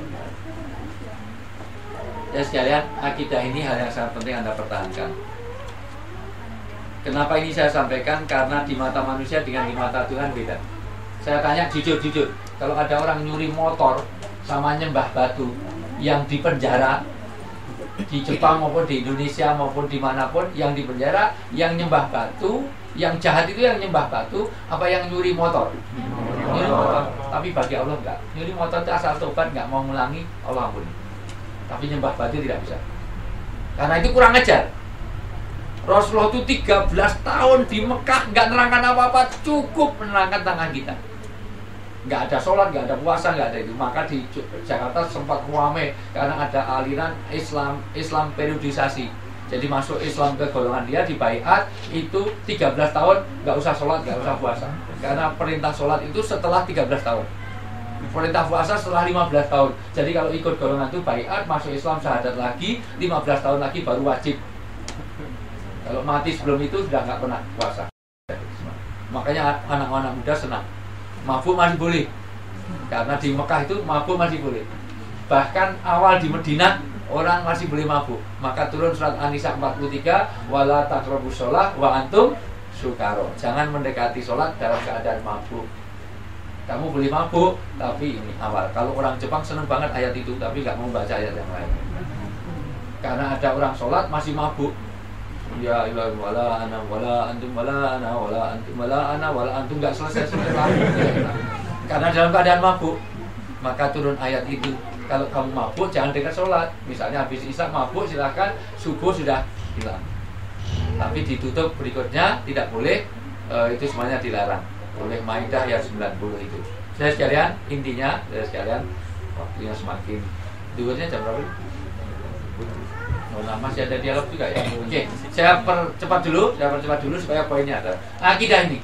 Ya sekalian, akidah ini hal yang sangat penting Anda pertahankan. Kenapa ini saya sampaikan? Karena di mata manusia dengan di mata Tuhan beda. Saya tanya jujur-jujur, kalau ada orang nyuri motor sama nyembah batu yang di penjara di Jepang maupun di Indonesia maupun dimanapun, yang di penjara yang nyembah batu, yang jahat itu yang nyembah batu, apa yang nyuri motor? Nyuri motor. Tapi bagi Allah enggak. Nyuri motor itu asal tobat, enggak mau ngulangi, Allah ampuni. Tapi nyembah batu tidak bisa. Karena itu kurang ajar. Rasulullah itu 13 tahun di Mekah enggak nerangkan apa-apa, cukup menerangkan tangan kita. Nggak ada sholat, nggak ada puasa, nggak ada itu. Maka di Jakarta sempat ramai karena ada aliran Islam periodisasi. Jadi masuk Islam ke golongan dia di baiat itu 13 tahun nggak usah sholat, nggak usah puasa. Karena perintah sholat itu setelah 13 tahun. Perintah puasa setelah 15 tahun. Jadi kalau ikut golongan itu baiat, masuk Islam syahadat lagi, 15 tahun lagi baru wajib. Kalau mati sebelum itu sudah nggak pernah puasa. Makanya anak-anak muda senang. Mabuk masih boleh. Karena di Mekah itu mabuk masih boleh. Bahkan awal di Madinah orang masih boleh mabuk. Maka turun surat An-Nisa 43, wala taqrabus shalah wa antum sukaro. Jangan mendekati sholat dalam keadaan mabuk. Kamu boleh mabuk, tapi ini awal. Kalau orang Jepang seneng banget ayat itu, tapi nggak mau baca ayat yang lain. Karena ada orang sholat masih mabuk. Ya ilah wala ana wala antum wala ana wala antum wala ana wala antum, nggak selesai lagi. Karena dalam keadaan mabuk. Maka turun ayat itu. Kalau kamu mabuk jangan dekat sholat. Misalnya habis isya mabuk, silahkan subuh sudah hilang. Tapi ditutup berikutnya tidak boleh, itu semuanya dilarang oleh Maidah ayat 90 itu. Saya sekalian, intinya saya sekalian, waktunya semakin duhurnya jam berapa? Nah, masih ada dialog juga ya. Oke, saya percepat dulu supaya poinnya ada. Akidah ini.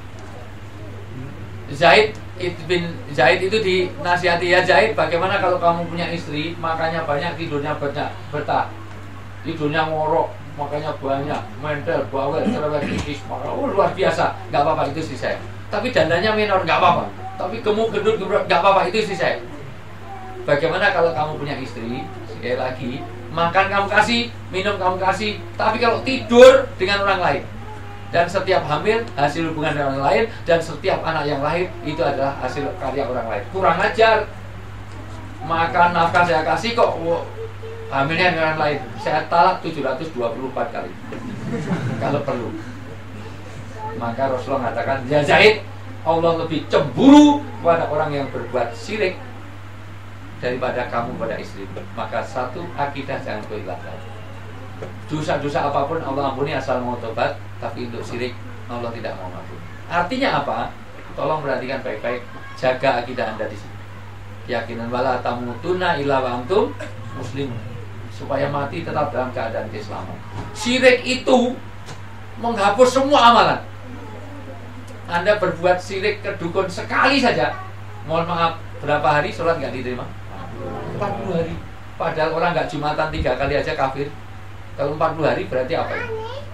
Zaid itu dinasihati, ya Zaid, bagaimana kalau kamu punya istri, makanya banyak, tidurnya banyak, betah, tidurnya ngorok, makanya banyak, mental, bawel, cerewet, kritis, luar biasa, nggak apa-apa, itu istri saya. Tapi dandanya minor, nggak apa-apa. Tapi gemuk, gendut, gebrek, nggak apa-apa, itu istri saya. Bagaimana kalau kamu punya istri, sekali lagi, makan kamu kasih, minum kamu kasih, tapi kalau tidur dengan orang lain, dan setiap hamil hasil hubungan dengan orang lain, dan setiap anak yang lahir itu adalah hasil karya orang lain. Kurang ajar. Makan nafkah saya kasih kok hamilnya dengan orang lain. Saya talak 724 kali kalau perlu. Maka Rasulullah mengatakan, ya Zaid, Allah lebih cemburu kepada orang yang berbuat syirik daripada kamu pada istri. Maka satu, akidah jangan kau hilangkan. Dosa-dosa apapun Allah ampuni asal mau tobat, tapi untuk syirik Allah tidak mau ampuni. Artinya apa? Tolong perhatikan baik-baik, jaga akidah Anda di sini. Keyakinan wala tamutunna illa wa antum muslimun, supaya mati tetap dalam keadaan keislaman. Syirik itu menghapus semua amalan. Anda berbuat syirik ke dukun sekali saja, mohon maaf, berapa hari sholat nggak diterima? 40 hari. Padahal orang nggak Jumatan 3 kali aja kafir. Kalau 40 hari berarti apa ya?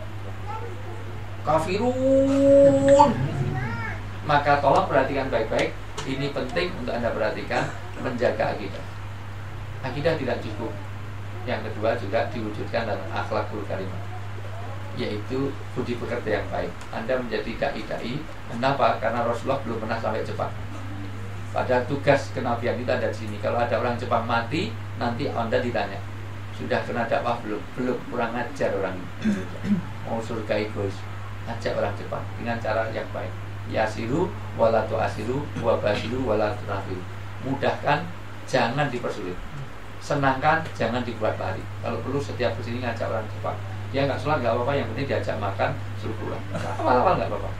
Kafirun. Maka tolong perhatikan baik-baik. Ini penting untuk Anda perhatikan, menjaga akidah. Akidah tidak cukup. Yang kedua juga diwujudkan dalam akhlakul karimah, yaitu budi pekerti yang baik. Anda menjadi dai-dai. Kenapa? Karena Rasulullah belum pernah sampai Jepang. Pada tugas kenabian itu ada di sini. Kalau ada orang Jepang mati, nanti Anda ditanya, sudah kena dakwah belum? Belum, kurang ajar orang ini. Mau surga egois. Ajak orang Jepang dengan cara yang baik. Yasiru wala tu'asiru wa basiru wala tunafiru. Mudahkan, jangan dipersulit. Senangkan, jangan dibuat lari. Kalau perlu setiap kesini ngajak orang Jepang. Dia nggak sholat nggak apa-apa, yang penting diajak makan, suruh pulang. Awal-awal nggak apa-apa.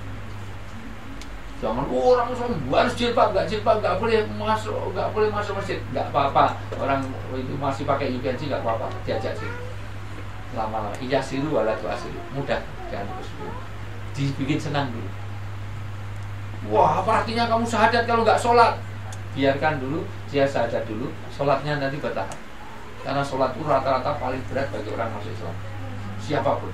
Jangan orang harus jilbab nggak boleh masuk masjid, nggak apa-apa. Orang itu masih pakai UPNC nggak apa-apa, diajak sini. Lama-lama, iya siru wala tu asiru, mudah, jangan dipersulit. Dibikin senang dulu. Wah, apa artinya kamu syahadat kalau nggak sholat? Biarkan dulu, dia syahadat dulu, sholatnya nanti bertahap. Karena sholat itu rata-rata paling berat bagi orang masuk Islam, siapapun.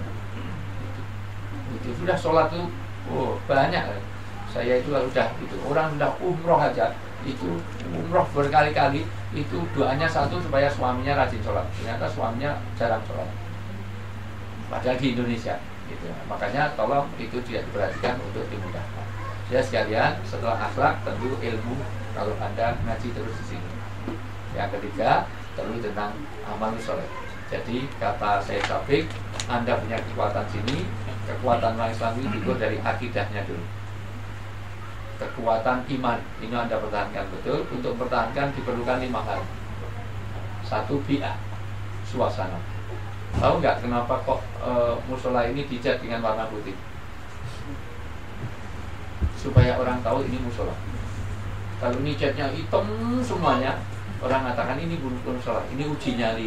Itu sudah sholat itu, banyak. Saya itu sudah itu orang sudah umroh aja, itu umroh berkali-kali, itu doanya satu supaya suaminya rajin sholat. Ternyata suaminya jarang sholat, padahal di Indonesia gitu. Makanya tolong itu tidak diperhatikan untuk dimudahkan. Ya sekalian, setelah akhlak tentu ilmu, kalau Anda ngaji terus di sini. Yang ketiga, tentu tentang amal soleh. Jadi kata saya Syafiq, Anda punya kekuatan sini, kekuatan orang Islam itu diukur dari akidahnya dulu. Kekuatan iman ini Anda pertahankan betul. Untuk pertahankan diperlukan 5 hal. 1, bi'ah, suasana. Tahu nggak kenapa kok musola ini dicat dengan warna putih? Supaya orang tahu ini musola. Kalau ini catnya hitam semuanya, orang mengatakan ini bukan musola, ini uji nyali.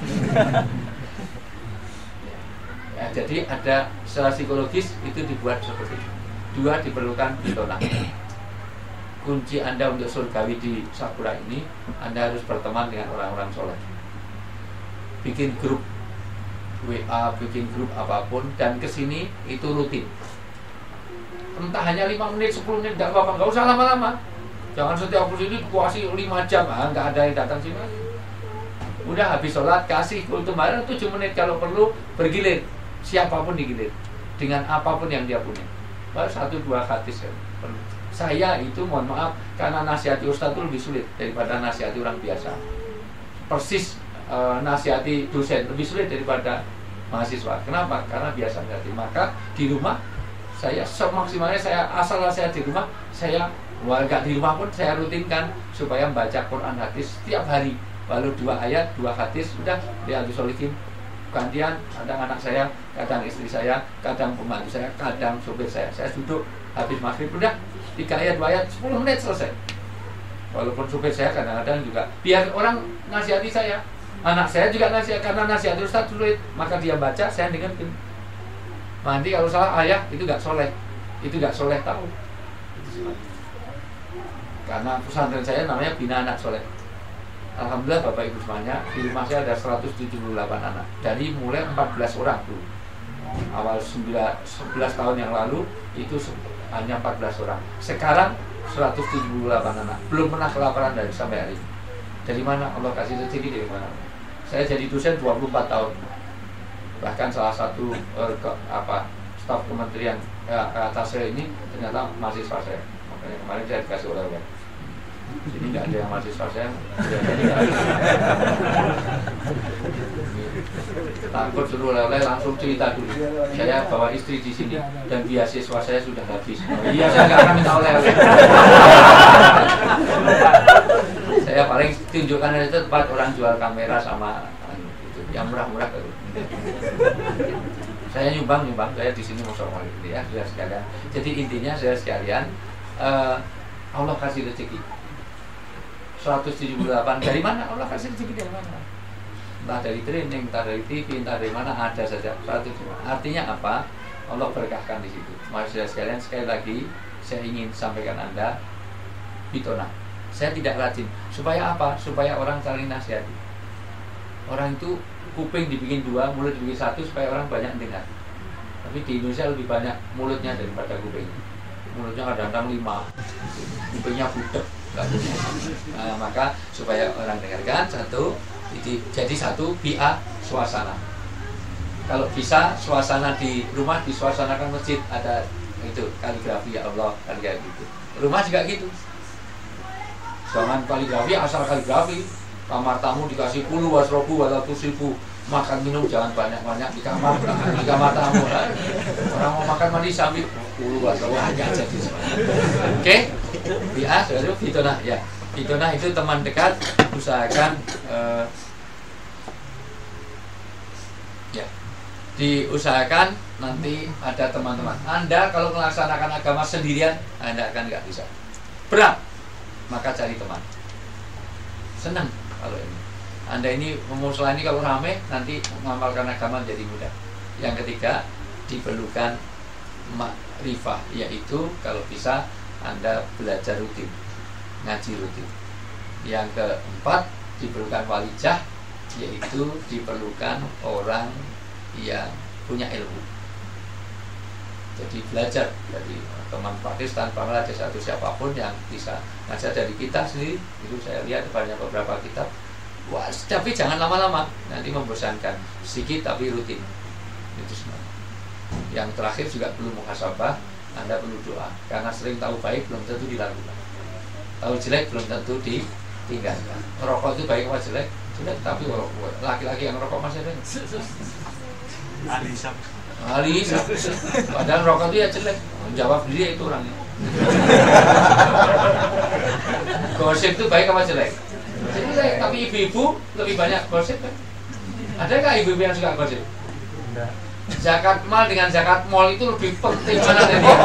Ya, jadi ada secara psikologis itu dibuat seperti itu. 2, diperlukan pitona. Kunci Anda untuk surgawi di Sakura ini, Anda harus berteman dengan orang-orang soleh. Bikin grup WA, bikin grup apapun, dan kesini itu rutin. Entah hanya 5 menit, 10 menit, tidak apa-apa, nggak usah lama-lama. Jangan setiap kesini puasi 5 jam, nggak ada yang datang sini. Udah habis sholat, kasih kultum bareng 7 menit, kalau perlu bergilir. Siapapun digilir, dengan apapun yang dia punya. Baru 1-2 hadis ya. Saya itu mohon maaf, karena nasihati ustadz itu lebih sulit daripada nasihati orang biasa. Persis nasihati dosen lebih sulit daripada mahasiswa. Kenapa? Karena biasa ngerti. Maka di rumah saya semaksimalnya, saya asal saya di rumah, saya nggak di rumah pun saya rutinkan supaya membaca Quran hadis setiap hari. Lalu 2 ayat, 2 hadis, sudah Riyadhus Shalihin gantian, kadang anak saya, kadang istri saya, kadang pembantu saya, kadang sopir saya. Saya duduk habis maghrib udah 3 ayat 2 ayat 10 menit selesai. Walaupun sopir saya kadang-kadang juga biar orang nasihati saya, anak saya juga nasihat, karena nasihat Ustaz sulit, maka dia baca, saya dengerin. Nanti kalau salah ayah itu gak soleh, tahu. Karena pesantren saya namanya Bina Anak Soleh. Alhamdulillah Bapak Ibu semuanya, di rumah saya ada 178 anak. Dari mulai 14 orang dulu. Awal 11 tahun yang lalu itu hanya 14 orang. Sekarang 178 anak. Belum pernah kelaparan dari sampai hari ini. Dari mana Allah kasih rezeki, dari mana? Saya jadi dosen 24 tahun. Bahkan salah satu staf kementerian atas saya ini ternyata mahasiswa saya. Makanya kemarin saya dikasih oleh-oleh. Jadi nggak ada yang mahasiswa saya. Takut suruh oleh-oleh, langsung cerita dulu. Saya bawa istri di sini dan beasiswa saya sudah habis. Iya, saya nggak akan minta oleh-oleh. Saya paling tunjukkan itu tempat orang jual kamera sama yang murah-murah. Saya nyumbang, saya di sini mau soal gitu ya, sudah sekalian. Jadi intinya saya sekalian, Allah kasih rezeki 178. Dari mana Allah kasih rezeki, dari mana? Entah dari training, entah dari TV, entah dari mana, ada saja. Artinya apa? Allah berkahkan di situ. Mari sudah sekalian, sekali lagi saya ingin sampaikan Anda, Bitona, saya tidak rajin. Supaya apa? Supaya orang saling nasihati. Orang itu kuping dibikin 2, mulut dibikin 1 supaya orang banyak dengar. Tapi di Indonesia lebih banyak mulutnya daripada kuping. Mulutnya kadang-kadang 5, kupingnya budak. Nah, maka supaya orang dengarkan, jadi satu bi'a suasana. Kalau bisa suasana di rumah disuasanakan masjid, ada itu kaligrafi ya Allah, kan kayak gitu. Rumah juga gitu. Jangan kaligrafi asal kaligrafi. Kamar tamu dikasih puluh wasrobu walatus ribu, makan minum jangan banyak-banyak di kamar tamu. Orang mau makan mandi sambil puluh wasrobu aja jadi. Oke, biasa itu Bitona ya. Bitona itu teman dekat, usahakan ya, diusahakan nanti ada teman-teman. Anda kalau melaksanakan agama sendirian, Anda akan nggak bisa. Berat, maka cari teman. Senang. Kalau ini, Anda ini musola ini kalau ramai nanti mengamalkan agama jadi mudah. Yang ketiga, diperlukan makrifah, yaitu kalau bisa Anda belajar rutin, ngaji rutin. Yang keempat, diperlukan walijah, yaitu diperlukan orang yang punya ilmu. Jadi belajar dari teman praktis tanpa belajar satu siapapun yang bisa ngajar dari kita sendiri. Itu saya lihat banyak beberapa kitab. Wah, tapi jangan lama-lama, nanti membosankan. Sedikit tapi rutin. Itu semua. Yang terakhir juga perlu muhasabah. Anda perlu doa, karena sering tahu baik belum tentu dilakukan. Tahu jelek belum tentu ditinggalkan. Rokok itu baik apa jelek? Jelek, tapi laki-laki yang rokok masih ada. Alisa. Padahal rokok itu ya jelek. Jawab dia itu orangnya. Gosip itu baik apa jelek? Jelek, tapi ibu-ibu lebih banyak gosip kan? Ada nggak ibu-ibu yang suka gosip? Zakat mal dengan zakat mall itu lebih penting mana dari dia?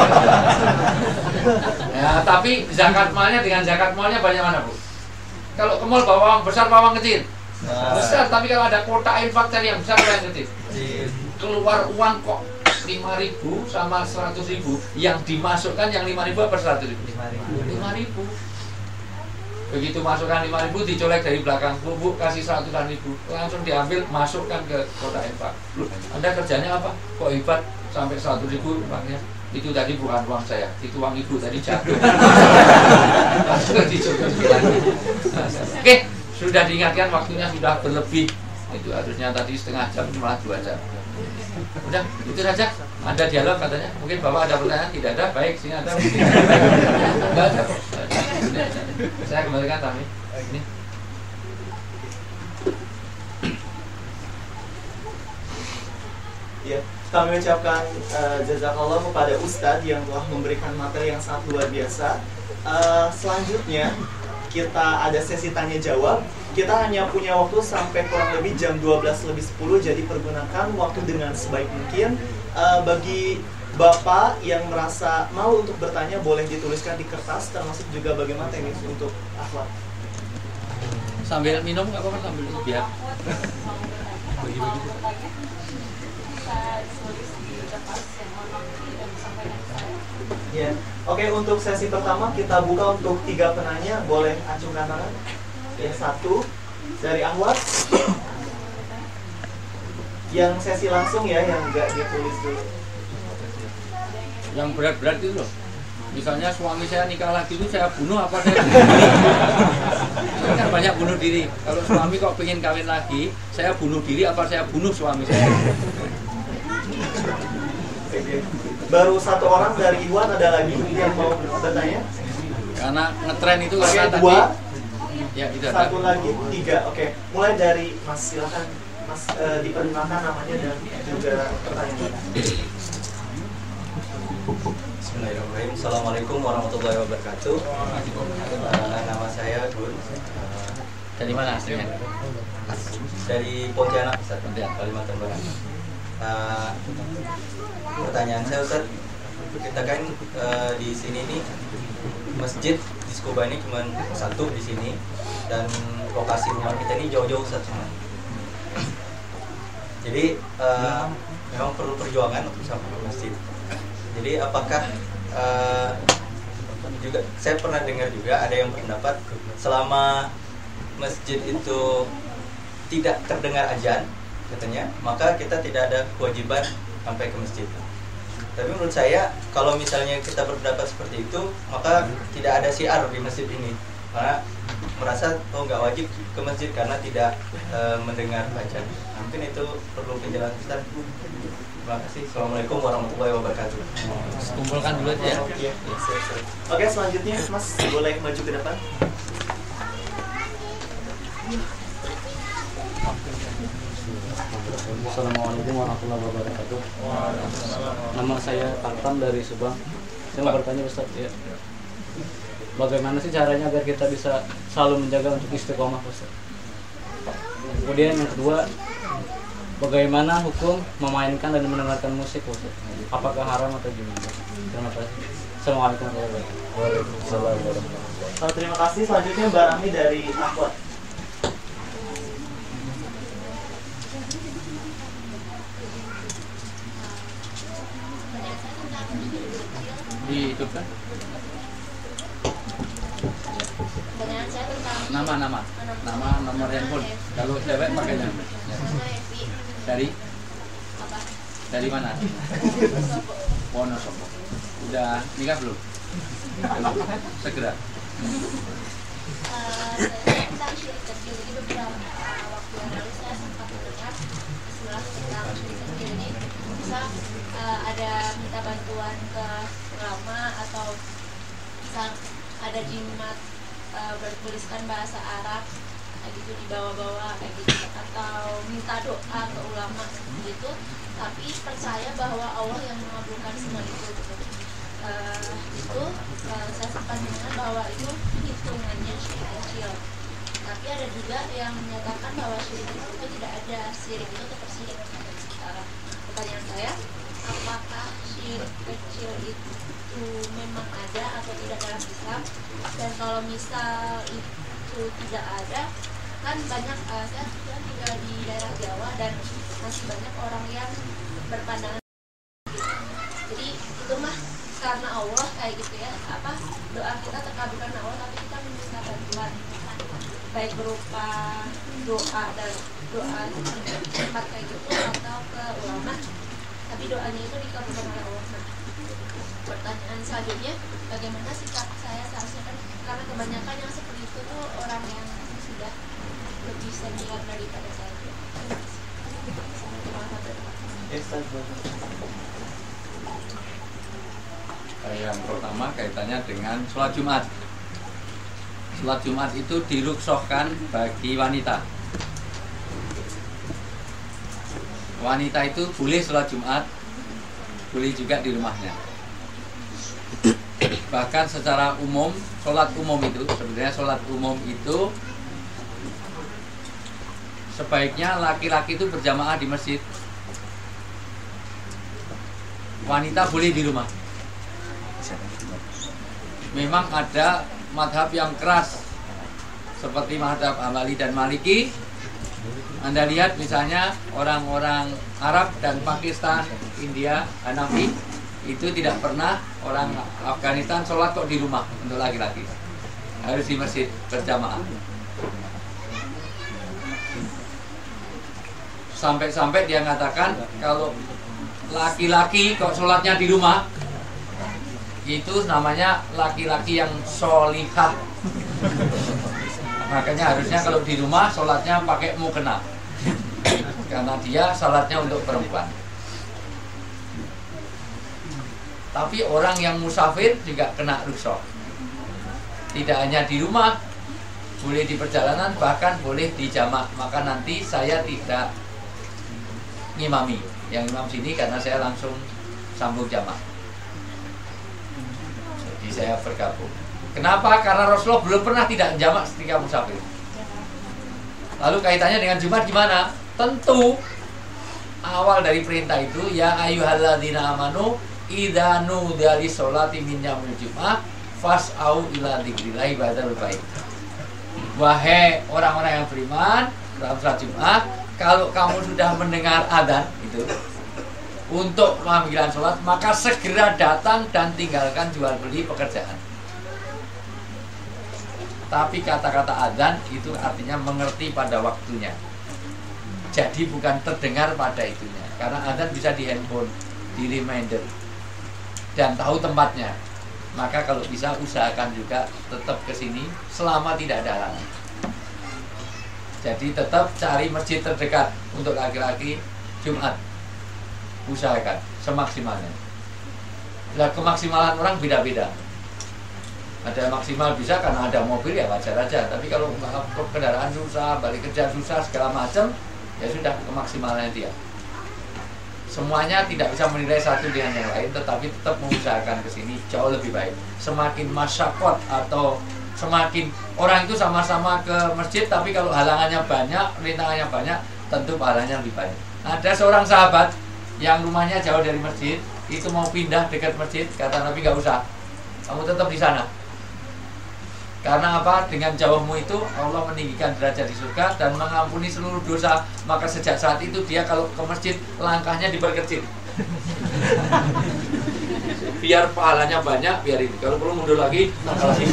Ya, tapi zakat malnya dengan zakat mallnya banyak mana, Bu? Kalau ke mall bawang besar, bawang kecil. Besar, tapi kalau ada kota infak cari yang besar yang kecil. Keluar uang kok 5.000 sama 100.000, yang dimasukkan yang 5.000 apa 100.000? 5.000. Begitu masukkan 5.000 dicolek dari belakang, Bu kasih 100.000, langsung diambil masukkan ke kotak infak. Loh, Anda kerjanya apa? Kok hebat sampai 100.000 uangnya? Itu tadi bukan uang saya, itu uang ibu tadi jatuh. Langsung dicolek lagi. Oke, sudah diingatkan waktunya sudah berlebih. Itu harusnya tadi setengah jam, cuma 2 jam. Udah, itu saja. Ada dialog katanya. Mungkin Bapak ada pertanyaan? Tidak ada. Baik, sini ada. Tidak ada. Saya kembalikan Tami. Ini. Ya, kami ucapkan jazakallah kepada Ustadz yang telah memberikan materi yang sangat luar biasa. Selanjutnya kita ada sesi tanya jawab. Kita hanya punya waktu sampai kurang lebih jam 12:10, jadi pergunakan waktu dengan sebaik mungkin. Bagi Bapak yang merasa malu untuk bertanya, boleh dituliskan di kertas, termasuk juga bagaimana teknik untuk akhlak. Sambil minum nggak apa-apa, sambil biar Ya, oke, untuk sesi pertama kita buka untuk 3 penanya, boleh acungkan tangan. Yang 1 dari Ahwat. Yang sesi langsung ya, yang nggak ditulis dulu. Yang berat-berat itu loh. Misalnya suami saya nikah lagi itu saya bunuh apa saya kan banyak bunuh diri. Kalau suami kok pengen kawin lagi, saya bunuh diri apa saya bunuh suami saya? Baru 1 orang dari Iwan, ada lagi yang mau bertanya? Karena ngetren itu karena Oke, 2. Ya, itu 1 lagi, 3. Oke, mulai dari Mas, silakan Mas, diperkenalkan namanya dan juga pertanyaan. Bismillahirrahmanirrahim. Assalamualaikum warahmatullahi wabarakatuh. Nama saya Gun. Dari mana aslinya? Dari Pontianak, Ustaz. Kalimantan Barat. Pertanyaan saya, Ustaz, kita kan di sini nih masjid di Tsukuba ini cuma 1 di sini, dan lokasi rumah kita ini jauh-jauh, Ustaz. Jadi memang perlu perjuangan untuk sampai ke masjid. Jadi apakah juga saya pernah dengar juga ada yang berpendapat selama masjid itu tidak terdengar azan katanya, maka kita tidak ada kewajiban sampai ke masjid. Tapi menurut saya kalau misalnya kita berpendapat seperti itu, maka tidak ada syiar di masjid ini, karena merasa nggak wajib ke masjid karena tidak mendengar azan. Mungkin itu perlu penjelasan, Ustaz. Terima kasih. Assalamualaikum warahmatullahi wabarakatuh. Kumpulkan dulu aja. Oke, selanjutnya Mas boleh maju ke depan. Assalamualaikum warahmatullahi wabarakatuh. Nama saya Tartam dari Subang. Saya mau bertanya, Ustaz, ya, bagaimana sih caranya agar kita bisa selalu menjaga untuk istiqomah, Ustaz? Kemudian yang kedua, bagaimana hukum memainkan dan mendengarkan musik, Ustaz? Apakah haram atau gimana? Terima kasih. Assalamualaikum warahmatullahi wabarakatuh. Waalaikumsalam warahmatullahi wabarakatuh. Terima kasih. Selanjutnya Mbak Rami dari Ahwat. Di YouTube kan? Nama nomor handphone. Kalau cewek pakai nama. Dari mana? Wonosobo. Udah nikah belum? Segera. Tentang syirik kecil, jadi beberapa waktu yang lalu saya sempat mendengar istilah tentang syirik kecil ini bisa ada minta bantuan ke ulama, atau misal ada jimat bertuliskan bahasa Arab kayak gitu dibawa-bawa kayak gitu, atau minta doa ke ulama seperti itu, tapi percaya bahwa Allah yang mengabulkan semua itu gitu. Saya sempat mendengar bahwa itu hitungannya syirik kecil, tapi ada juga yang menyatakan bahwa syirik itu tidak ada, syirik itu tetap syirik. Pertanyaan saya, apakah syirik kecil itu memang ada atau tidak dalam Islam? Dan kalau misal itu tidak ada, kan banyak, saya tinggal di daerah Jawa dan masih banyak orang yang berpandangan gitu. Jadi itu mah karena Allah kayak gitu ya, apa doa kita terkabulkan Allah, tapi kita meminta bantuan baik berupa doa dan doa tempat kayak gitu atau ke ulama, tapi doanya itu dikabulkan oleh Allah. Nah, pertanyaan selanjutnya, bagaimana sikap saya seharusnya, kan karena kebanyakan yang seperti itu tuh orang yang sudah lebih senior daripada saya. Yang pertama kaitannya dengan sholat Jumat. Sholat Jumat itu diruksohkan bagi wanita. Wanita itu boleh sholat Jumat, boleh juga di rumahnya. Bahkan secara umum, sholat umum itu sebenarnya sholat umum itu sebaiknya laki-laki itu berjamaah di masjid, wanita boleh di rumah. Memang ada madhab yang keras seperti madhab Hambali dan Maliki. Anda lihat misalnya orang-orang Arab dan Pakistan, India, Hanafi itu tidak pernah orang Afghanistan sholat kok di rumah untuk laki-laki, harus di masjid berjamaah. Sampai-sampai dia mengatakan kalau laki-laki kok sholatnya di rumah, itu namanya laki-laki yang sholihah. Makanya harusnya kalau di rumah sholatnya pakai mukena, karena dia sholatnya untuk perempuan. Tapi orang yang musafir juga kena rukhsah. Tidak hanya di rumah, boleh di perjalanan, bahkan boleh di jamak. Maka nanti saya tidak ngimami, yang imam sini karena saya langsung sambung jamak. Jadi saya bergabung. Kenapa? Karena Rasulullah belum pernah tidak jamak ketika musafir. Lalu kaitannya dengan Jumat gimana? Tentu awal dari perintah itu ya ayyuhalladzina amanu idza nudiya lis-sholati min yaumil jumu'ah fas'au ila dzikrillahi ba'dal bait. Wahai orang-orang yang beriman, dalam salat Jumat, kalau kamu sudah mendengar adzan itu untuk panggilan sholat, maka segera datang dan tinggalkan jual beli pekerjaan. Tapi kata-kata adzan itu artinya mengerti pada waktunya. Jadi bukan terdengar pada itunya. Karena adzan bisa di handphone, di reminder, dan tahu tempatnya. Maka kalau bisa usahakan juga tetap ke sini selama tidak ada halangan. Jadi tetap cari masjid terdekat untuk laki-laki Jumat. Usahakan semaksimalnya. Nah, kemaksimalan orang beda-beda. Ada maksimal bisa karena ada mobil ya wajar aja. Tapi kalau kendaraan susah, balik kerja susah segala macam, ya sudah kemaksimalannya dia. Semuanya tidak bisa menilai satu dengan yang lain, tetapi tetap mengusahakan ke sini jauh lebih baik. Semakin masyarakat atau semakin orang itu sama-sama ke masjid, tapi kalau halangannya banyak, rintangannya banyak, tentu pahalanya lebih banyak. Ada seorang sahabat yang rumahnya jauh dari masjid, itu mau pindah dekat masjid, kata Nabi gak usah, kamu tetap di sana. Karena apa? Dengan jauhmu itu Allah meninggikan derajat di surga dan mengampuni seluruh dosa. Maka sejak saat itu dia kalau ke masjid langkahnya diperkecil. Biar pahalanya banyak, biar ini. Kalau perlu mundur lagi, langkah lagi,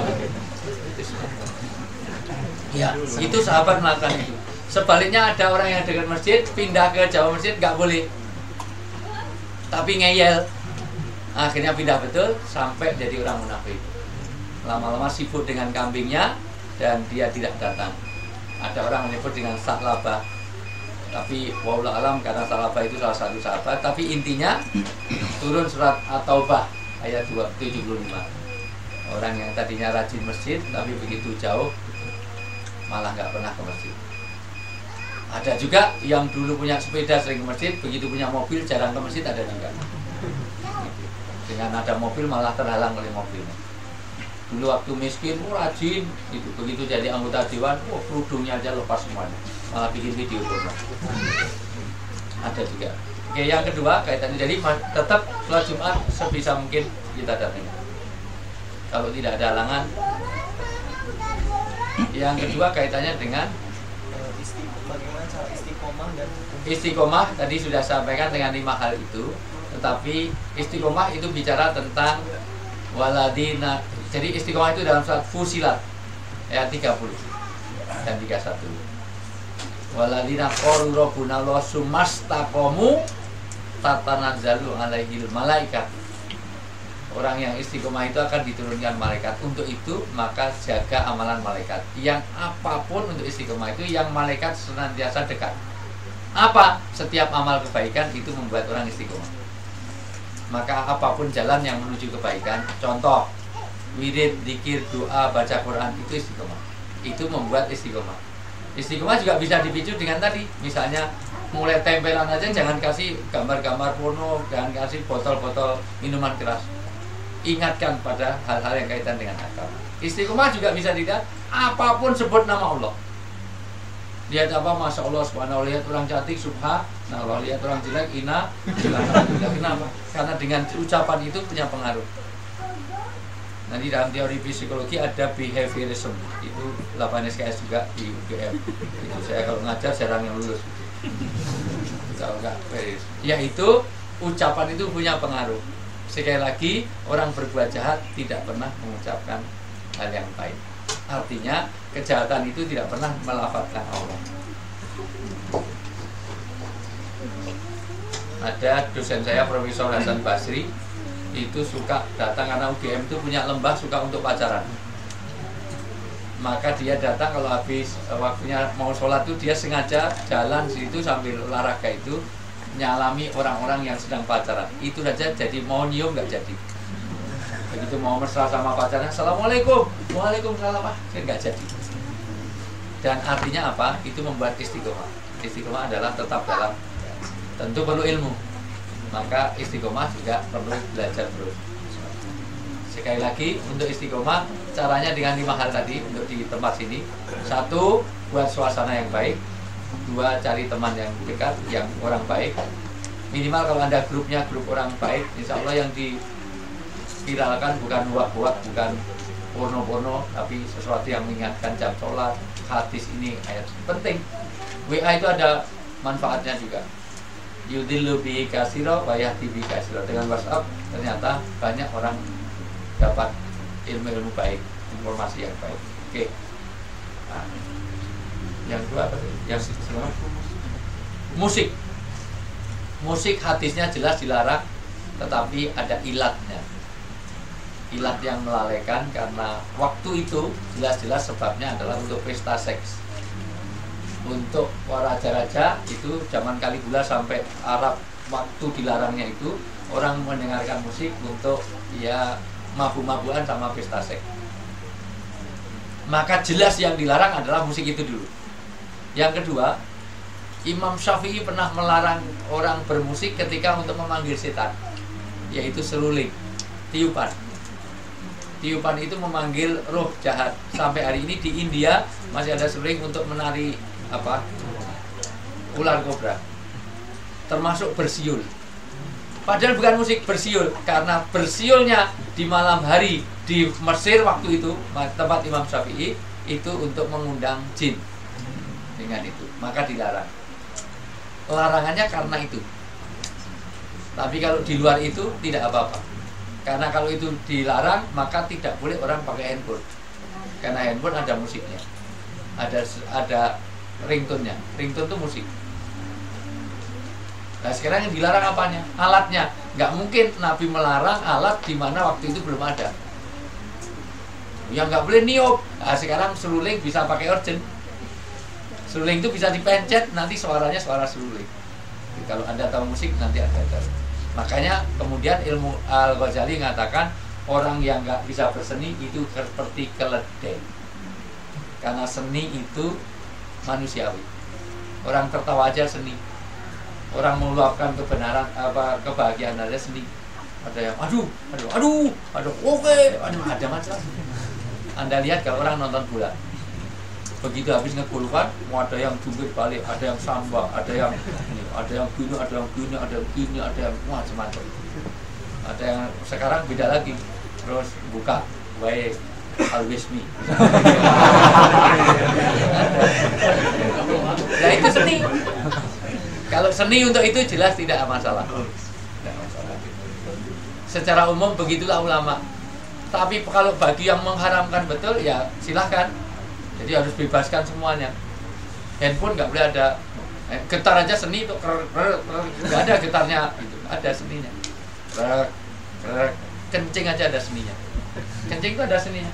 ya, itu sahabat melakukan itu. Sebaliknya ada orang yang dekat masjid pindah ke jauh masjid nggak boleh. Tapi ngeyel. Akhirnya pindah betul sampai jadi orang munafik. Lama-lama sibuk dengan kambingnya dan dia tidak datang. Ada orang menyebut dengan Sa'labah, tapi wallahu alam karena Sa'labah itu salah satu sahabat. Tapi intinya turun surat At-Taubah ayat 75. Orang yang tadinya rajin masjid tapi begitu jauh malah nggak pernah ke masjid. Ada juga yang dulu punya sepeda sering ke masjid, begitu punya mobil jarang ke masjid, ada juga. Dengan ada mobil malah terhalang oleh mobilnya. Dulu waktu miskin, rajin itu, begitu jadi anggota dewan, kerudungnya aja lepas semuanya, malah bikin video porno. Ada juga. Oke, yang kedua kaitannya, jadi tetap sholat Jumat sebisa mungkin kita datangi. Kalau tidak ada halangan. Yang kedua kaitannya dengan bagaimana cara istiqomah dan istiqomah. Tadi sudah sampaikan dengan 5 hal itu. Tetapi istiqomah itu bicara tentang waladina. Jadi istiqomah itu dalam surat Fusilat ayat 30 dan 31. Waladina qalu rabbuna Allah sumastaqamu tatanazzalu alaihil malaikat. Orang yang istiqomah itu akan diturunkan malaikat. Untuk itu maka jaga amalan malaikat. Yang apapun untuk istiqomah itu yang malaikat senantiasa dekat. Apa? Setiap amal kebaikan itu membuat orang istiqomah. Maka apapun jalan yang menuju kebaikan, contoh wirid, zikir, doa, baca Quran, itu istiqomah. Itu membuat istiqomah. Istiqomah juga bisa dipicu dengan tadi, misalnya mulai tempelan aja jangan kasih gambar-gambar porno, jangan kasih botol-botol minuman keras. ingatkan pada hal-hal yang kaitan dengan agama. Istiqomah juga bisa dilihat apapun sebut nama Allah. Lihat apa, Masya Allah, subhanallah, lihat orang cantik, subhanallah, lihat orang jelek, alhamdulillah. Kenapa? Karena dengan ucapan itu punya pengaruh. Nanti dalam teori psikologi ada behaviorism, itu 8 SKS juga di UGM. Itu saya kalau ngajar jarang yang lulus. Kalau enggak, yaitu ucapan itu punya pengaruh. Sekali lagi, orang berbuat jahat tidak pernah mengucapkan hal yang baik. Artinya kejahatan itu tidak pernah melafadzkan Allah. Ada dosen saya, Profesor Hasan Basri, itu suka datang karena UGM itu punya lembah suka untuk pacaran. Maka dia datang kalau habis waktunya mau sholat itu dia sengaja jalan situ sambil olahraga itu nyalami orang-orang yang sedang pacaran. Itu saja jadi mau nyium nggak jadi. Begitu mau mesra sama pacarnya, Assalamualaikum, Waalaikumsalam, nggak jadi. Dan artinya apa? Itu membuat istiqomah. Istiqomah adalah tetap dalam, tentu perlu ilmu. Maka istiqomah juga perlu belajar terus. Sekali lagi, untuk istiqomah caranya dengan 5 hal tadi untuk di tempat sini. 1, buat suasana yang baik. 2, cari teman yang dekat, yang orang baik. Minimal kalau Anda grupnya grup orang baik, insya Allah yang diviralkan bukan buat bukan porno-porno, tapi sesuatu yang mengingatkan jam sholat, hadis ini, ayat penting. WA itu ada manfaatnya juga. Yudillu bi kasiro wa yahdi bi kasiro. Dengan WhatsApp ternyata banyak orang dapat ilmu-ilmu baik, informasi yang baik. Oke. Nah, yang kedua apa? Yang kedua, musik. Musik hadisnya jelas dilarang, tetapi ada ilatnya. Ilat yang melalaikan karena waktu itu jelas-jelas sebabnya adalah untuk pesta seks. Untuk raja-raja itu zaman Kaligula sampai Arab, waktu dilarangnya itu orang mendengarkan musik untuk ya mabuk-mabukan sama pesta seks. Maka jelas yang dilarang adalah musik itu dulu. Yang kedua, Imam Syafi'i pernah melarang orang bermusik ketika untuk memanggil setan, yaitu seruling, tiupan. Tiupan itu memanggil roh jahat. Sampai hari ini di India masih ada seruling untuk menari apa? Ular kobra. Termasuk bersiul. Padahal bukan musik, bersiul. Karena bersiulnya di malam hari di Mesir waktu itu, tempat Imam Syafi'i, itu untuk mengundang jin. Dengan itu, maka dilarang. Larangannya karena itu. Tapi kalau di luar itu tidak apa-apa. Karena kalau itu dilarang, maka tidak boleh orang pakai handphone. Karena handphone ada musiknya, ada ringtone-nya. Ringtone itu musik. Nah sekarang yang dilarang apanya? Alatnya. Nggak mungkin Nabi melarang alat di mana waktu itu belum ada. Yang nggak boleh niup. Nah sekarang seruling bisa pakai urgent. Seruling itu bisa dipencet, nanti suaranya suara seruling. Jadi, kalau Anda tahu musik, nanti Anda tahu. Makanya kemudian ilmu Al-Ghazali mengatakan orang yang nggak bisa berseni itu seperti keledai. Karena seni itu manusiawi. Orang tertawa aja seni. Orang meluapkan kebenaran kebahagiaan aja seni. Ada yang aduh, oke, ada macam. Anda lihat kalau orang nonton bola, begitu habis ngegolkan, mau ada yang jungkir balik, ada yang samba, ada yang ini, ada yang gini, ada yang gini, ada yang gini, ada yang macam-macam. Ada yang sekarang beda lagi, terus buka, why always me. Nah itu seni. Kalau seni untuk itu jelas tidak masalah. Secara umum begitulah ulama. Tapi kalau bagi yang mengharamkan betul ya silahkan. Jadi harus bebaskan semuanya. Handphone nggak boleh ada. Getar aja seni itu nggak ada getarnya, gitu. Ada seninya. Kencing aja ada seninya. Kencing itu ada seninya.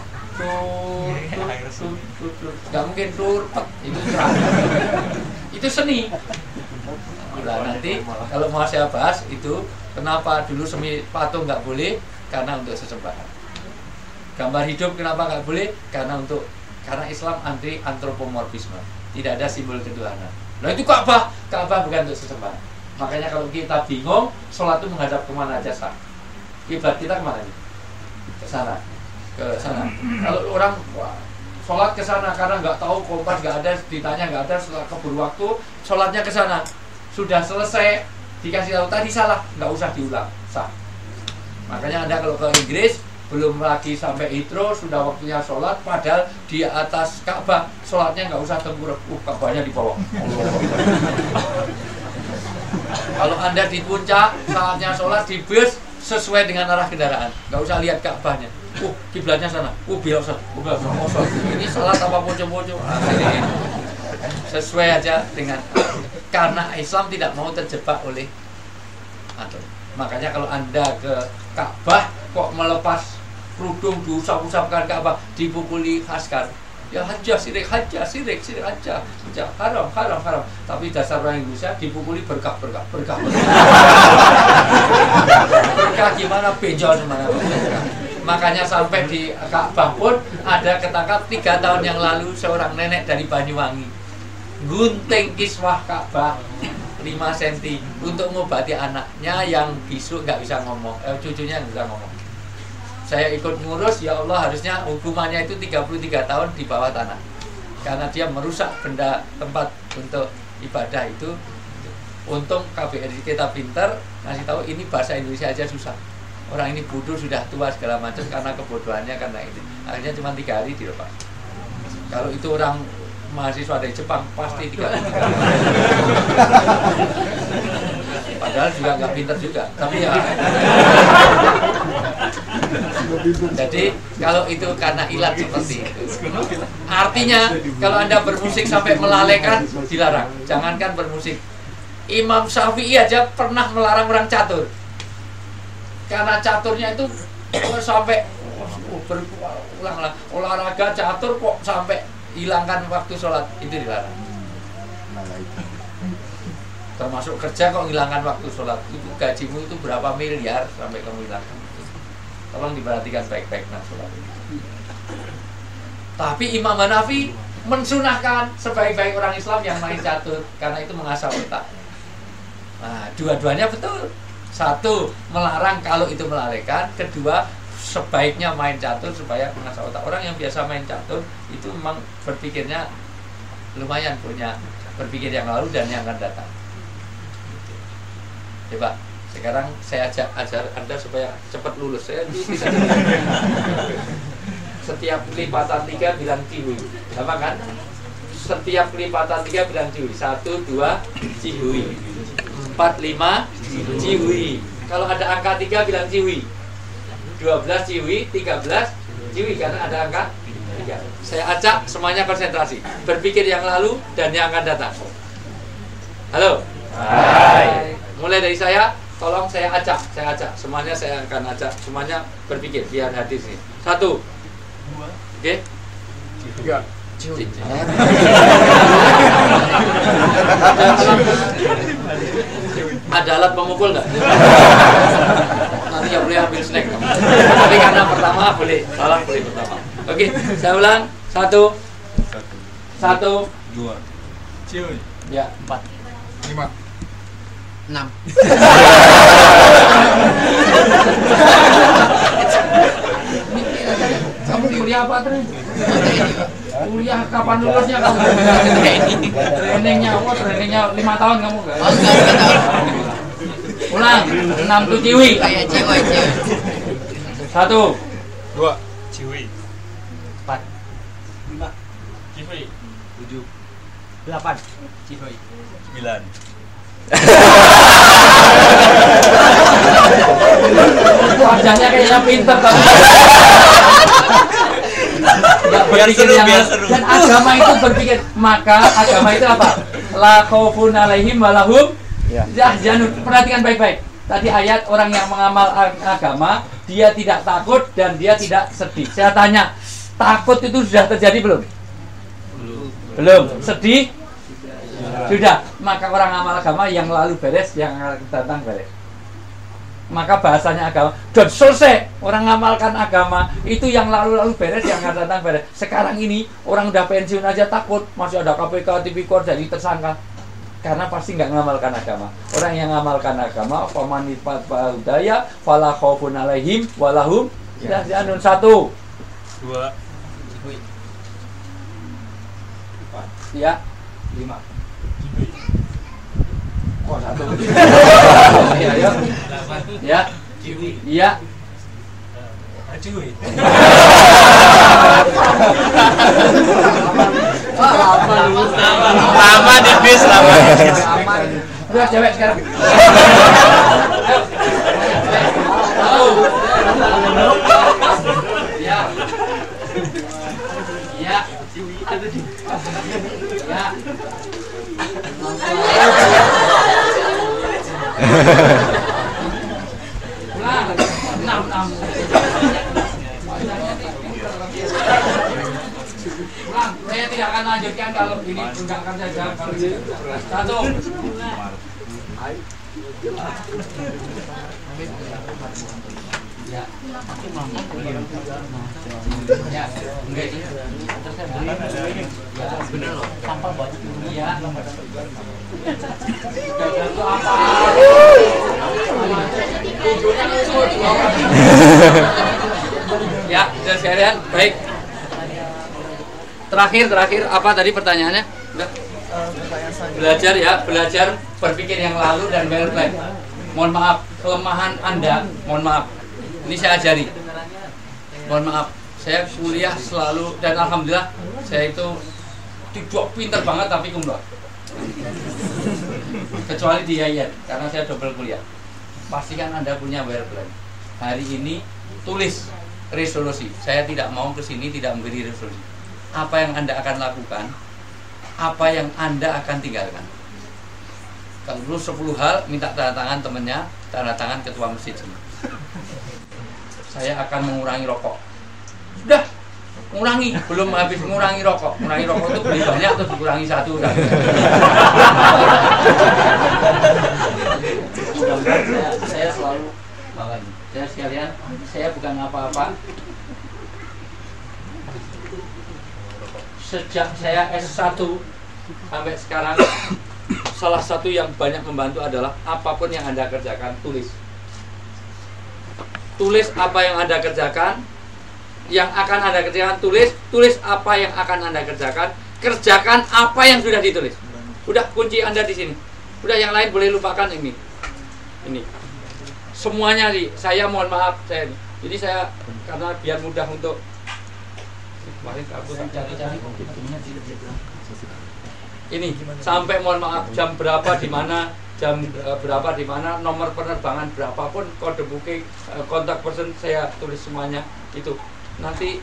Nggak mungkin itu keras. Itu seni. Nah nanti kalau mau saya bahas itu kenapa dulu seni patung nggak boleh, karena untuk sesembahan. Gambar hidup kenapa nggak boleh, karena Islam anti antropomorfisme, tidak ada simbol ketuhanan. Nah itu Ka'bah bukan untuk sesembahan. Makanya kalau kita bingung sholat itu menghadap kemana aja sah. Kiblat kita kemana nih? ke sana. Kalau orang sholat ke sana karena nggak tahu kompas nggak ada, ditanya nggak ada, setelah keburu waktu sholatnya ke sana, sudah selesai dikasih tahu tadi salah, nggak usah diulang, sah. Makanya Anda kalau ke Inggris belum lagi sampai Heathrow sudah waktunya sholat, padahal di atas Ka'bah sholatnya nggak usah tengkurap, Ka'bahnya di bawah. Kalau Anda di puncak saatnya sholat di bus sesuai dengan arah kendaraan, nggak usah lihat Ka'bahnya. Kiblatnya sana, belok sana, ini salat apa pojok-pojok, sesuai aja dengan, karena Islam tidak mau terjebak oleh atur. Makanya kalau Anda ke Ka'bah kok melepas kerudung, diusap-usapkan Ka'bah, dipukuli askar, ya hajjah sirik, hajjah haram. Tapi dasar orang Indonesia dipukuli berkah. Berkah gimana, benjol semana. Makanya sampai di Ka'bah pun ada ketangkap 3 tahun yang lalu seorang nenek dari Banyuwangi gunting kiswah Ka'bah 5 cm untuk mengobati anaknya yang bisu nggak bisa ngomong, cucunya nggak bisa ngomong. Saya ikut ngurus, ya Allah, harusnya hukumannya itu 33 tahun di bawah tanah karena dia merusak benda tempat untuk ibadah itu. Untung KBRI kita pinter ngasih tahu ini bahasa Indonesia aja susah. Orang ini bodoh, sudah tua segala macam karena kebodohannya, karena ini akhirnya cuma 3 hari dilepas. Kalau itu orang mahasiswa dari Jepang pasti 3 hari. Padahal juga nggak pinter juga, tapi ya. Jadi kalau itu karena ilat seperti itu, artinya kalau Anda bermusik sampai melalaikan dilarang. Jangankan bermusik, Imam Syafi'i aja pernah melarang orang catur. Karena caturnya itu sampai berulang-ulang, olahraga catur kok sampai hilangkan waktu sholat, itu dilarang. Termasuk kerja kok hilangkan waktu sholat, itu gajimu itu berapa miliar sampai kamu hilangkan. Tolong diperhatikan baik-baik sholat. Tapi Imam Hanafi mensunahkan sebaik-baik orang Islam yang main catur, karena itu mengasah otak. Nah, dua-duanya betul. Satu, melarang kalau itu melalaikan. Kedua, sebaiknya main catur supaya mengasah otak. Orang yang biasa main catur itu memang berpikirnya lumayan, punya berpikir yang lalu dan yang akan datang. Coba sekarang saya ajar Anda supaya cepat lulus. Saya bisa. Setiap lipatan 3 bilang cihui, sama kan? Setiap lipatan 3 bilang cihui. 1, 2 cihui, 4, 5 cihui. Kalau ada angka 3 bilang cihui, 12 cihui, 13 cihui, karena ada angka 3. Saya acak, semuanya konsentrasi, berpikir yang lalu dan yang akan datang. Halo. Hai. Mulai dari saya, tolong saya acak, semuanya saya akan acak, semuanya berpikir biar hadir sini. 1, 2, oke, 3, cihui. Ada alat pemukul nggak? Nanti nggak boleh ambil snack. Tapi karena pertama boleh, salah boleh pertama. Oke, saya ulang. 1, 2, cium. Ya, 4, 5, 6. Kamu kuliah apa terus? Kuliah kapan lulusnya kamu? Trainingnya 5 tahun kamu nggak? Ulang, 6 tuh ciwi. 1, 2 ciwi, 4, 5 ciwi, 7, 8 ciwi, 9. Wajahnya kayaknya pinter tapi nggak berpikir yang seru. Dan agama itu berpikir, maka agama itu apa? La khaufun alaihim walahum yahzanun. Perhatikan baik-baik. Tadi ayat orang yang mengamal agama, dia tidak takut dan dia tidak sedih. Saya tanya, takut itu sudah terjadi belum? Belum. Sedih? Sudah. Maka orang amal agama yang lalu beres, yang datang beres. Maka bahasanya agama dan selesai. Orang ngamalkan agama itu yang lalu-lalu beres, yang akan datang beres. Sekarang ini orang udah pensiun aja takut, masih ada KPK, tipikor jadi tersangka, karena pasti nggak ngamalkan agama. Orang yang ngamalkan agama, faman ifat fa'udaya fala khaufun alaihim walahum Sudah dianun 1 2 ya 5 kok 1 ya ayo ya iya lama di bis lama. Udah cewek sekarang. Ya. Ya. Ya. Ulang. 6. Ulang, saya tidak akan lanjutkan kalau ini enggak akan saya jawab kalau ini. 1. Ya. Ya, enggak ini. Terus saya beli. Ya, benar loh. Sampah banyak. Iya. Itu apa? Ya, sudah sekalian. Baik. Terakhir apa tadi pertanyaannya? Udah. Belajar ya, belajar berpikir yang lalu dan well plan. Mohon maaf, kelemahan Anda, mohon maaf. Ini saya ajari. Mohon maaf, saya kuliah selalu dan alhamdulillah saya itu tidak pinter banget tapi kumlot. Kecuali di IAIN karena saya double kuliah. Pastikan Anda punya well plan. Hari ini tulis resolusi. Saya tidak mau kesini tidak memberi resolusi. Apa yang Anda akan lakukan? Apa yang Anda akan tinggalkan? Kalau dulu 10 hal, minta tanda tangan temennya, tanda tangan ketua masjid semua. Saya akan mengurangi rokok. Sudah, mengurangi, belum habis mengurangi rokok. Mengurangi rokok itu beli banyak terus dikurangi 1 udah. Saya selalu bahkan saya sekalian, saya bukan apa-apa. Sejak saya S1 sampai sekarang, salah satu yang banyak membantu adalah apapun yang Anda kerjakan, tulis. Tulis apa yang Anda kerjakan, yang akan Anda kerjakan, tulis apa yang akan Anda kerjakan, kerjakan apa yang sudah ditulis. Udah, kunci Anda di sini. Udah, yang lain boleh lupakan ini. Semuanya sih, saya mohon maaf, jadi saya karena biar mudah untuk ini sampai mohon maaf jam berapa di mana, nomor penerbangan berapapun, kode booking, kontak person saya tulis semuanya itu. Nanti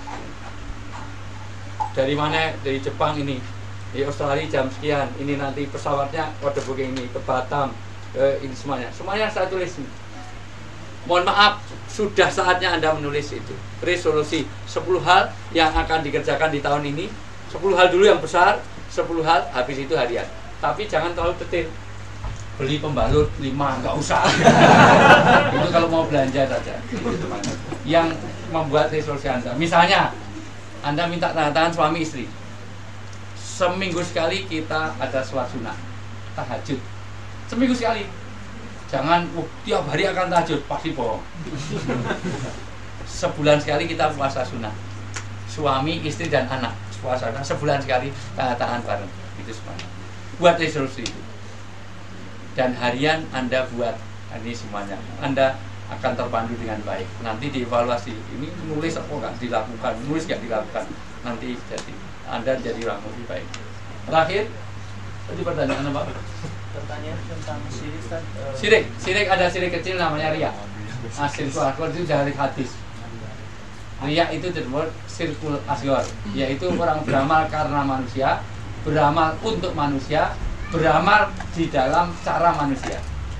dari mana, dari Jepang ini, di Australia jam sekian, ini nanti pesawatnya kode booking ini ke Batam, ini semuanya saya tulis. Mohon maaf, sudah saatnya Anda menulis itu. Resolusi 10 hal yang akan dikerjakan di tahun ini. 10 hal dulu yang besar, 10 hal, habis itu harian. Tapi jangan terlalu detail. Beli pembalut 5, nggak usah. Itu kalau mau belanja saja. Yang membuat resolusi Anda. Misalnya, Anda minta tanda tangan suami istri. Seminggu sekali kita ada sholat sunnah, tahajud. Seminggu sekali. Jangan, tiap hari akan tahajud, pasti bohong. Sebulan sekali kita puasa sunnah. Suami, istri, dan anak puasa sunnah. Sebulan sekali tanda tangan bareng. Itu semuanya. Buat resolusi itu. Dan harian Anda buat ini semuanya. Anda akan terpandu dengan baik. Nanti dievaluasi. Ini nulis apa nggak dilakukan, nulis nggak dilakukan. Nanti jadi Anda jadi orang lebih baik. Terakhir, tadi pertanyaan apa? Pertanyaan tentang sirik. Sirik ada sirik kecil namanya riya. Sirkul asghar itu dari hadis. Riya itu disebut sirkul asghar, yaitu orang beramal karena manusia, beramal untuk manusia, beramal di dalam cara manusia.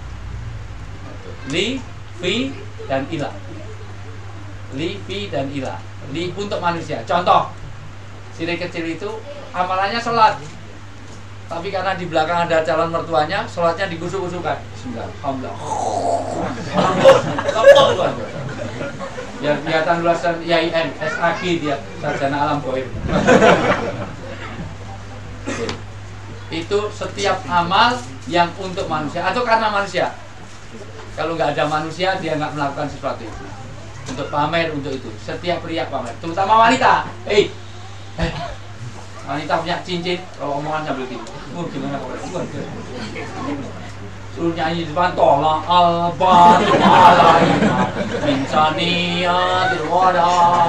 Li, fi, dan ila. Li, fi, dan ila. Li untuk manusia. Contoh, sirik kecil itu amalannya sholat. Tapi karena di belakang ada calon mertuanya, sholatnya digusuk-gusukan. Bismillahirrahmanirrahim. Ya kelihatan lulusan IAIN, SAG dia, sarjana alam goib. Itu setiap amal yang untuk manusia atau karena manusia. Kalau nggak ada manusia, dia nggak melakukan sesuatu itu. untuk pamer untuk itu. Setiap pria pamer, terutama wanita. Wanita punya cincin, kalau omongan sambil gitu. Gimana kalau suruh nyanyi di depan tolong al-batu alaina insaniyatil wada.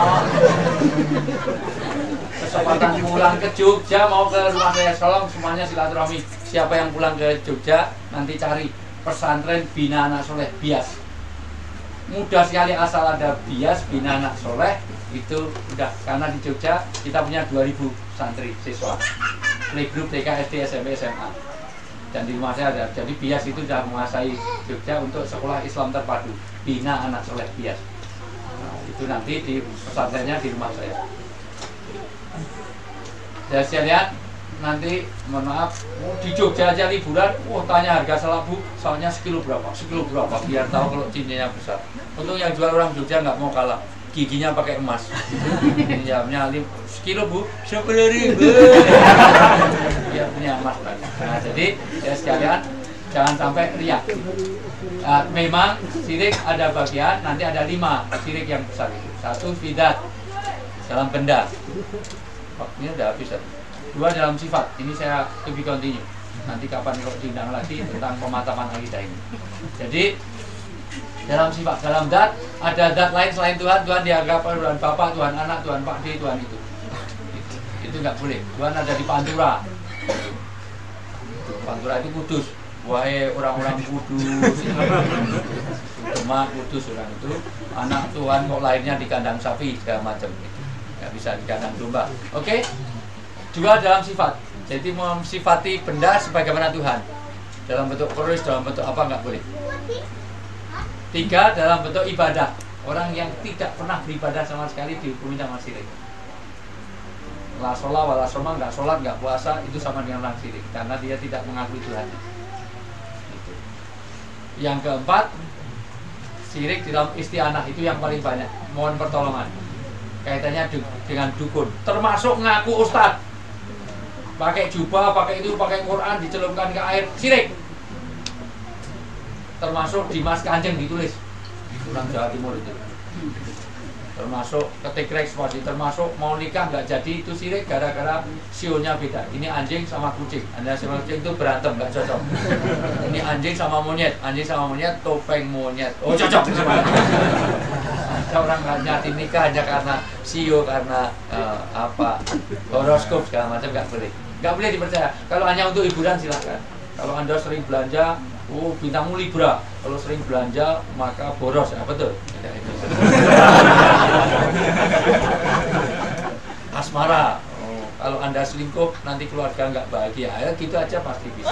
Kesempatan pulang ke Jogja, mau ke rumah saya, tolong semuanya silaturahmi. Siapa yang pulang ke Jogja nanti cari pesantren Bina Anak Soleh Bias. Mudah sekali, asal ada Bias Bina Anak Soleh itu udah. Karena di Jogja kita punya 2000 santri siswa playgroup TK, SD, SMP, SMA, dan di rumah saya ada. Jadi Bias itu sudah menguasai Jogja untuk sekolah Islam terpadu Bina Anak Soleh Bias. Nah, itu nanti di pesantrennya di rumah saya. Dan saya lihat nanti, mohon maaf, di Jogja aja liburan, tanya harga selabu, soalnya sekilo berapa, biar tahu kalau cincinnya besar. Untung yang jual orang Jogja nggak mau kalah, giginya pakai emas. Jamnya sekilo bu, 10.000. Dia punya emas lagi. Nah, jadi ya sekalian jangan sampai riak. Memang sirik ada bagian, nanti ada 5 sirik yang besar itu. 1 fidat, dalam benda. Waktunya udah habis. 2 dalam sifat. Ini saya to be continue. Nanti kapan kalau diundang lagi tentang pemataman akidah ini. Jadi dalam sifat, dalam dat ada dat lain selain Tuhan. Tuhan dianggap Tuhan Bapak, Tuhan Anak, Tuhan Pak D, Tuhan itu nggak boleh. Tuhan ada di Pantura. Pantura itu kudus. Wahai orang-orang kudus, cuma kudus orang itu. Anak Tuhan kok lahirnya di kandang sapi segala macam. Nggak bisa di kandang domba. Oke? 2 dalam sifat. Jadi mensifati benda sebagaimana Tuhan. Dalam bentuk keris, dalam bentuk apa nggak boleh. 3 dalam bentuk ibadah. Orang yang tidak pernah beribadah sama sekali dihukumi sama syirik. La sholat wala soma, nggak sholat, nggak puasa, itu sama dengan orang syirik karena dia tidak mengakui Tuhan. Gitu. Yang keempat, syirik di dalam isti'anah, itu yang paling banyak. Mohon pertolongan. Kaitannya dengan dukun, termasuk ngaku ustadz, pakai jubah, pakai itu, pakai Quran, dicelupkan ke air, syirik. Termasuk Dimas Kanjeng ditulis, orang Jawa Timur itu. Termasuk ketik rekspasi, termasuk mau nikah nggak jadi, itu syirik gara-gara sionya beda. Ini anjing sama kucing, anjing sama kucing itu berantem nggak cocok. Ini anjing sama monyet, topeng monyet, oh cocok. Ada orang nggak nyati nikah hanya karena sio, karena horoskop segala macam, nggak boleh dipercaya. Kalau hanya untuk hiburan silahkan. Kalau Anda sering belanja, bintangmu Libra. Kalau sering belanja maka boros, ya betul. Asmara. Kalau Anda selingkuh nanti keluarga nggak bahagia. Ya gitu aja pasti bisa.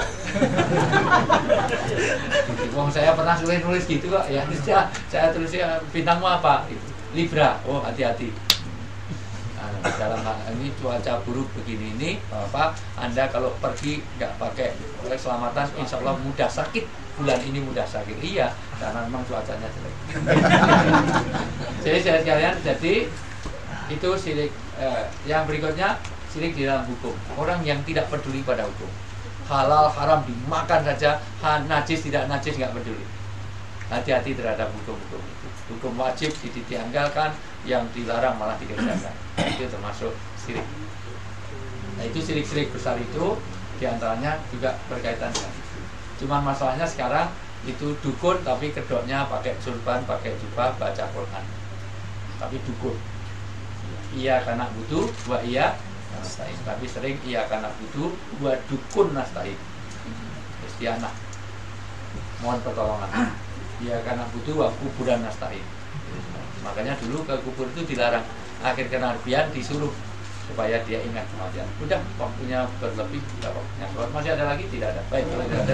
Saya pernah nulis gitu kok. Ya saya tulisnya bintangmu apa? Libra. Oh hati-hati. Dalam hal ini cuaca buruk begini ini, Bapak, Anda kalau pergi nggak pakai keselamatan, insya Allah mudah sakit. Bulan ini mudah sakit. Iya, karena memang cuacanya jelek. Jadi saya sekalian, jadi itu syirik. Yang berikutnya syirik di dalam hukum. Orang yang tidak peduli pada hukum. Halal haram dimakan saja, najis tidak najis nggak peduli. Hati-hati terhadap hukum-hukum itu. Hukum wajib ditinggalkan, yang dilarang malah dikerjakan. Itu termasuk syirik. Nah itu syirik-syirik besar itu diantaranya juga berkaitan dengan itu. Cuman masalahnya sekarang itu dukun tapi kedoknya pakai surban, pakai jubah, baca Quran. Tapi dukun. Iya karena butuh, wa iya nasta'in. Tapi sering iya karena butuh, wa dukun nasta'in. Istianah. Mohon pertolongan. Iya karena butuh, wa kuburan nasta'in. Makanya dulu ke kubur itu dilarang. Akhir kenabian disuruh supaya dia ingat kematian. Udah waktunya berlebih, tidak waktunya sholat. Masih ada lagi? Tidak ada. Baik, kalau tidak ada.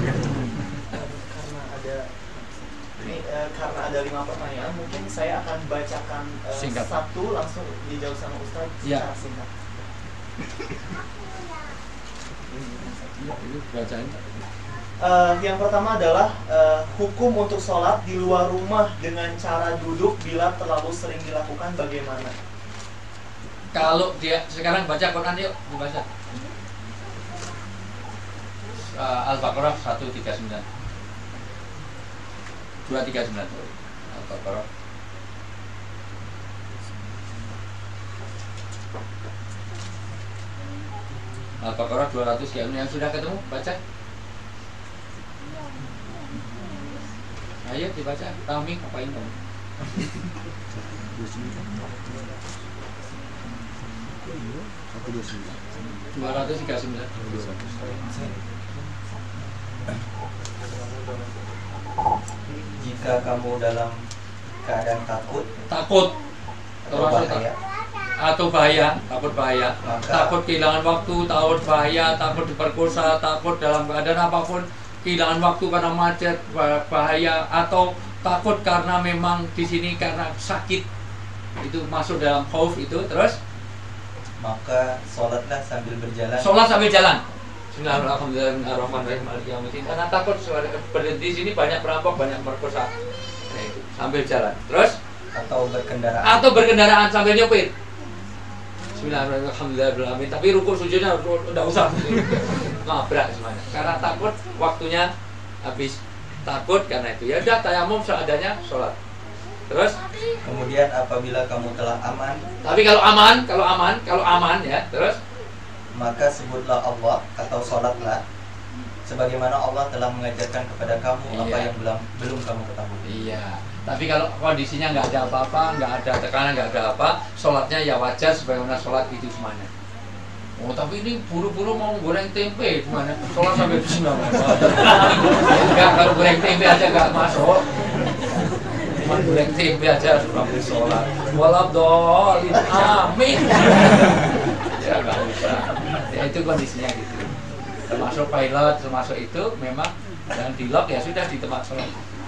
Karena ada 5 pertanyaan, mungkin saya akan bacakan singkat. 1 langsung dijawab sama Ustaz secara singkat. Bacain. Yang pertama adalah hukum untuk sholat di luar rumah dengan cara duduk bila terlalu sering dilakukan bagaimana? Kalau dia sekarang baca Quran, yuk dibaca. Al-Baqarah 139. 239. Al-Baqarah Al-Baqarah 200 ya. Yang sudah ketemu baca. Ayo dibaca. Tami ngapain kamu? 239. Jika kamu dalam keadaan takut atau bahaya, takut bahaya, takut kehilangan waktu, takut bahaya, takut diperkosa, takut dalam keadaan apapun, kehilangan waktu karena macet, bahaya, atau takut karena memang di sini karena sakit, itu masuk dalam khauf itu. Terus maka sholatlah sambil berjalan. Sholat sambil jalan. Bismillahirrahmanirrahim. Karena takut berhenti di sini banyak perampok, banyak merkosa. Nah, itu sambil jalan. Terus atau berkendaraan sambil nyopir. Bismillahirrahmanirrahim. Tapi rukuk sujudnya udah usah. Nabrak semuanya. Karena takut waktunya habis. Takut karena itu. Ya udah tayamum seadanya sholat. Terus kemudian apabila kamu telah aman. Tapi kalau aman ya. Terus maka sebutlah Allah atau sholatlah sebagaimana Allah telah mengajarkan kepada kamu apa yang belum kamu ketahui. Iya. Tapi kalau kondisinya nggak ada apa-apa, nggak ada tekanan, nggak ada apa, sholatnya ya wajar sebagaimana sholat itu semuanya. Oh tapi ini buru-buru mau goreng tempe gimana? Sholat sampai bismillahirrahmanirrahim. Enggak, kalau goreng tempe aja nggak masuk. Cuma goreng tempe aja sampai sholat. Waladhdallin, amin. Ya nggak usah. Ya itu kondisinya gitu. Termasuk pilot, termasuk itu memang yang di lock ya sudah di tempat sholat.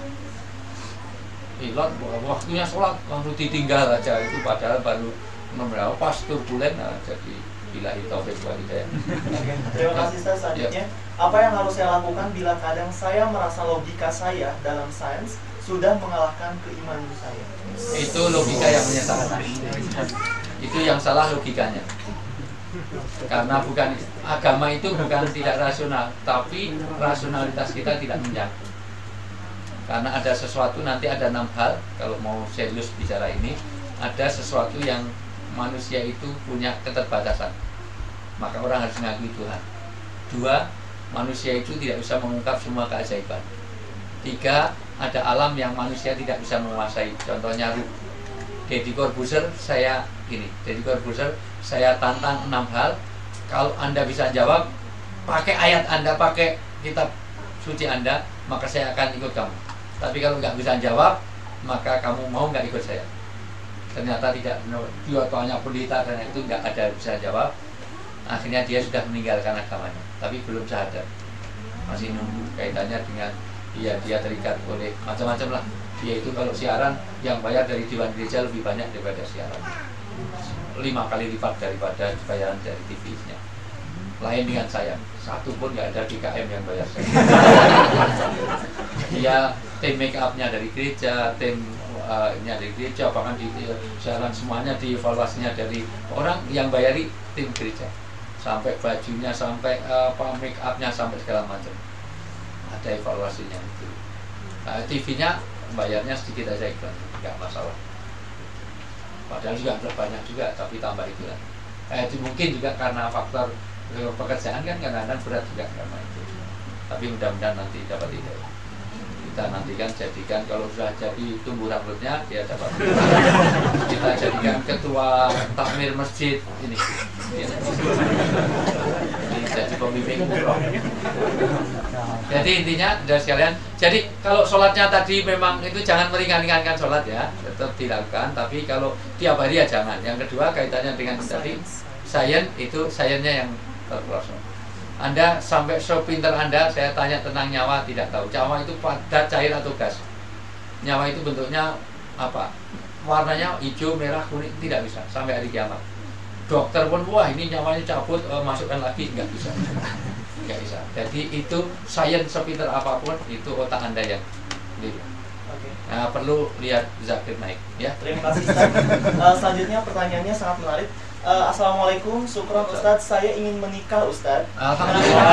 Pilot waktunya sholat langsung ditinggal aja itu padahal baru berapa pas turbulen jadi billahi taufik wal hidayah. Terima kasih Ustaz. Selanjutnya, apa yang harus saya lakukan bila kadang saya merasa logika saya dalam sains sudah mengalahkan keimanan saya? Itu logika yang menyesatkan. Itu yang salah logikanya. Karena bukan agama itu bukan tidak rasional, tapi rasionalitas kita tidak menjangkau. Karena ada sesuatu, nanti ada 6 hal. Kalau mau serius bicara ini, ada sesuatu yang manusia itu punya keterbatasan, maka orang harus mengakui Tuhan. 2, manusia itu tidak bisa mengungkap semua keajaiban. 3, ada alam yang manusia tidak bisa menguasai. Contohnya ruh. Deddy Corbuzier, saya tantang 6 hal. Kalau Anda bisa jawab, pakai ayat Anda, pakai kitab suci Anda, maka saya akan ikut kamu. Tapi kalau nggak bisa jawab, maka kamu mau nggak ikut saya? Ternyata tidak. Dia tanya pendeta dan itu nggak ada bisa jawab. Akhirnya dia sudah meninggalkan agamanya, tapi belum sadar, masih nunggu. Kaitannya dengan dia terikat oleh macam-macam lah. Dia itu kalau siaran yang bayar dari Dewan Gereja lebih banyak daripada siaran, 5 kali lipat daripada bayaran dari TV-nya. Lain dengan saya, satu pun nggak ada DKM yang bayar saya. Dia tim make up-nya dari gereja, tim dari gereja, bahkan di siaran semuanya dievaluasinya dari orang yang bayari tim gereja, sampai bajunya, sampai make up-nya, sampai segala macam ada evaluasinya itu. TV-nya bayarnya sedikit aja iklan, nggak masalah. Padahal juga banyak juga, tapi tambah itu lah. Itu mungkin juga karena faktor pekerjaan kan kadang-kadang berat juga karena itu. Tapi mudah-mudahan nanti dapat hidayah. Kita nantikan jadikan, kalau sudah jadi tumbuh rambutnya dia dapat. Kita jadikan ketua takmir masjid ini. Jadi pembimbing umroh. Jadi intinya dari sekalian, jadi kalau sholatnya tadi memang itu jangan meringan-ringankan sholat ya, tetap dilakukan. Tapi kalau tiap hari ya jangan. Yang kedua kaitannya dengan tadi sains, itu sainsnya yang terproses. Anda sampai sepinter Anda, saya tanya tentang nyawa tidak tahu. Nyawa itu padat, cair atau gas? Nyawa itu bentuknya apa? Warnanya hijau, merah, kuning, tidak bisa sampai hari kiamat. Dokter pun wah ini nyawanya cabut, masukkan lagi, nggak bisa. Nggak bisa. Jadi itu sains sepinter apapun itu otak Anda yang lihat. Nah, perlu lihat Zakir naik ya. Terima kasih Ustaz. Selanjutnya pertanyaannya sangat menarik. Assalamualaikum, syukron Ustadz, saya ingin menikah Ustadz. Alhamdulillah.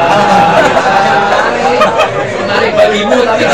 Menarik bagimu tapi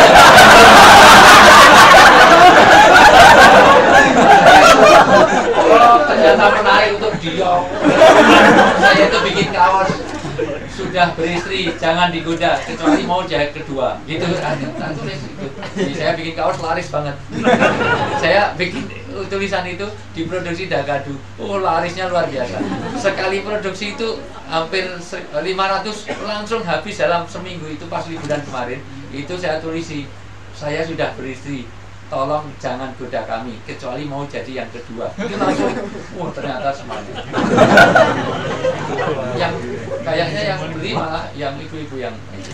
ternyata menarik untuk dia. saya itu bikin kaos sudah beristri jangan digoda kecuali mau jahit kedua gitu kan. Tulis itu. Jadi saya bikin kaos laris banget. Saya bikin tulisan itu diproduksi Dagadu. Oh, larisnya luar biasa. Sekali produksi itu hampir 500 langsung habis dalam seminggu. Itu pas liburan kemarin. Itu saya tulisi, saya sudah beristri, tolong jangan goda kami kecuali mau jadi yang kedua. Itu langsung, ternyata semuanya. Yang kayaknya yang beli malah yang ibu-ibu yang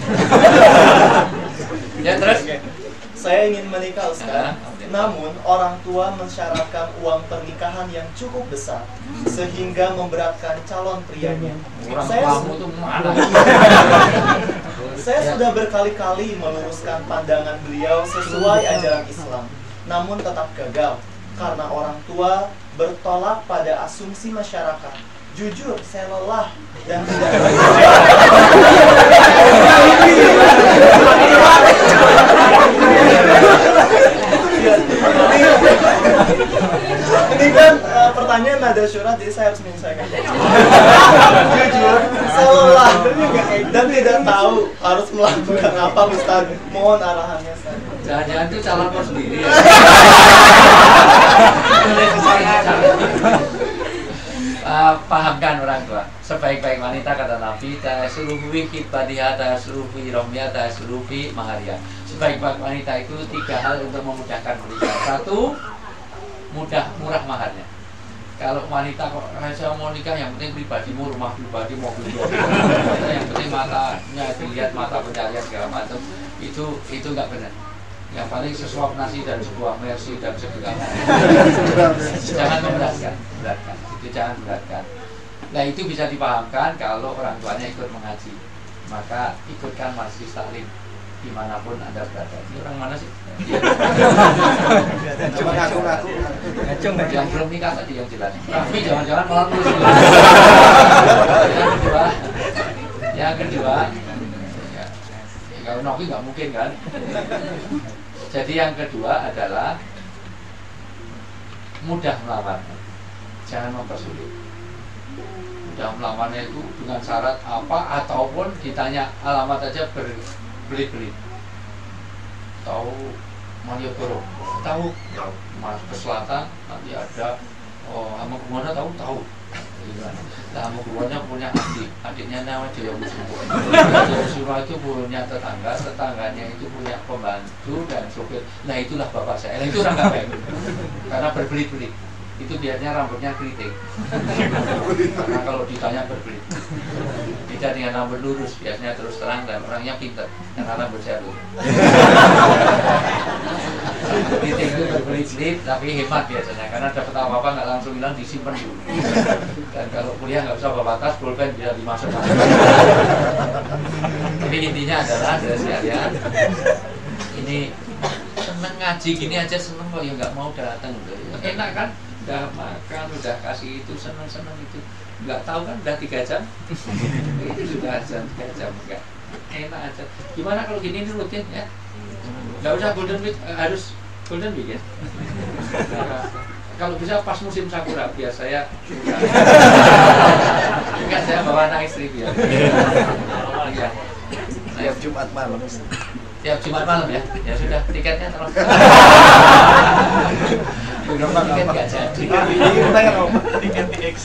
ya terus. Saya ingin menikah, Ustaz. Namun orang tua mensyaratkan uang pernikahan yang cukup besar sehingga memberatkan calon prianya. Saya sudah berkali-kali meluruskan pandangan beliau sesuai ajaran Islam, namun tetap gagal karena orang tua bertolak pada asumsi masyarakat. Jujur, saya lelah dan tidak ini kan pertanyaan nada syurah, jadi saya harus menyelesaikan. Jujur, saya lelah dan tidak tahu harus melakukan apa, Ustaz. Mohon arahannya, Ustaz. Jangan-jangan itu calon kau sendiri ya? Pahamkan orang tua. Sebaik-baik wanita kata Nabi, tasulufi kitbadiha, tasulufi romya, tasulufi maharia. Sebaik-baik wanita itu 3 hal untuk memudahkan pernikahan. 1, murah maharnya. Kalau wanita kok saya mau nikah yang penting pribadimu, rumah pribadi, mobil pribadi, yang penting matanya dilihat, mata pencarian segala macam, itu nggak benar. Yang paling sesuap nasi dan sebuah mercy dan segala jangan memberatkan, itu jangan beratkan. Nah itu bisa dipahamkan kalau orang tuanya ikut mengaji, maka ikutkan majelis taklim dimanapun Anda berada. Ini orang mana sih? Cuma ngaku-ngaku. Yang belum nikah tadi yang jelas. Tapi jangan-jangan malah terus. Yang kedua, ya, kalau Noki nggak mungkin kan. Jadi yang kedua adalah mudah melamar, jangan mempersulit. Mudah melamarnya itu dengan syarat apa, ataupun ditanya alamat aja belit-belit. Tahu Malioboro? Tahu. Mas ke selatan nanti ada Hamengkubuwono tahu. Nah, Hamengkubuwono punya adiknya namanya Jaya Kusuma itu punya tetangganya itu punya pembantu dan sopir. Nah itulah bapak saya. Nah, itu orang nggak baik karena berbelit-belit. Itu biasanya rambutnya keriting. Karena kalau ditanya berbelit. Beda dengan rambut lurus, biasanya terus terang dan orangnya pintar. Karena rambut saya lurus. Keriting itu berbelit-belit tapi hemat biasanya, karena dapat apa-apa nggak langsung hilang, disimpan dulu. Dan kalau kuliah nggak usah bawa tas, pulpen bisa dimasukkan. Jadi intinya adalah dari sekalian, ini seneng ngaji gini aja seneng kok, ya nggak mau datang. Enak kan? Udah makan, udah kasih itu, seneng-seneng itu. Nggak tahu kan udah 3 jam? Itu sudah 3 jam, enggak. Enak aja. Gimana kalau gini rutin ya? Nggak usah Golden Week, harus Golden Week ya? Kalau bisa pas musim sakura, biar saya enggak, saya bawa anak istri biar. Ya. Tiap Jumat malam. Tiap Jumat malam ya? Ya sudah, tiketnya terus. Tiket nggak jadi. Tiket TX.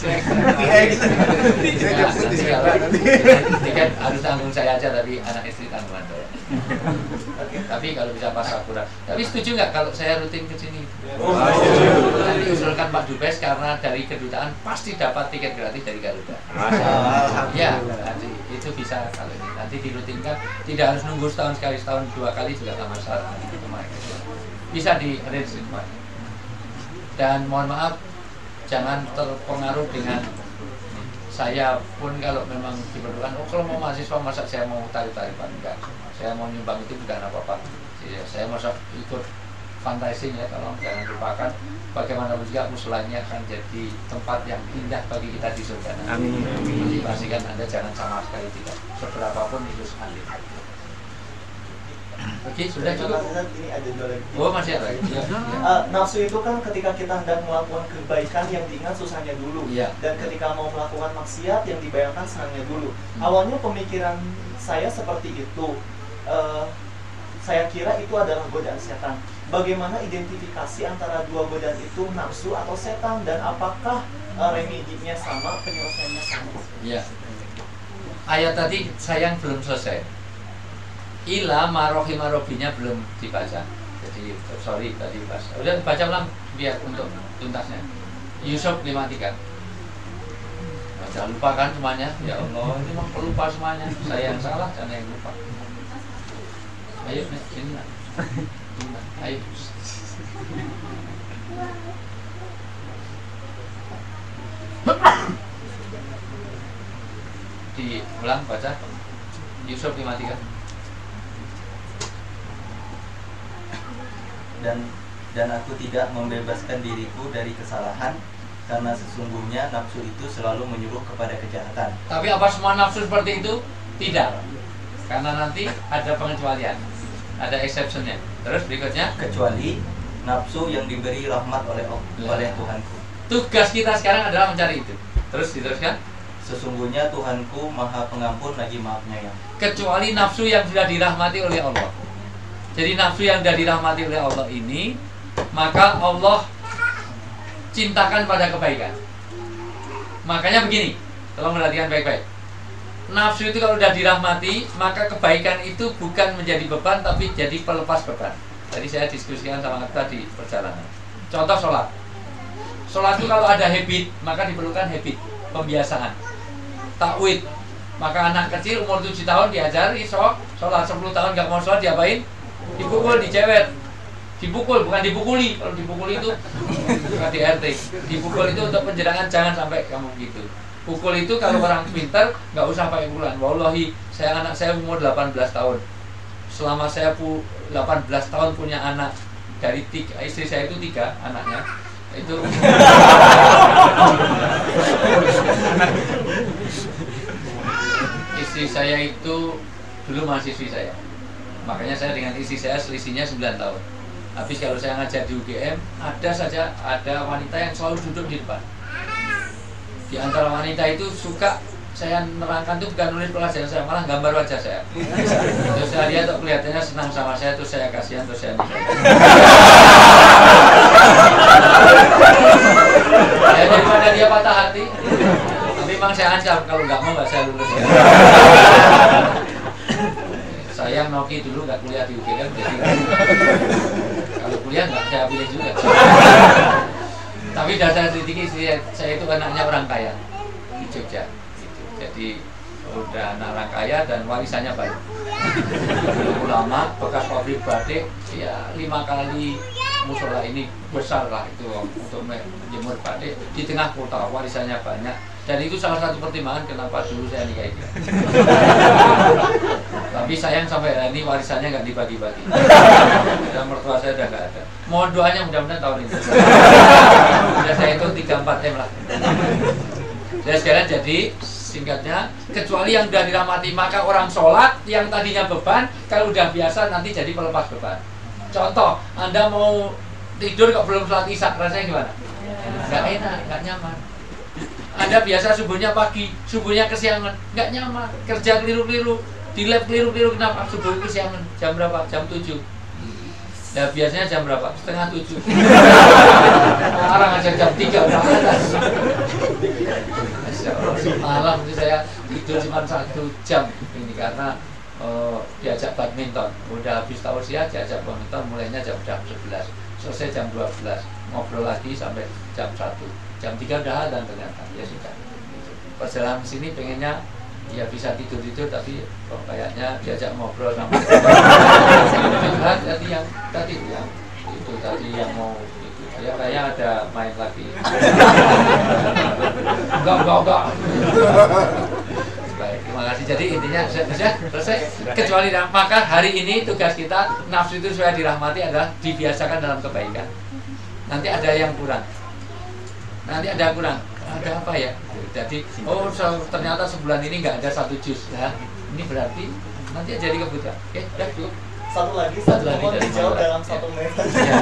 Tiket harus tanggung saya aja, tapi anak istri tanggungan saya. Tapi kalau bisa pas Sakura. Tapi setuju nggak kalau saya rutin ke sini? Nanti usulkan Pak Dubes, karena dari kedutaan pasti dapat tiket gratis dari Garuda. Ya, nanti itu bisa kalau ini. Nanti dirutinkan, tidak harus nunggu setahun sekali, setahun 2 kali juga tak masalah. Bisa di arrange semua. Dan mohon maaf, jangan terpengaruh dengan saya pun kalau memang diperlukan. Kalau mau mahasiswa, masa saya mau tarif-tarifan? Enggak. Saya mau nyumbang itu bukan apa-apa. Saya masa ikut fundraising ya, tolong jangan lupakan. Bagaimanapun juga musolanya akan jadi tempat yang indah bagi kita di surga. Amin. Jadi pastikan Anda jangan sama sekali tidak. Seberapapun itu sekali. Oke, sudah cukup. Ini ada 2 lagi. Oh, masih ada. Ya. Nafsu itu kan ketika kita hendak melakukan kebaikan yang diingat susahnya dulu, dan ketika mau melakukan maksiat yang dibayangkan senangnya dulu. Awalnya pemikiran saya seperti itu. Saya kira itu adalah godaan setan. Bagaimana identifikasi antara 2 godaan itu, nafsu atau setan, dan apakah remedinya sama, penyelesaiannya sama? Ya. Ayat tadi sayang belum selesai. Ila marohima robinya belum dibaca. Jadi sorry tadi pas. Udah baca ulang biar untuk tuntasnya. Yusuf 53. Jangan lupa kan semuanya. Ya Allah, ini memang pelupa semuanya. Saya yang salah, jangan yang lupa. Ayo nih, sini nak. Ayo. Diulang baca. Yusuf 53. Dan aku tidak membebaskan diriku dari kesalahan, karena sesungguhnya nafsu itu selalu menyuruh kepada kejahatan. Tapi apa semua nafsu seperti itu? Tidak. Karena nanti ada pengecualian, ada exceptionnya. Terus berikutnya, kecuali nafsu yang diberi rahmat oleh Tuhanku. Tugas kita sekarang adalah mencari itu. Terus diteruskan, sesungguhnya Tuhanku Maha Pengampun lagi Maha Penyayang. Kecuali nafsu yang sudah dirahmati oleh Allah. Jadi nafsu yang sudah dirahmati oleh Allah ini, maka Allah cintakan pada kebaikan. Makanya begini, tolong perhatikan baik-baik. Nafsu itu kalau sudah dirahmati, maka kebaikan itu bukan menjadi beban, tapi jadi pelepas beban. Tadi saya diskusikan sama kita di perjalanan. Contoh sholat. Sholat itu kalau ada habit, maka diperlukan habit, pembiasaan. Takwid, maka anak kecil umur 7 tahun diajari sholat 10 tahun gak mau sholat diapain? Dipukul, dicewet. Dipukul, bukan dipukuli. Kalau dipukuli itu bukan di RT. Dipukul itu untuk penjerangan, jangan sampai kamu gitu. Pukul itu kalau orang pintar nggak usah pakai pukulan. Wallahi, anak saya umur 18 tahun. Selama saya 18 tahun punya anak, dari 3, istri saya itu 3 anaknya. Itu istri saya itu dulu mahasiswi saya. Makanya saya dengan istri saya selisihnya 9 tahun. Habis kalau saya ngajar di UGM, ada wanita yang selalu duduk di depan. Di antara wanita itu suka saya nerangkan itu bukan nulis pelajaran saya, malah gambar wajah saya. Terus saya lihat kelihatannya senang sama saya, terus saya kasihan, terus saya nikah. Ya daripada dia patah hati. Tapi memang saya ancam kalau nggak mau nggak saya lulus ya. Saya Noki dulu nggak kuliah di UGM, jadi kalau kuliah nggak saya pilih juga. Tapi dasar sedikit saya itu anaknya orang kaya di Jogja, gitu. Jadi udah anak orang kaya dan warisannya banyak. Ulama bekas pabrik batik, ya 5 kali musola ini besar lah itu untuk menjemur batik di tengah kota, warisannya banyak. Dan itu salah satu pertimbangan kenapa dulu saya nikahi dia. Tapi sayang sampai hari ini warisannya nggak dibagi-bagi. Dan mertua saya udah nggak ada. Mohon doanya mudah-mudahan tahun ini. Sudah saya hitung 3-4 M lah. Dan sekarang jadi singkatnya, kecuali yang sudah dirahmati, maka orang sholat yang tadinya beban, kalau udah biasa nanti jadi pelepas beban. Contoh, Anda mau tidur kok belum sholat isya, rasanya gimana? Nggak enak, nggak nyaman. Anda biasa subuhnya pagi, subuhnya kesiangan, nggak nyaman. Kerja keliru-keliru, di lab keliru-keliru, kenapa? Subuh kesiangan, jam berapa? Jam 7. Ya biasanya jam berapa? 6:30. Orang aja jam 3 udah atas. Malam itu saya tidur cuma 1 jam ini karena diajak badminton. Udah habis tausiah diajak badminton, mulainya jam 11. Selesai jam 12. Ngobrol lagi sampai jam 1. Jam 3 udah dan ternyata ya sudah. Perjalanan sini pengennya ya bisa tidur-tidur, tapi kok kayaknya diajak ngobrol sampai tadi yang mau itu ya kayaknya ada main lagi. Enggak. Baik, terima kasih. Jadi intinya sudah selesai. Kecuali maka hari ini tugas kita, nafsu itu sudah dirahmati adalah dibiasakan dalam kebaikan. Nanti ada yang kurang. Ada apa ya? Jadi ternyata sebulan ini nggak ada 1 juz. Nah, ini berarti nanti jadi kebutuhan. Oke, udah cukup. Satu lagi dari dijawab Maura. dalam 1 menit.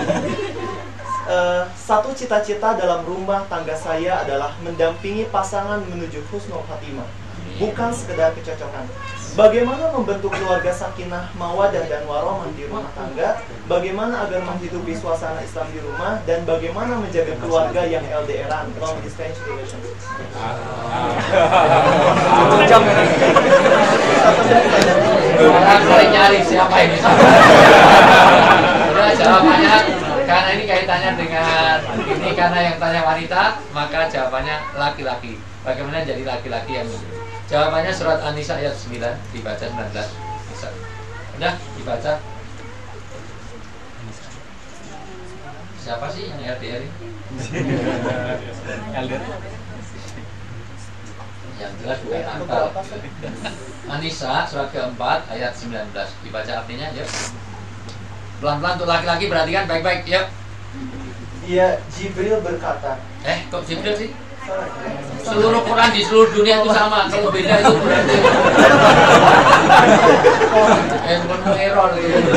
Satu cita-cita dalam rumah tangga saya adalah mendampingi pasangan menuju husnul khatimah, bukan sekedar kecocokan. Bagaimana membentuk keluarga sakinah, mawadah dan warahmah di rumah tangga? Bagaimana agar menghidupi suasana Islam di rumah? Dan bagaimana menjaga keluarga yang LDR-an, long distance relationship? Orang mulai nyari siapa ini. Udah jawabannya, karena ini kaitannya dengan ini, karena yang tanya wanita, maka jawabannya laki-laki. Bagaimana jadi laki-laki yang jawabannya surat An-Nisa ayat 9, dibaca 19. Bisa. Udah dibaca. Siapa sih yang LDR ini? LDR. Yang jelas bukan angka. An-Nisa surat keempat ayat 19. Dibaca artinya, yuk. Pelan-pelan untuk laki-laki, perhatikan baik-baik, yuk. Iya, Jibril berkata. Kok Jibril sih? Seluruh Quran di seluruh dunia itu sama. Kalau beda itu berarti bukan error gitu.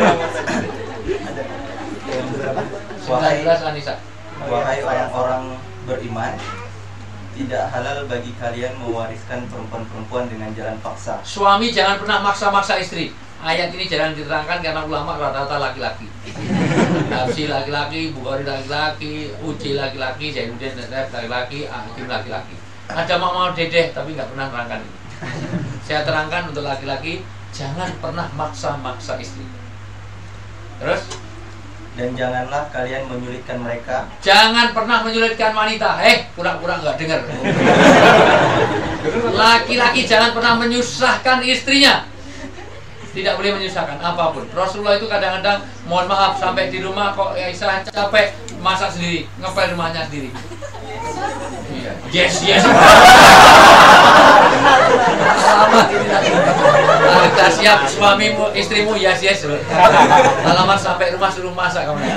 Wahai orang-orang beriman, tidak halal bagi kalian mewariskan perempuan-perempuan dengan jalan paksa. Suami jangan pernah maksa-maksa istri. Ayat ini jarang diterangkan karena ulama rata-rata laki-laki. Nafsi laki-laki, Bukhari laki-laki, Uji laki-laki, Zainuddin laki-laki, Hakim laki-laki. Ada mau dedeh tapi nggak pernah terangkan ini. Saya terangkan untuk laki-laki, jangan pernah maksa-maksa istri. Terus? Dan janganlah kalian menyulitkan mereka. Jangan pernah menyulitkan wanita. Pura-pura nggak dengar. Laki-laki jangan pernah menyusahkan istrinya. Tidak boleh menyusahkan apapun. Rasulullah itu kadang-kadang, mohon maaf, sampai di rumah kok Aisyah capek masak sendiri, ngepel rumahnya sendiri. Yes. Alamat ini lagi. Kita siap suamimu, istrimu, yes. Alamat sampai rumah suruh masak kamu.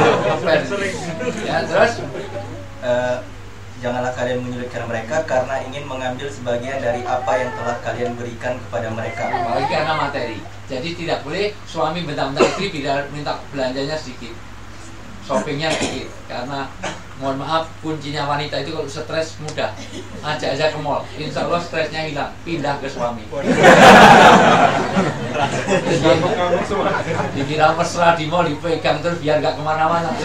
Ya, terus janganlah kalian menyulitkan mereka karena ingin mengambil sebagian dari apa yang telah kalian berikan kepada mereka. Apalagi karena materi. Jadi tidak boleh suami bentak-bentak istri bila minta belanjanya sedikit, shoppingnya sedikit. Karena mohon maaf, kuncinya wanita itu kalau stres mudah, ajak aja ke mall, insya Allah stresnya hilang, pindah ke suami. Dikira mesra di mall, dipegang terus biar gak kemana-mana.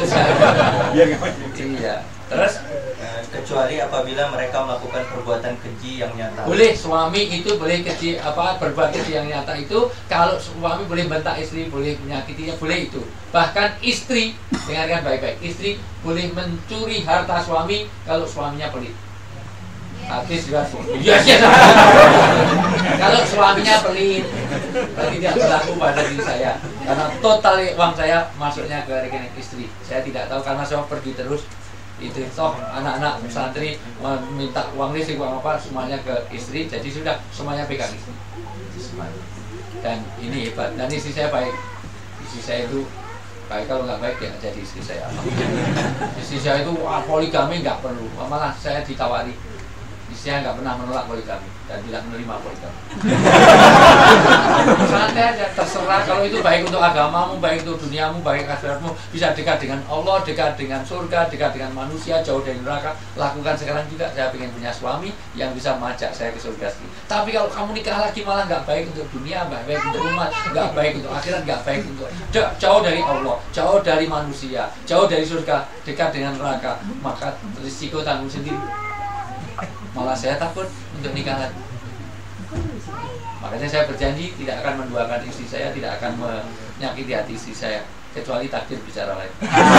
Iya. Terus kecuali apabila mereka melakukan perbuatan keji yang nyata. Boleh, suami itu boleh keji berbuat keji yang nyata itu. Kalau suami boleh bentak istri, boleh menyakitinya, boleh itu. Bahkan istri, dengarkan baik-baik, istri boleh mencuri harta suami kalau suaminya pelit. Hadis juga yes. Kalau suaminya pelit, berarti tidak berlaku pada diri saya. Karena total uang saya masuknya ke rekening istri. Saya tidak tahu karena saya pergi terus. Itu toh anak-anak santri minta uang listrik, uang apa, semuanya ke istri, jadi sudah semuanya pegang istri. Dan ini hebat, dan istri saya baik. Istri saya itu baik, kalau nggak baik ya jadi istri saya. Istri saya itu poligami nggak perlu, malah saya ditawari. Istri saya nggak pernah menolak poligami dan tidak menerima poligami. Santai aja, terserah. Kalau itu baik untuk agamamu, baik untuk duniamu, baik akhiratmu, bisa dekat dengan Allah, dekat dengan surga, dekat dengan manusia, jauh dari neraka, lakukan sekarang juga. Saya ingin punya suami yang bisa mengajak saya ke surga sendiri. Tapi kalau kamu nikah lagi malah nggak baik untuk dunia, nggak baik untuk umat, nggak baik untuk akhirat, nggak baik untuk jauh dari Allah, jauh dari manusia, jauh dari surga, dekat dengan neraka, maka risiko tanggung sendiri. Malah saya takut untuk nikah lagi. Makanya saya berjanji tidak akan menduakan istri saya, tidak akan menyakiti hati istri saya, kecuali takdir bicara lain.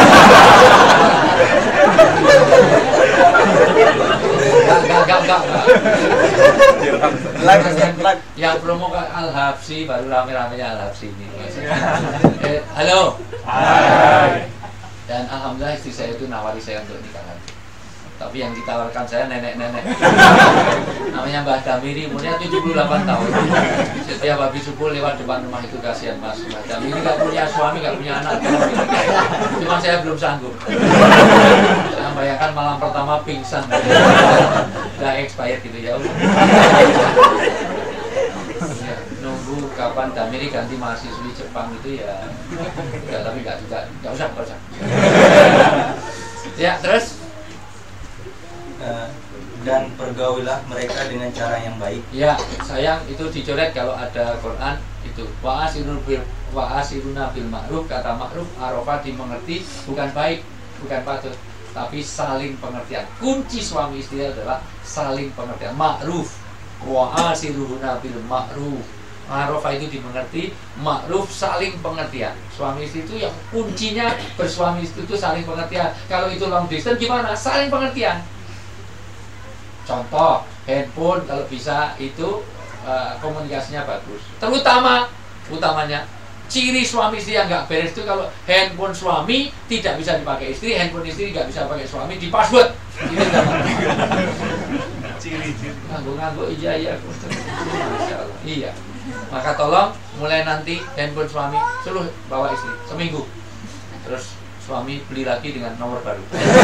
Enggak. Yang promo Al-Habsyi, baru rame-ramenya Al-Habsyi ini. Halo. Hai. Dan alhamdulillah istri saya itu nawari saya untuk nikah lagi. Tapi yang ditawarkan saya nenek-nenek. Namanya Mbah Damiri, umurnya 78 tahun. Setiap habis subuh lewat depan rumah itu, kasihan Mas. Mbah Damiri gak punya suami, gak punya anak. Cuma saya belum sanggup. Saya bayangkan malam pertama pingsan. Udah expired gitu ya. Nunggu Bu, kapan Damiri ganti mahasiswi Jepang itu ya? Ya tapi nggak usah. Ya terus. Dan pergaulilah mereka dengan cara yang baik. Ya, sayang itu dicoret kalau ada Quran itu wa'asiruna bil ma'ruf, kata ma'ruf arafah dimengerti bukan baik, bukan patut, tapi saling pengertian. Kunci suami istri adalah saling pengertian. Ma'ruf, wa'asiruna bil ma'ruf. Arafah itu dimengerti, ma'ruf saling pengertian. Suami istri itu yang kuncinya bersuami istri itu saling pengertian. Kalau itu long distance gimana? Saling pengertian. Contoh, handphone kalau bisa itu komunikasinya bagus. Utamanya ciri suami istri yang nggak beres itu kalau handphone suami tidak bisa dipakai istri, handphone istri nggak bisa pakai suami, di password. Ciri. Nganggo iya. Iya. Maka tolong mulai nanti handphone suami suruh bawa istri seminggu. Terus suami beli lagi dengan nomor baru.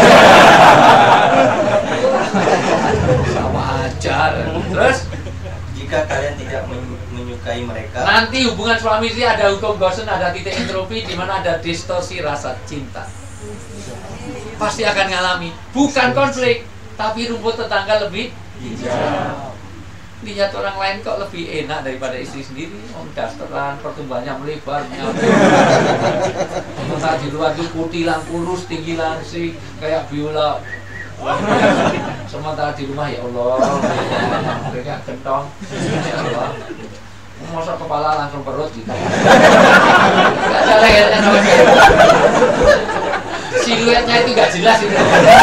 Sama aja. Terus jika kalian tidak menyukai mereka, nanti hubungan suami istri ada hukum Gaussian, ada titik entropi di mana ada distorsi rasa cinta. Pasti akan ngalami, bukan konflik, tapi rumput tetangga lebih hijau. Lihat orang lain kok lebih enak daripada istri sendiri. Dasteran, pertumbuhannya melebar, sementara di luar itu kutilan, kurus, tinggi, langsing, kayak biola. Sementara di rumah ya Allah, kayak gentong, ya Allah. Masa kepala langsung perut gitu. Gak ada lehernya sama sekali. Siluetnya itu gak jelas itu.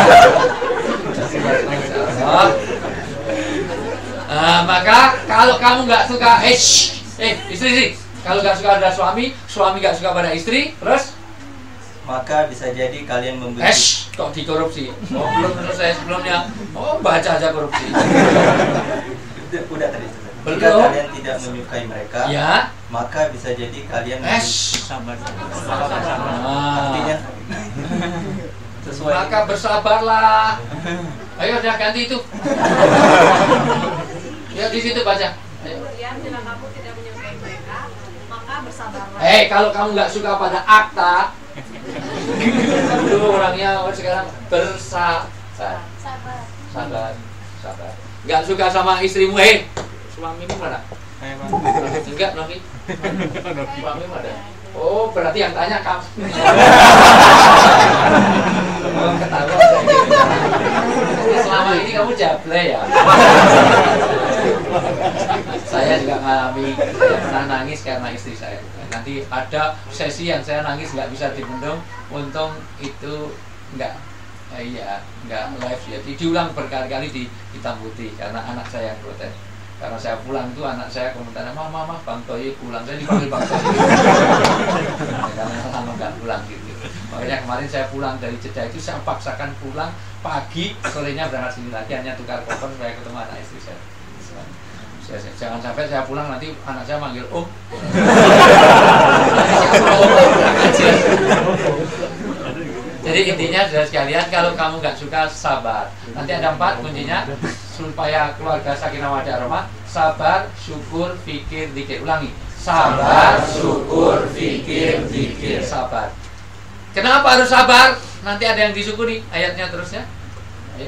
Maka kalau kamu nggak suka, istri, kalau nggak suka ada suami nggak suka pada istri, terus maka bisa jadi kalian membenci. Kok dikorupsi? Oh, belum selesai sebelumnya. Oh, baca aja korupsi. Udah tadi. Belum. Jika kalian tidak menyukai mereka, ya, maka bisa jadi kalian sabar. Artinya sesuai. Maka bersabarlah. Ayo udah ganti itu. Ya di situ baca. Kemudian bila kamu tidak menyukai mereka, maka bersabarlah. Kalau kamu nggak suka pada akta, dulu orangnya sekarang bersabar. Sabar. Nggak suka sama istrimu, suamimu mana? Enggak, Novi. Suami mana? Oh, berarti yang tanya kamu. Ketawa saya. Selama ini kamu jable ya. Saya juga ngalami, saya pernah nangis karena istri saya. Nanti ada sesi yang saya nangis nggak bisa dibendung, untung itu nggak live ya. Diulang berkali-kali di hitam putih karena anak saya yang protes. Karena saya pulang itu anak saya komentar, mama Bang Toyi pulang, saya dipanggil Bang Toyi. Karena lama nggak pulang gitu. Makanya kemarin saya pulang dari Jeddah itu saya paksakan pulang pagi, sorenya berangkat sini lagi hanya tukar koper supaya ketemu anak istri saya. Jangan sampai saya pulang nanti anak saya manggil Om. Jadi intinya saudara sekalian, kalau kamu nggak suka sabar. Nanti ada 4 kuncinya supaya keluarga sakinah mawaddah warahmah. Sabar, syukur, fikir, zikir. Ulangi. Sabar, syukur, fikir, zikir. Sabar. Kenapa harus sabar? Nanti ada yang disyukuri. Ayatnya terusnya. Ayo.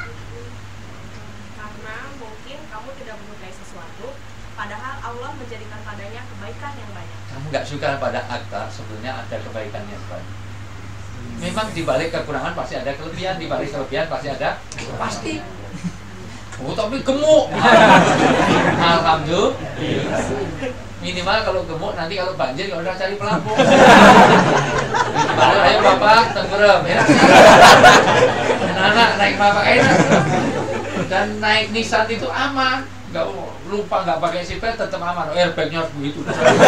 Karena mungkin kamu tidak menyukai sesuatu, padahal Allah menjadikan padanya kebaikan yang banyak. Kamu nggak suka pada akta, sebenarnya ada kebaikan yang banyak. Memang di balik kekurangan pasti ada kelebihan, di balik kelebihan pasti ada pasti. Oh, tapi gemuk. Alhamdulillah. Minimal kalau gemuk nanti kalau banjir kalau udah cari pelampung. Ayo Bapak tenggelam, enak. Anak naik Bapak enak. Dan naik Nissan itu aman. Nggak lupa nggak pakai seatbelt tetap aman. Airbagnya harus begitu.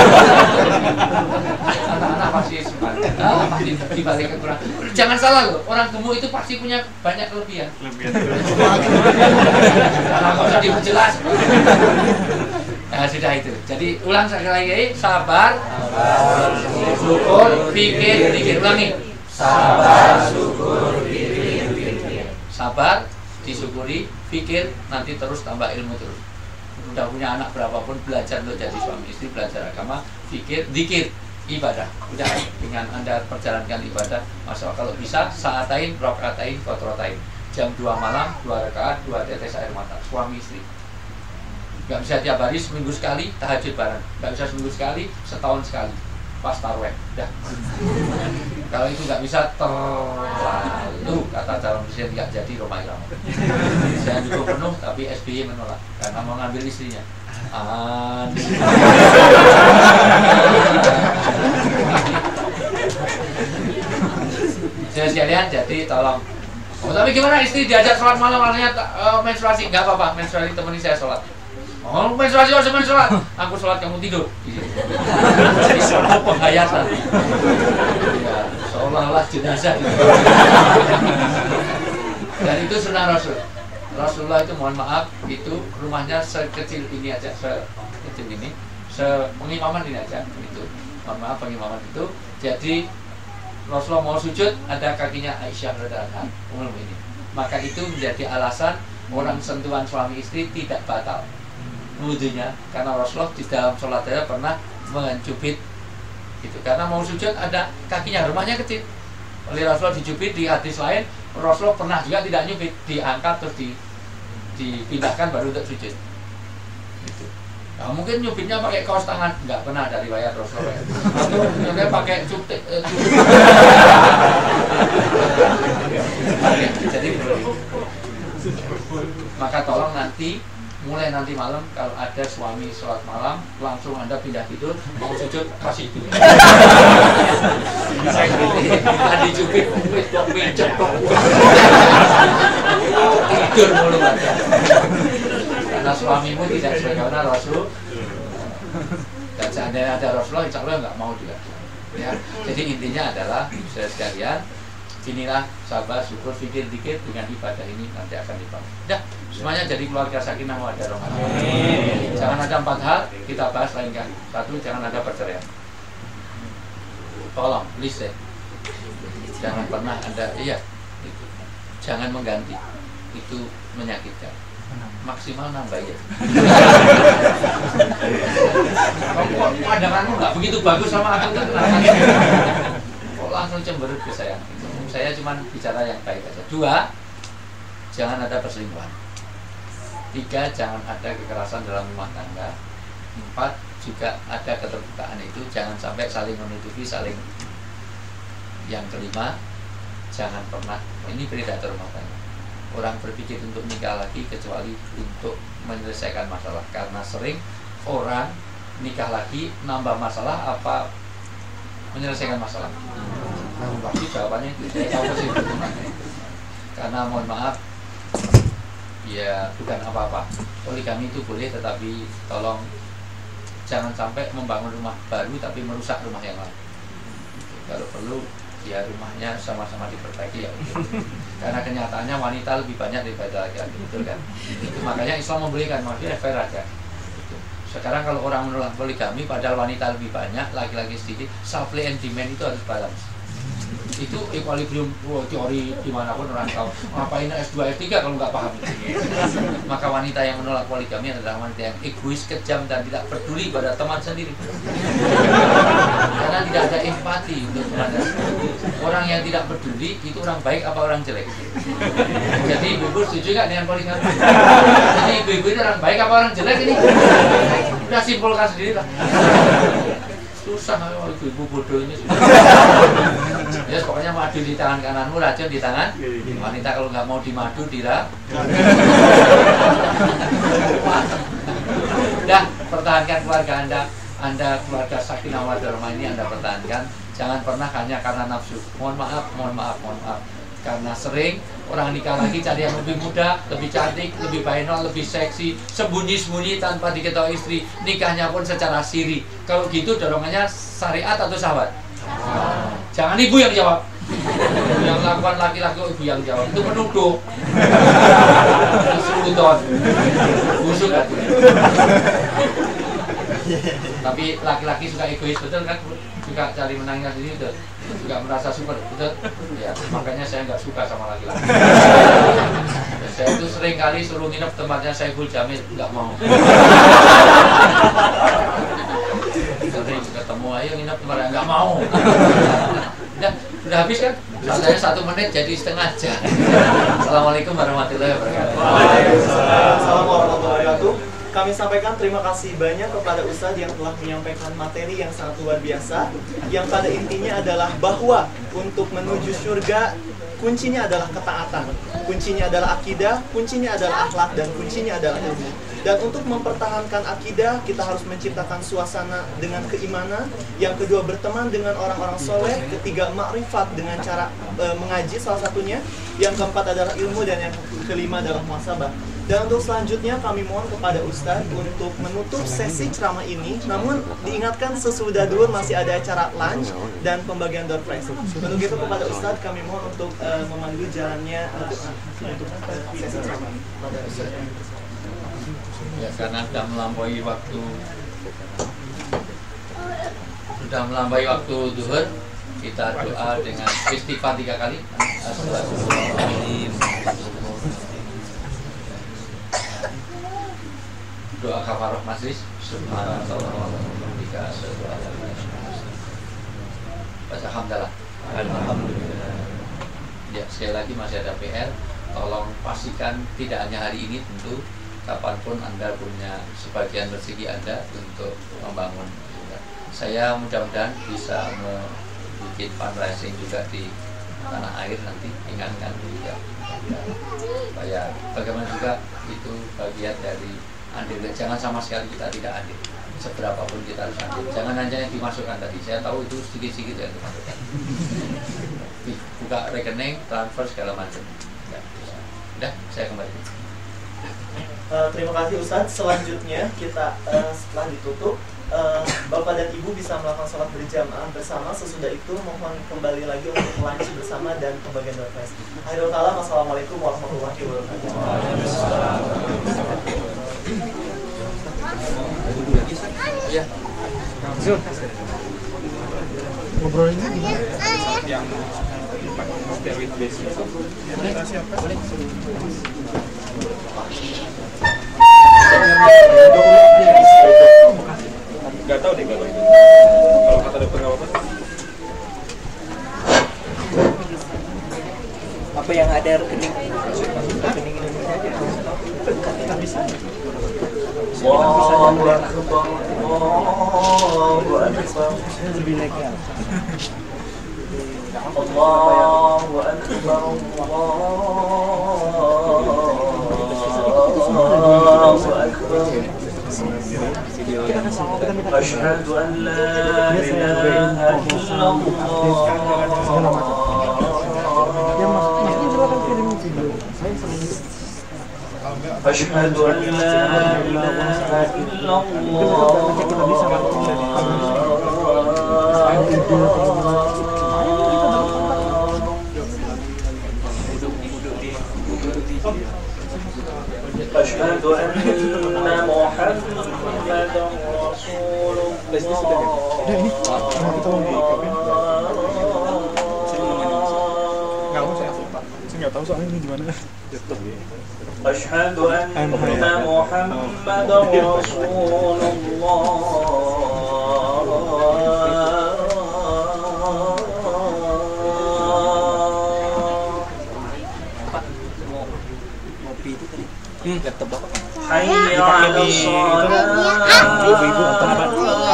Anak-anak pasti semangat. Pasti dibalik kekurangan. Jangan salah loh, orang gemuk itu pasti punya banyak kelebihan. Karena nggak usah diperjelas. Nah, sudah itu. Jadi ulang sekali lagi, sabar, syukur, fikir, zikir. Ulangi. Sabar, syukur, fikir, zikir. Sabar, disyukuri, fikir, nanti terus tambah ilmu terus. udah punya anak berapapun, belajar untuk jadi suami istri, belajar agama, fikir, zikir, ibadah. Udah dengan Anda perjalankan ibadah, Masya Allah. Kalau bisa sa'atain, rokaatain, kotrotain. Jam 2 malam, 2 rakaat, 2 tetes air mata, suami istri. Gak bisa tiap hari, seminggu sekali tahajud bareng. Gak bisa seminggu sekali, setahun sekali pas tarawih. Dah. Kalau itu gak bisa, terlalu kata calon presiden gak jadi Rhoma Irama. Saya dukung penuh, tapi SBY menolak karena mau ngambil istrinya. Saya sekalian, jadi tolong. Oh, tapi gimana istri diajak sholat malam, makanya menstruasi? Gak apa-apa, menstruasi temani saya sholat. Oh, menstruasi harus sholat. Aku sholat, kamu tidur. Jadi sholat penghayatan. Ya, seolah-olah jenazah. Dan itu sunnah Rasul. Rasulullah itu mohon maaf, itu rumahnya sekecil ini aja, sekecil ini, pengimaman ini aja. Itu mohon maaf, pengimaman itu. Jadi Rasulullah mau sujud, ada kakinya Aisyah radhiyallahu anha ini. Maka itu menjadi alasan orang sentuhan suami istri tidak batal wudunya, karena Rasulullah di dalam sholatnya pernah mencubit itu, karena mau sujud ada kakinya, rumahnya kecil. Oleh Rasulullah dicubit. Di hadis lain Rasulullah pernah juga tidak nyubit, diangkat terus dipindahkan baru untuk sujud. Gitu. Nah, mungkin nyubitnya pakai kaos tangan, nggak pernah ada riwayat Rasulullah. Atau mungkin pakai cupit. Jadi maka tolong nanti, mulai nanti malam kalau ada suami sholat malam, langsung Anda pindah tidur, mau sujud kasih itu. Tadi cupit, pincet kok. Tidur mulu aja. Karena suamimu tidak sebagaimana Rasul. Dan seandainya ada Rasulullah, insya Allah nggak mau juga. Ya, jadi intinya adalah saudara sekalian, inilah sabar, syukur, fikir dikit dengan ibadah ini nanti akan dibangun. Dah, semuanya jadi keluarga sakinah mawaddah warahmah. Jangan ada 4 hal, kita bahas lain kali. 1, jangan ada perceraian. Tolong, please jangan pernah ada, itu. Jangan mengganti, itu menyakitkan. Maksimal nambah ya. Pandanganmu nggak begitu bagus sama aku tuh, kenapa? Kok langsung cemberut ke saya? Saya cuma bicara yang baik aja. 2, jangan ada perselingkuhan. 3, jangan ada kekerasan dalam rumah tangga. 4, juga ada keterbukaan itu, jangan sampai saling menutupi, saling. Yang 5, jangan pernah, ini predator rumah tangga, orang berpikir untuk nikah lagi kecuali untuk menyelesaikan masalah. Karena sering orang nikah lagi nambah masalah apa menyelesaikan masalah. Pasti jawabannya itu saya tahu sih. Karena mohon maaf, ya bukan apa-apa. Poligami itu boleh, tetapi tolong jangan sampai membangun rumah baru tapi merusak rumah yang lain. Kalau perlu ya rumahnya sama-sama diperbaiki ya. Karena kenyataannya wanita lebih banyak daripada laki-laki, betul kan? Itu makanya Islam memberikan, maksudnya fair aja. Sekarang kalau orang menolak poligami padahal wanita lebih banyak, laki-laki sedikit, supply and demand itu harus balance. Itu equilibrium teori dimanapun orang tahu. Ngapain S2 S3 kalau nggak paham itu. Maka wanita yang menolak poligami adalah wanita yang egois, kejam, dan tidak peduli pada teman sendiri. Karena tidak ada empati untuk teman. Orang yang tidak peduli itu orang baik apa orang jelek. Jadi ibu-ibu setuju nggak dengan poligami? Jadi ibu-ibu itu orang baik apa orang jelek ini? Udah simpulkan sendiri lah. Susah kalau ibu bodoh ini. Ya pokoknya madu di tangan kananmu, racun di tangan wanita. Kalau nggak mau dimadu dirah. Dah, pertahankan keluarga Anda keluarga sakinah mawaddah warahmah ini Anda pertahankan. Jangan pernah hanya karena nafsu. Mohon maaf. Karena sering orang nikah lagi cari yang lebih muda, lebih cantik, lebih bainol, lebih seksi, sembunyi-sembunyi tanpa diketahui istri. Nikahnya pun secara siri. Kalau gitu dorongannya syariat atau syahwat? Jangan ibu yang jawab. Yang lakukan laki-laki ibu yang jawab. Itu menuduh. Suudon. Busuk hati. Tapi laki-laki suka egois, betul kan? Suka cari menangnya sendiri, betul. Juga merasa super, betul. Ya, makanya saya nggak suka sama laki-laki. Saya itu sering kali suruh nginep tempatnya Saiful Jamil, nggak mau. Sering ketemu, ayo nginep tempatnya, nggak mau. Udah habis kan? Saya 1 menit jadi setengah jam. Assalamualaikum warahmatullahi wabarakatuh. Waalaikumsalam warahmatullahi wabarakatuh. Kami sampaikan terima kasih banyak kepada Ustadz yang telah menyampaikan materi yang sangat luar biasa, yang pada intinya adalah bahwa untuk menuju surga kuncinya adalah ketaatan, kuncinya adalah akidah, kuncinya adalah akhlak, dan kuncinya adalah ilmu. Dan untuk mempertahankan akidah, kita harus menciptakan suasana dengan keimanan. Yang kedua, berteman dengan orang-orang soleh. Ketiga, makrifat dengan cara mengaji salah satunya. Yang keempat adalah ilmu, dan yang kelima adalah muhasabah. Dan untuk selanjutnya kami mohon kepada Ustadz untuk menutup sesi ceramah ini. Namun diingatkan sesudah duhur masih ada acara lunch dan pembagian door prize. Untuk itu kepada Ustadz kami mohon untuk memandu jalannya untuk sesi ceramah. Ya, karena sudah melampaui waktu duhur, kita doa dengan istighfar 3 kali. Astagfirullahaladzim. Doa kafarah majlis. Subhanallah wa bihamdika asyhadu an la ilaha illa anta. Baca hamdalah. Alhamdulillah. Ya, sekali lagi masih ada PR. Tolong pastikan tidak hanya hari ini, tentu kapanpun Anda punya sebagian rezeki Anda untuk membangun. Saya mudah-mudahan bisa membuat fundraising juga di tanah air nanti, ingatkan juga. Supaya bagaimana juga itu bagian dari andil. Jangan sama sekali kita tidak andil. Seberapapun kita harus andil. Jangan hanya yang dimasukkan tadi. Saya tahu itu sedikit-sedikit yang dimasukkan. Buka rekening, transfer segala macam. Udah, saya kembali. Terima kasih Ustadz. Selanjutnya kita setelah ditutup, Bapak dan Ibu bisa melakukan sholat berjamaah bersama. Sesudah itu mohon kembali lagi untuk lunch bersama dan pembagian door prize. Akhirul kalam, assalamualaikum warahmatullahi wabarakatuh. Ya. Zul. Ngobrolin yang steroid base itu. Kita siapa? Boleh. Gak tau deh kalau itu. Kalau kata dokter gak apa-apa. Apa yang ada rekening Indonesia aja? Kita bisa. Lebih legal. Allahu Akbar. أشهد أن لا إله إلا الله أشهد أن لا إله إلا أشهد أن محمدا رسول Nggak tahu soalnya ini gimana. أشهد أن محمدا رسول laptop bapak. حي على الصلاة. Ibu-ibu atau apa?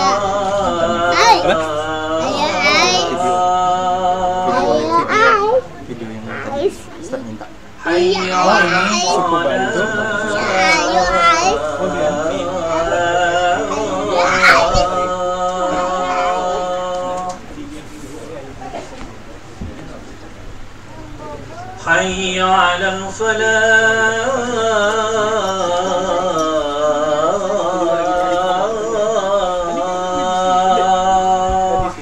Video yang tadi Ustaz minta. حي على حي على الفلاح.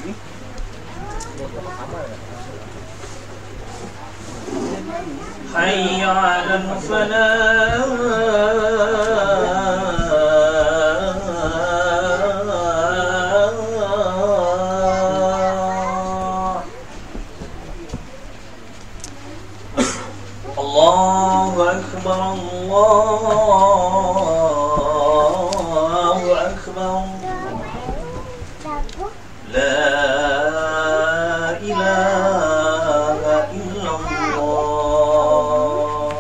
حي على الفلاح. أكبر لا إله إلا الله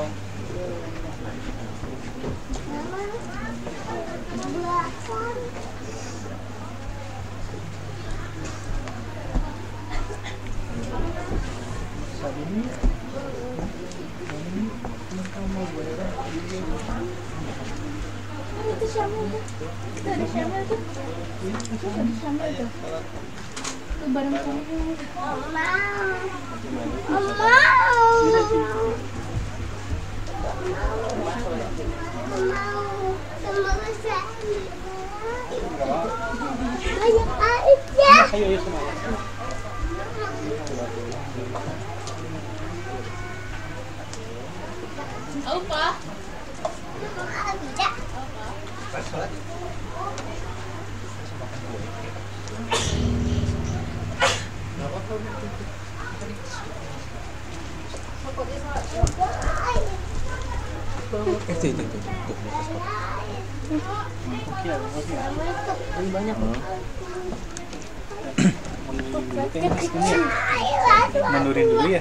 Menurin dulu ya.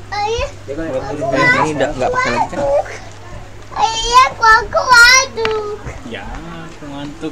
Ini enggak pakai lagi kan? Iya, aku aduk. Ya, aku ngantuk.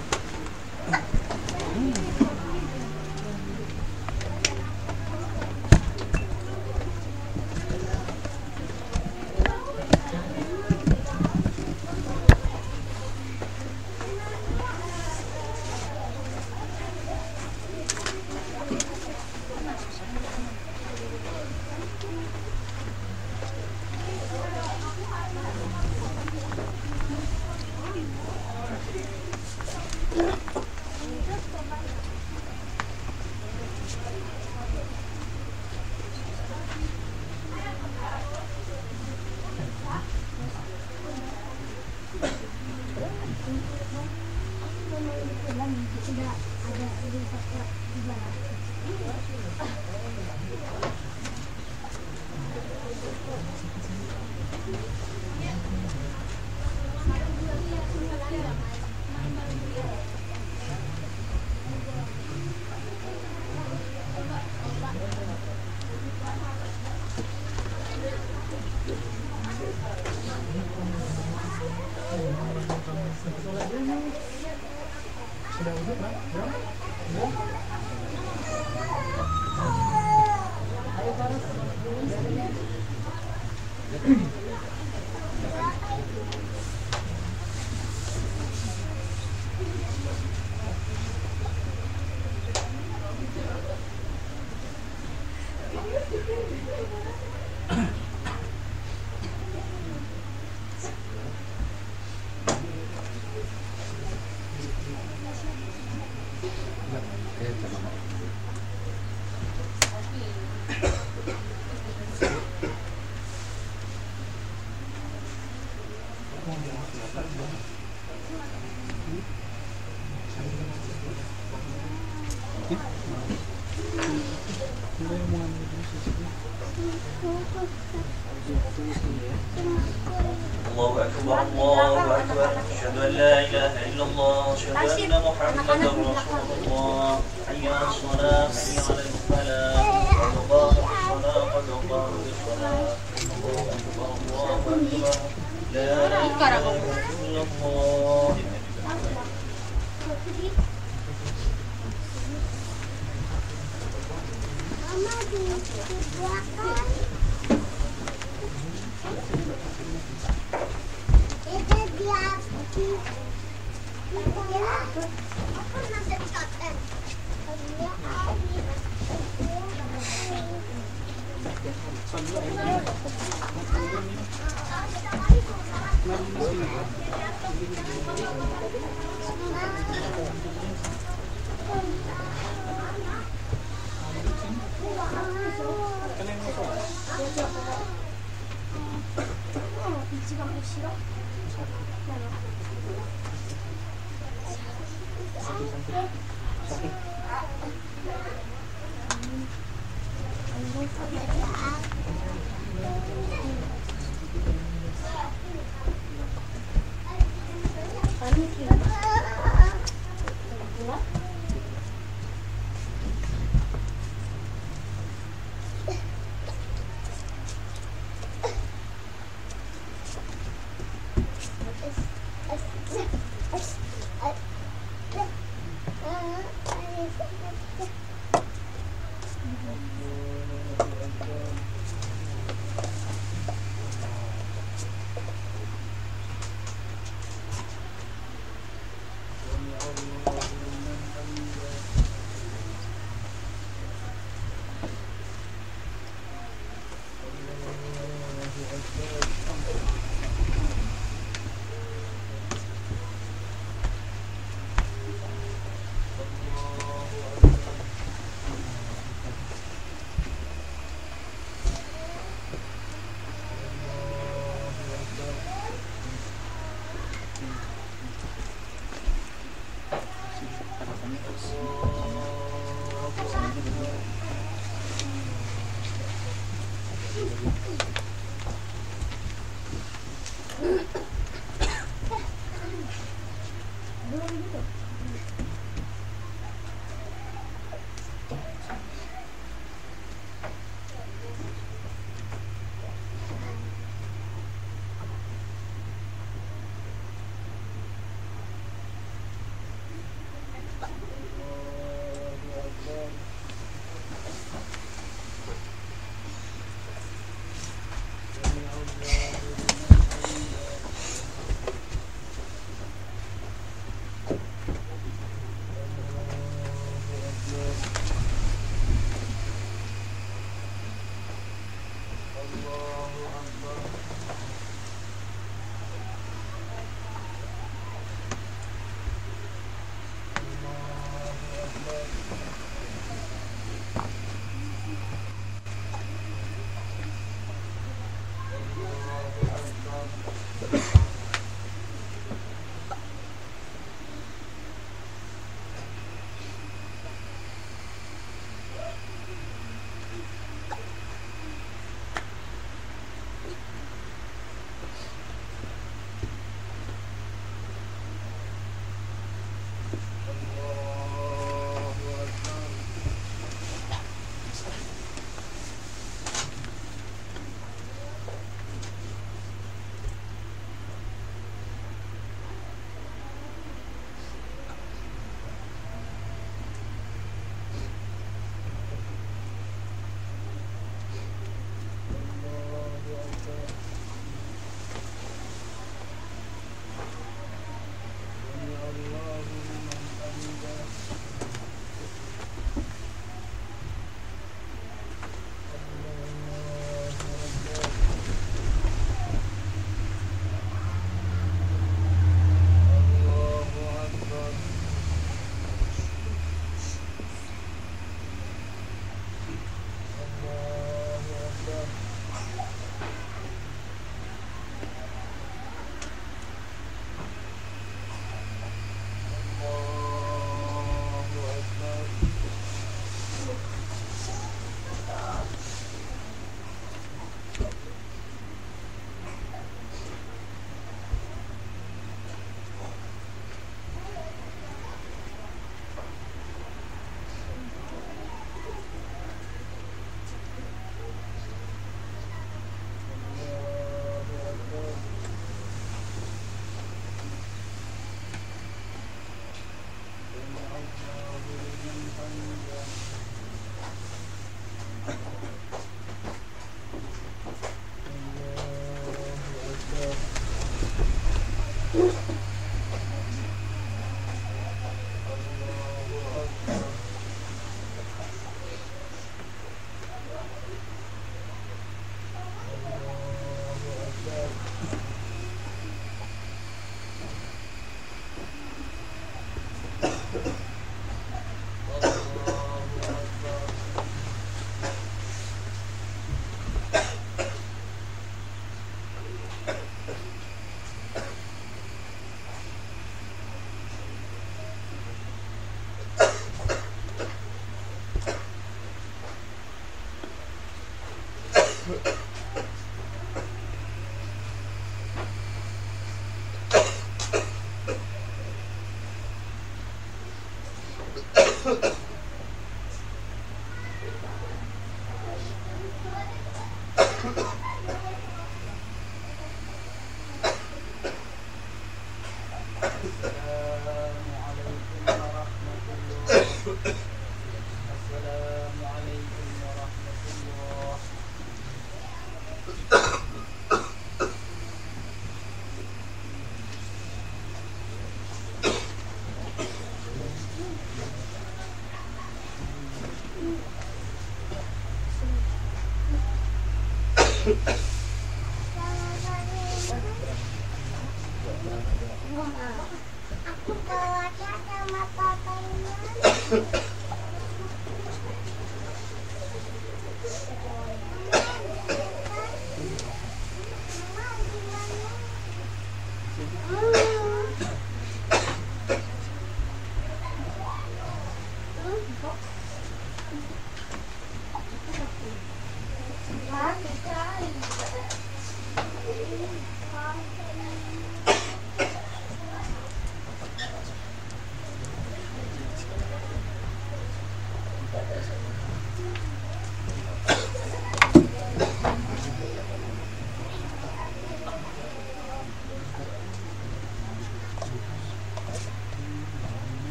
الله أكبر الله أكبر أشهد أن لا إله إلا الله أشهد أن محمدا رسول الله حي على الصلاة حي على الفلاح قد قامت الصلاة قد قامت الصلاة الله أكبر الله أكبر لا إله إلا الله Aku bawanya sama papanya.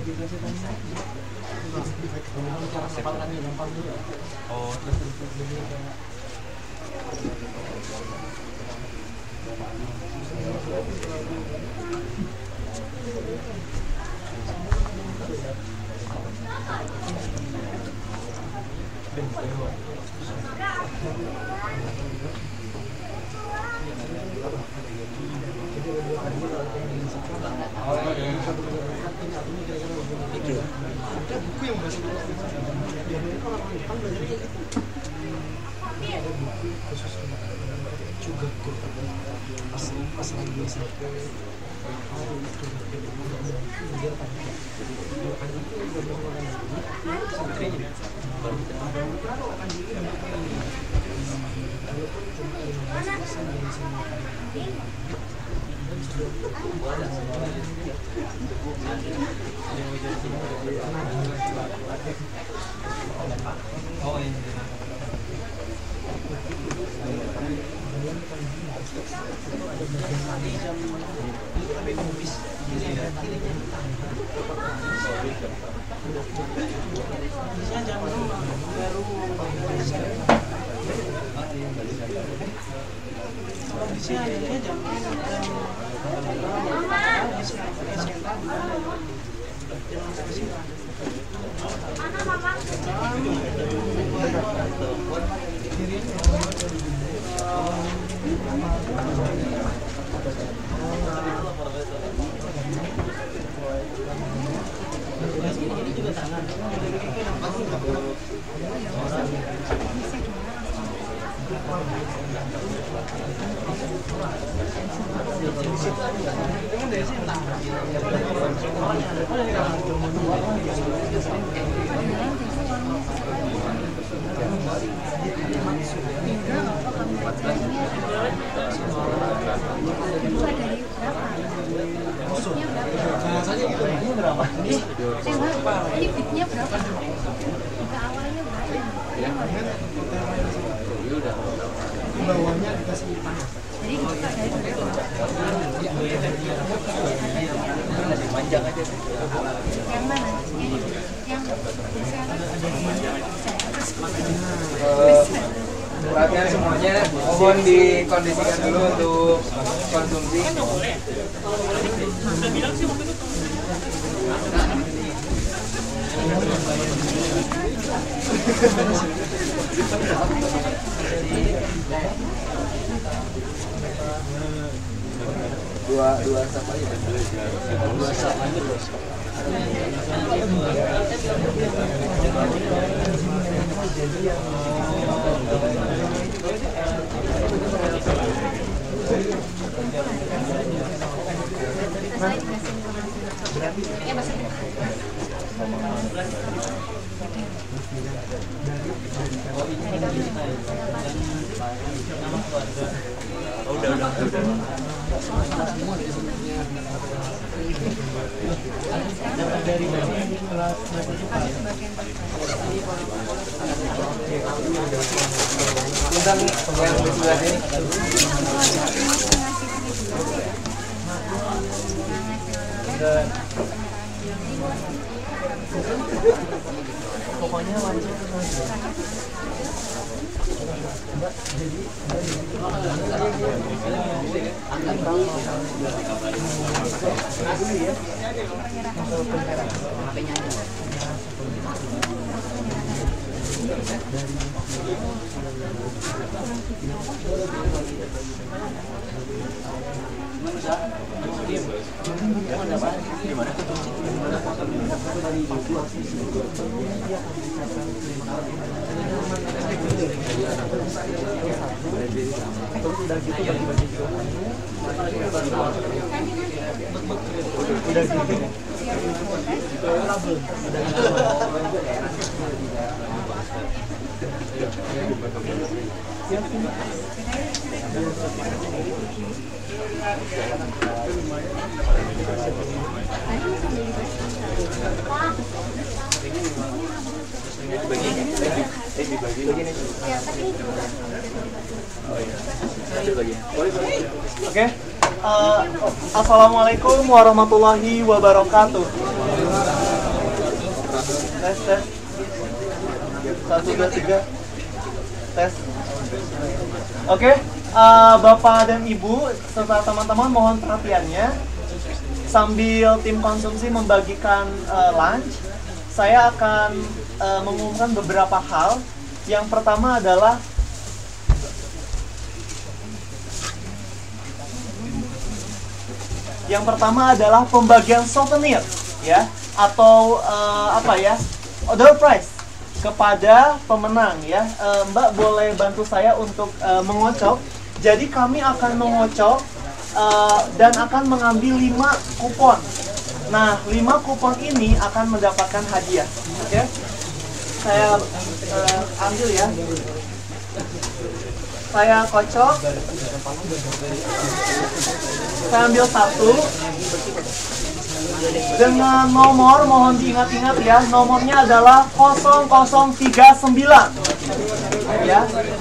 Ini bitnya berapa? Ke awalnya berapa? Bawahnya dikasih panas. Jadi kita Panjang aja. yang mana? Yang Perhatian semuanya, mohon dikondisikan dulu untuk konsumsi. Dua sama aja. Dua sama aja. Tentang yang di sebelah sini. Pokoknya wajib Oke. Assalamualaikum warahmatullahi wabarakatuh. Tes, tes. 1, 2, 3. Tes. Oke, Bapak dan Ibu serta teman-teman mohon perhatiannya. Sambil tim konsumsi membagikan lunch, saya akan mengumumkan beberapa hal. Yang pertama adalah pembagian souvenir, ya, atau door prize kepada pemenang, ya. Mbak boleh bantu saya untuk mengocok. Jadi kami akan mengocok dan akan mengambil 5 kupon. Nah, 5 kupon ini akan mendapatkan hadiah. Oke? Saya ambil ya. Saya kocok. Saya ambil 1 dengan nomor, mohon diingat-ingat ya, nomornya adalah 0039 ya.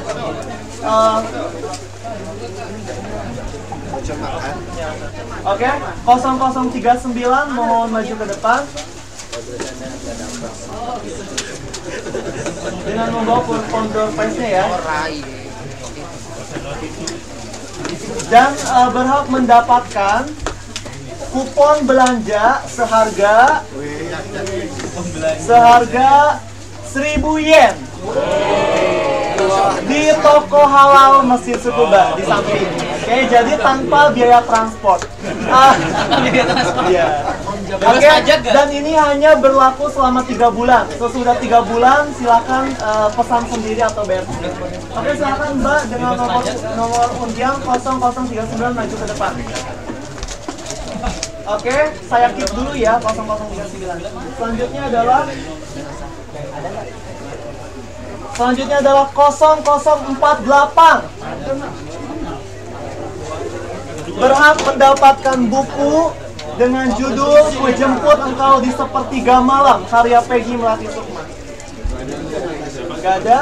Oke, 0039 mohon maju ke depan dengan membawa kupon door prize-nya ya. Dan berhak mendapatkan kupon belanja seharga 1.000 yen di toko halal Masjid Tsukuba di samping. Oke, jadi tanpa biaya transport. Oke, dan ini hanya berlaku selama 3 bulan. Sesudah 3 bulan silakan pesan sendiri atau bayar sendiri. Oke, silakan Mbak dengan nomor undian 0039 maju ke depan. Oke, saya keep dulu ya 0039. Selanjutnya adalah 0048. Berhak mendapatkan buku dengan judul Ku Jemput Engkau di Sepertiga Malam karya Peggy Melati Sukma. Gak ada?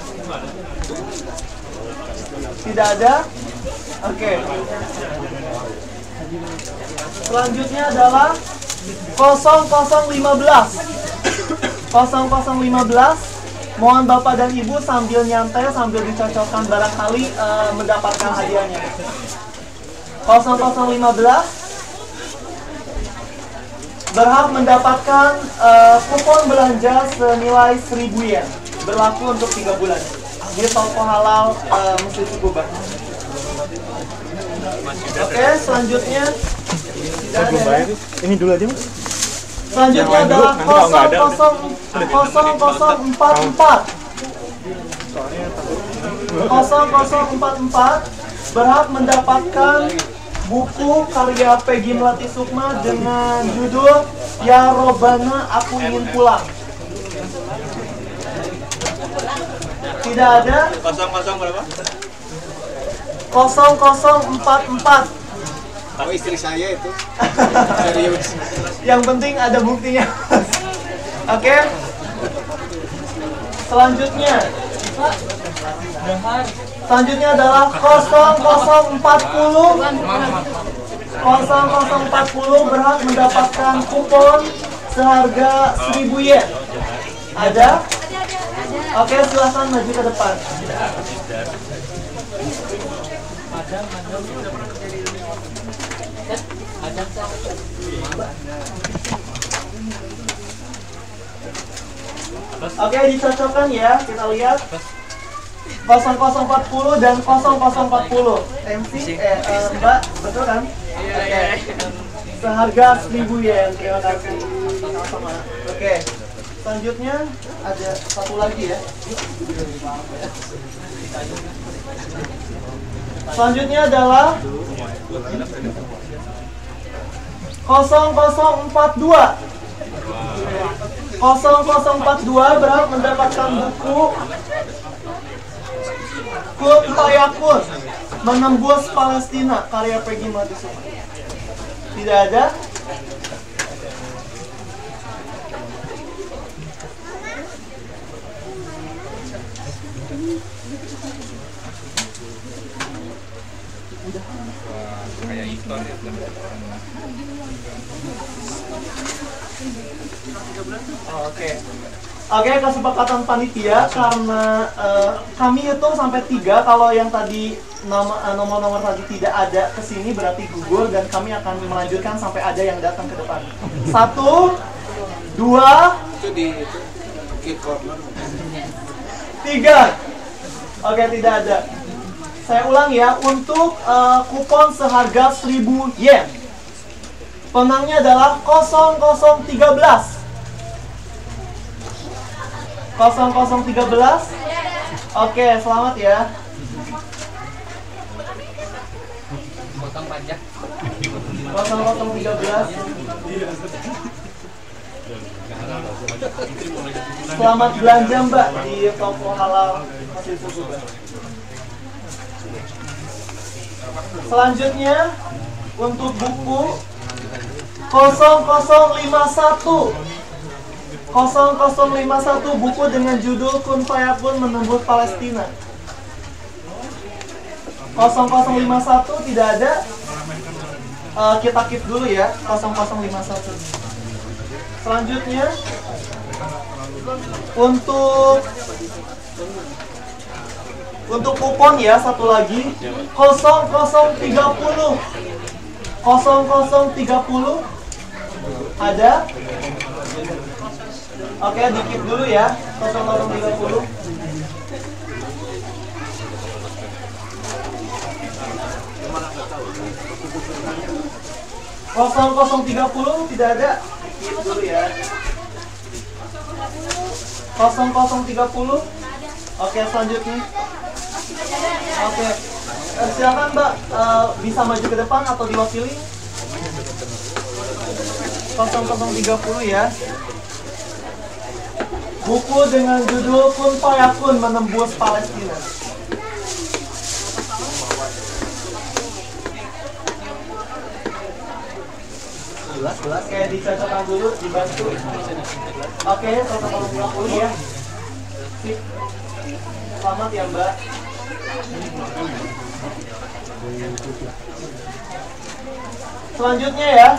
Tidak ada? Oke. Selanjutnya adalah 0015. 0015. Mohon Bapak dan Ibu sambil nyantai, sambil dicocokkan barangkali mendapatkan hadiahnya. 0015 berhak mendapatkan kupon belanja senilai 1.000 yen, berlaku untuk 3 bulan di toko halal Masjid Tsukuba. Oke, selanjutnya ini dulu aja Mas. Selanjutnya adalah 0044. 0044 berhak mendapatkan buku karya Peggy Melati Sukma dengan judul Ya Robana Aku Ingin Pulang. Tidak ada? 00 berapa? 0044. Oh, istri saya itu. Yang penting ada buktinya. Oke. Selanjutnya adalah 0040. 0040 berhak mendapatkan kupon seharga 1.000 yen. Ada? Oke, silakan maju ke depan. Oke, dicocokkan ya, kita lihat 0040 dan 0040. MC, Mbak, betul kan? Oke. Seharga 1.000 yen, terima kasih. Sama-sama. Oke. Selanjutnya ada satu lagi ya. Selanjutnya adalah 0042. 0042 berhak mendapatkan buku Klub Tayakun Menembus Palestina karya Peggy Melati Sukma. Tidak ada? Kayak iklan ya. Oke. Oke, kesepakatan panitia karena kami hitung sampai 3. Kalau yang tadi nomor-nomor tadi tidak ada kesini berarti gugur, dan kami akan melanjutkan sampai ada yang datang ke depan. 1, 2, 3. Oke, tidak ada. Saya ulang ya, untuk kupon seharga 1000 yen. Pemenangnya adalah 0013. 0013. Oke, selamat ya. Potong pajak. 0013. Selamat belanja Mbak di toko halal hasil suku. Selanjutnya untuk buku 0051. 0051, buku dengan judul Kun Fayakun Menembus Palestina. 0051 tidak ada. Kita keep dulu ya, 0051. Selanjutnya untuk kupon ya, satu lagi 0030. 0030 ada. Oke, dikit dulu ya, 0030. Kosong 30 tidak ada. Dikit dulu ya. 0030. Oke, selanjutnya. Oke. Silakan Mbak, bisa maju ke depan atau diwakili. 0030 ya. Buku dengan judul Kun Fayakun Menembus Palestina. Oke, dicocokkan dulu, dibantu. Oke, 0030 ya. Sip. Selamat ya Mbak. Selanjutnya ya,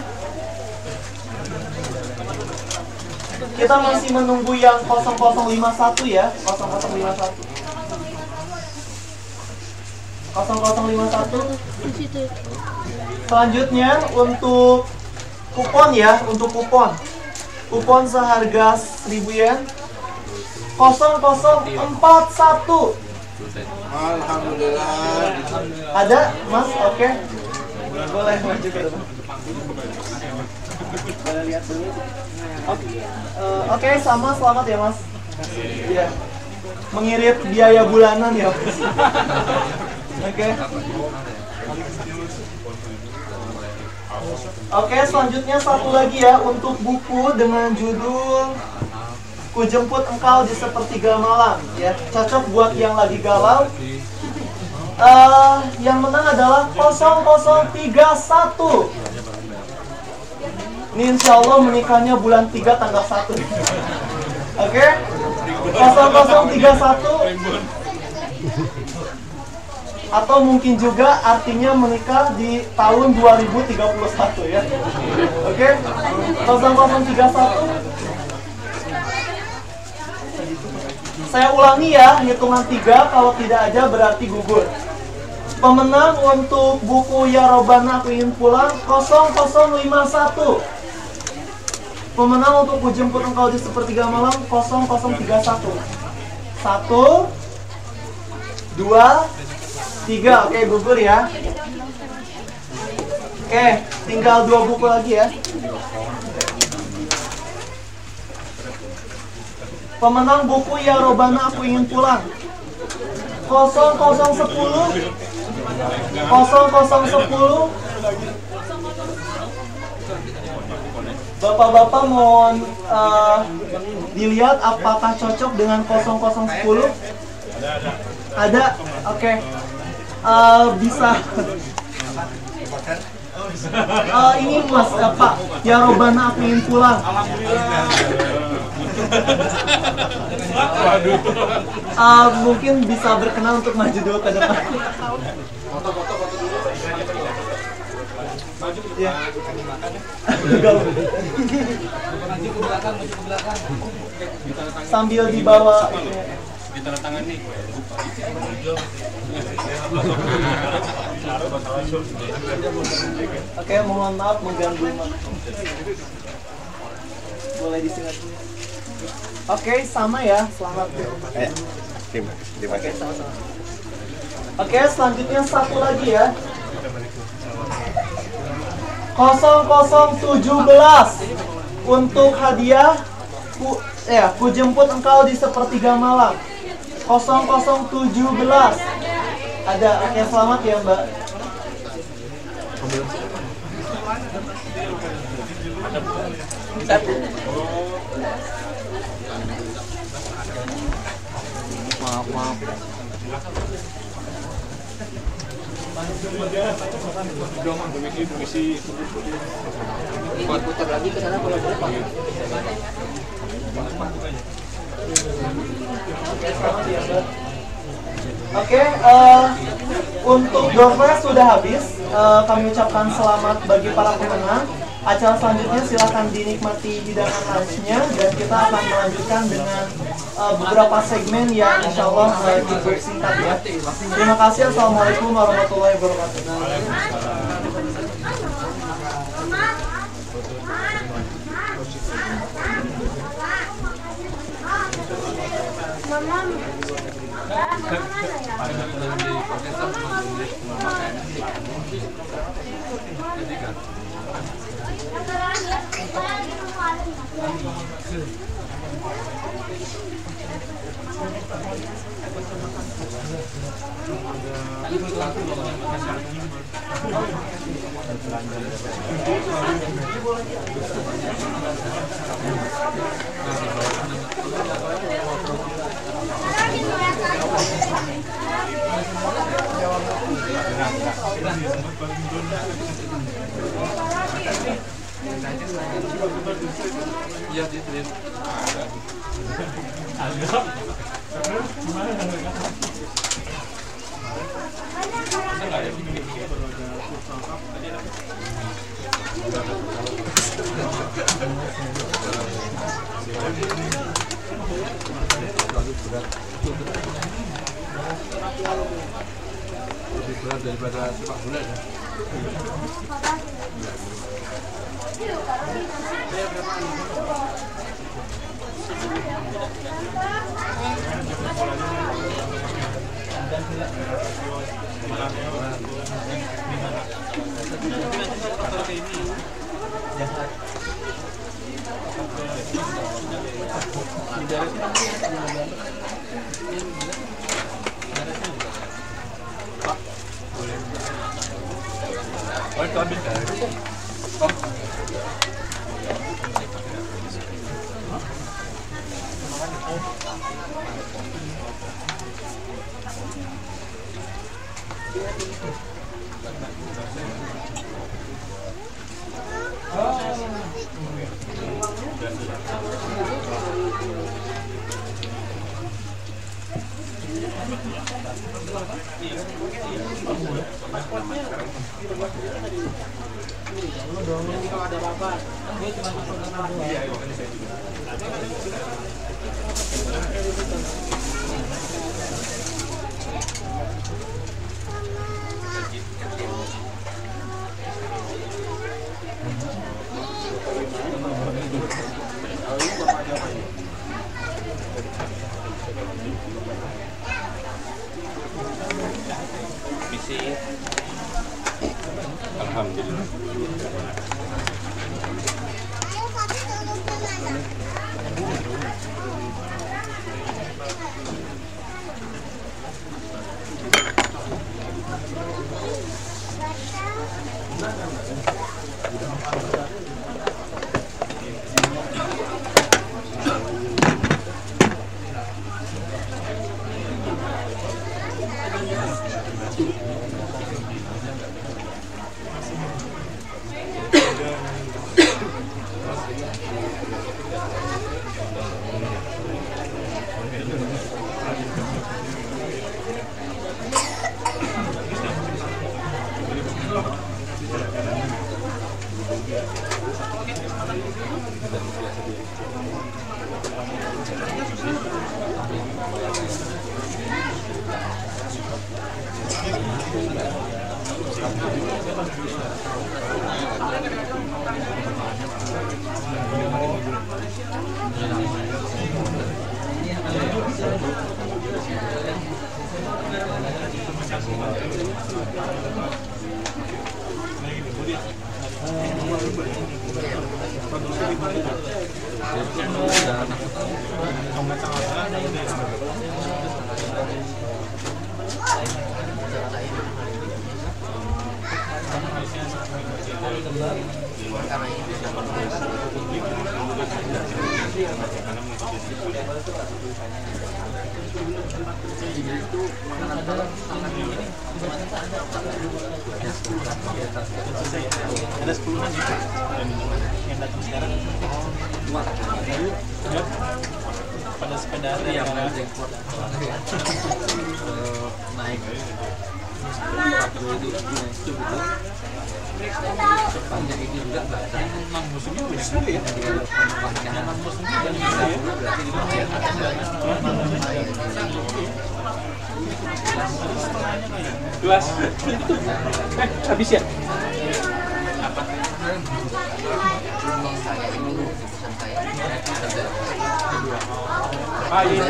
kita masih menunggu yang 0051 ya, 0051. 0051. Selanjutnya untuk kupon ya, untuk kupon seharga 1000 yen. 0041. Alhamdulillah. Ada, Mas? Oke. Boleh maju ke depan. Boleh lihat dulu. Oke, sama, selamat ya Mas. Iya. Mengirit biaya bulanan ya Mas. Oke. Oke, selanjutnya satu lagi ya, untuk buku dengan judul Ku Jemput Engkau di Sepertiga Malam ya. Cocok buat yang lagi galau. Yang menang adalah 0031. Ini insya Allah menikahnya bulan 3 tanggal 1. Oke? 0031. Atau mungkin juga artinya menikah di tahun 2031 ya. Oke? 0031. Saya ulangi ya, hitungan 3, kalau tidak ada berarti gugur. Pemenang untuk buku Ya Robbana Aku Ingin Pulang 0051. Pemenang untuk Ku Jemput Engkau di Sepertiga Malam 0031. 1, 2, 3. Oke, gugur ya. Oke, tinggal 2 buku lagi ya. Pemenang buku Ya Robbana Aku Ingin Pulang 0010. 0010. Bapak-bapak mohon dilihat apakah cocok dengan 0010. Ada? Oke. Bisa. Ini Mas, Pak, Ya Robbana Aku Ingin Pulang. Mungkin bisa berkenan untuk maju dulu ke depan. Foto-foto dulu. Maju ya. Sambil dibawa ditandatangani. Oke, mohon maaf mengganggu. Boleh disingkat. Oke, sama ya. Selamat. Oke, sama-sama. Oke, selanjutnya satu lagi ya. 0017 untuk hadiah ku jemput engkau di sepertiga malam. 0017 ada. Oke, selamat ya Mbak. Maaf. Putar lagi ke sana kalau boleh Pak. Oke, untuk door prize sudah habis. Kami ucapkan selamat bagi para pemenang. Acara selanjutnya silahkan dinikmati hidangan lunchnya, dan kita akan melanjutkan dengan beberapa segmen yang insya Allah dipersingkat ya. Terima kasih. Assalamualaikum warahmatullahi wabarakatuh. Iya, dia. Lebih berat daripada sepak bola ya. Alhamdulillah. Ada 10-an ya yang datang sekarang. Pada sepeda yang naik panjang ini juga non muslimnya besar ya. Non muslimnya luas. Habis ya? Apa? Ah iya.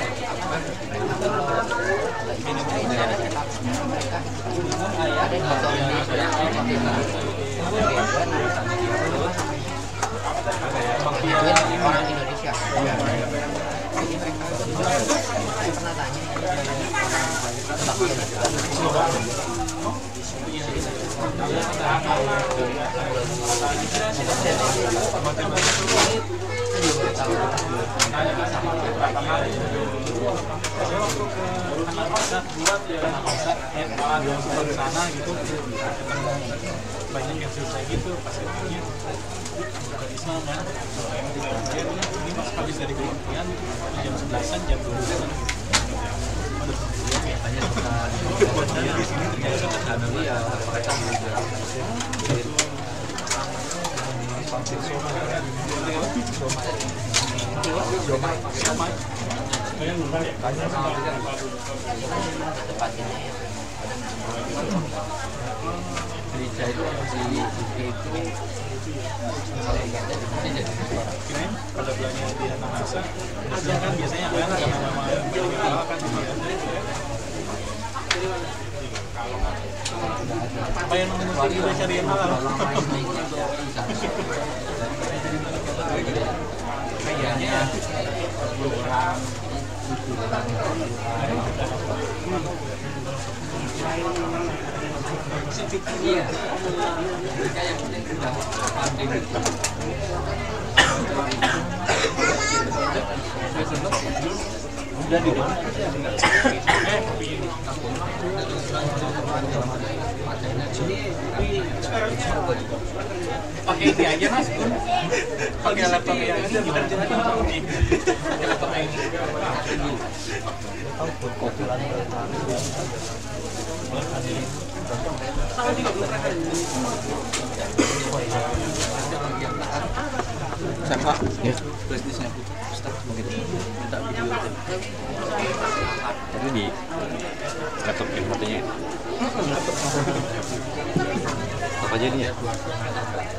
Orang Indonesia. Jadi mereka pernah tanya. Banyak yang selesai gitu pas ketanya bukan Islam kan. Ini mas habis dari kementerian jam 11-an jam 12-an. Banyak di sini ternyata ya mereka gereja itu di UK itu pada belanja di Anamasa ada kan biasanya kan nama-nama kan apa yang mengusir kita cari yang halal kayaknya orang iya kayak udah pandemi udah di depan pakai ini aja mas pakai laptop yang ada pakai laptop ini sama ya prestisnya Ustaz mungkin minta video tadi di laptop yang katanya apa aja nih ya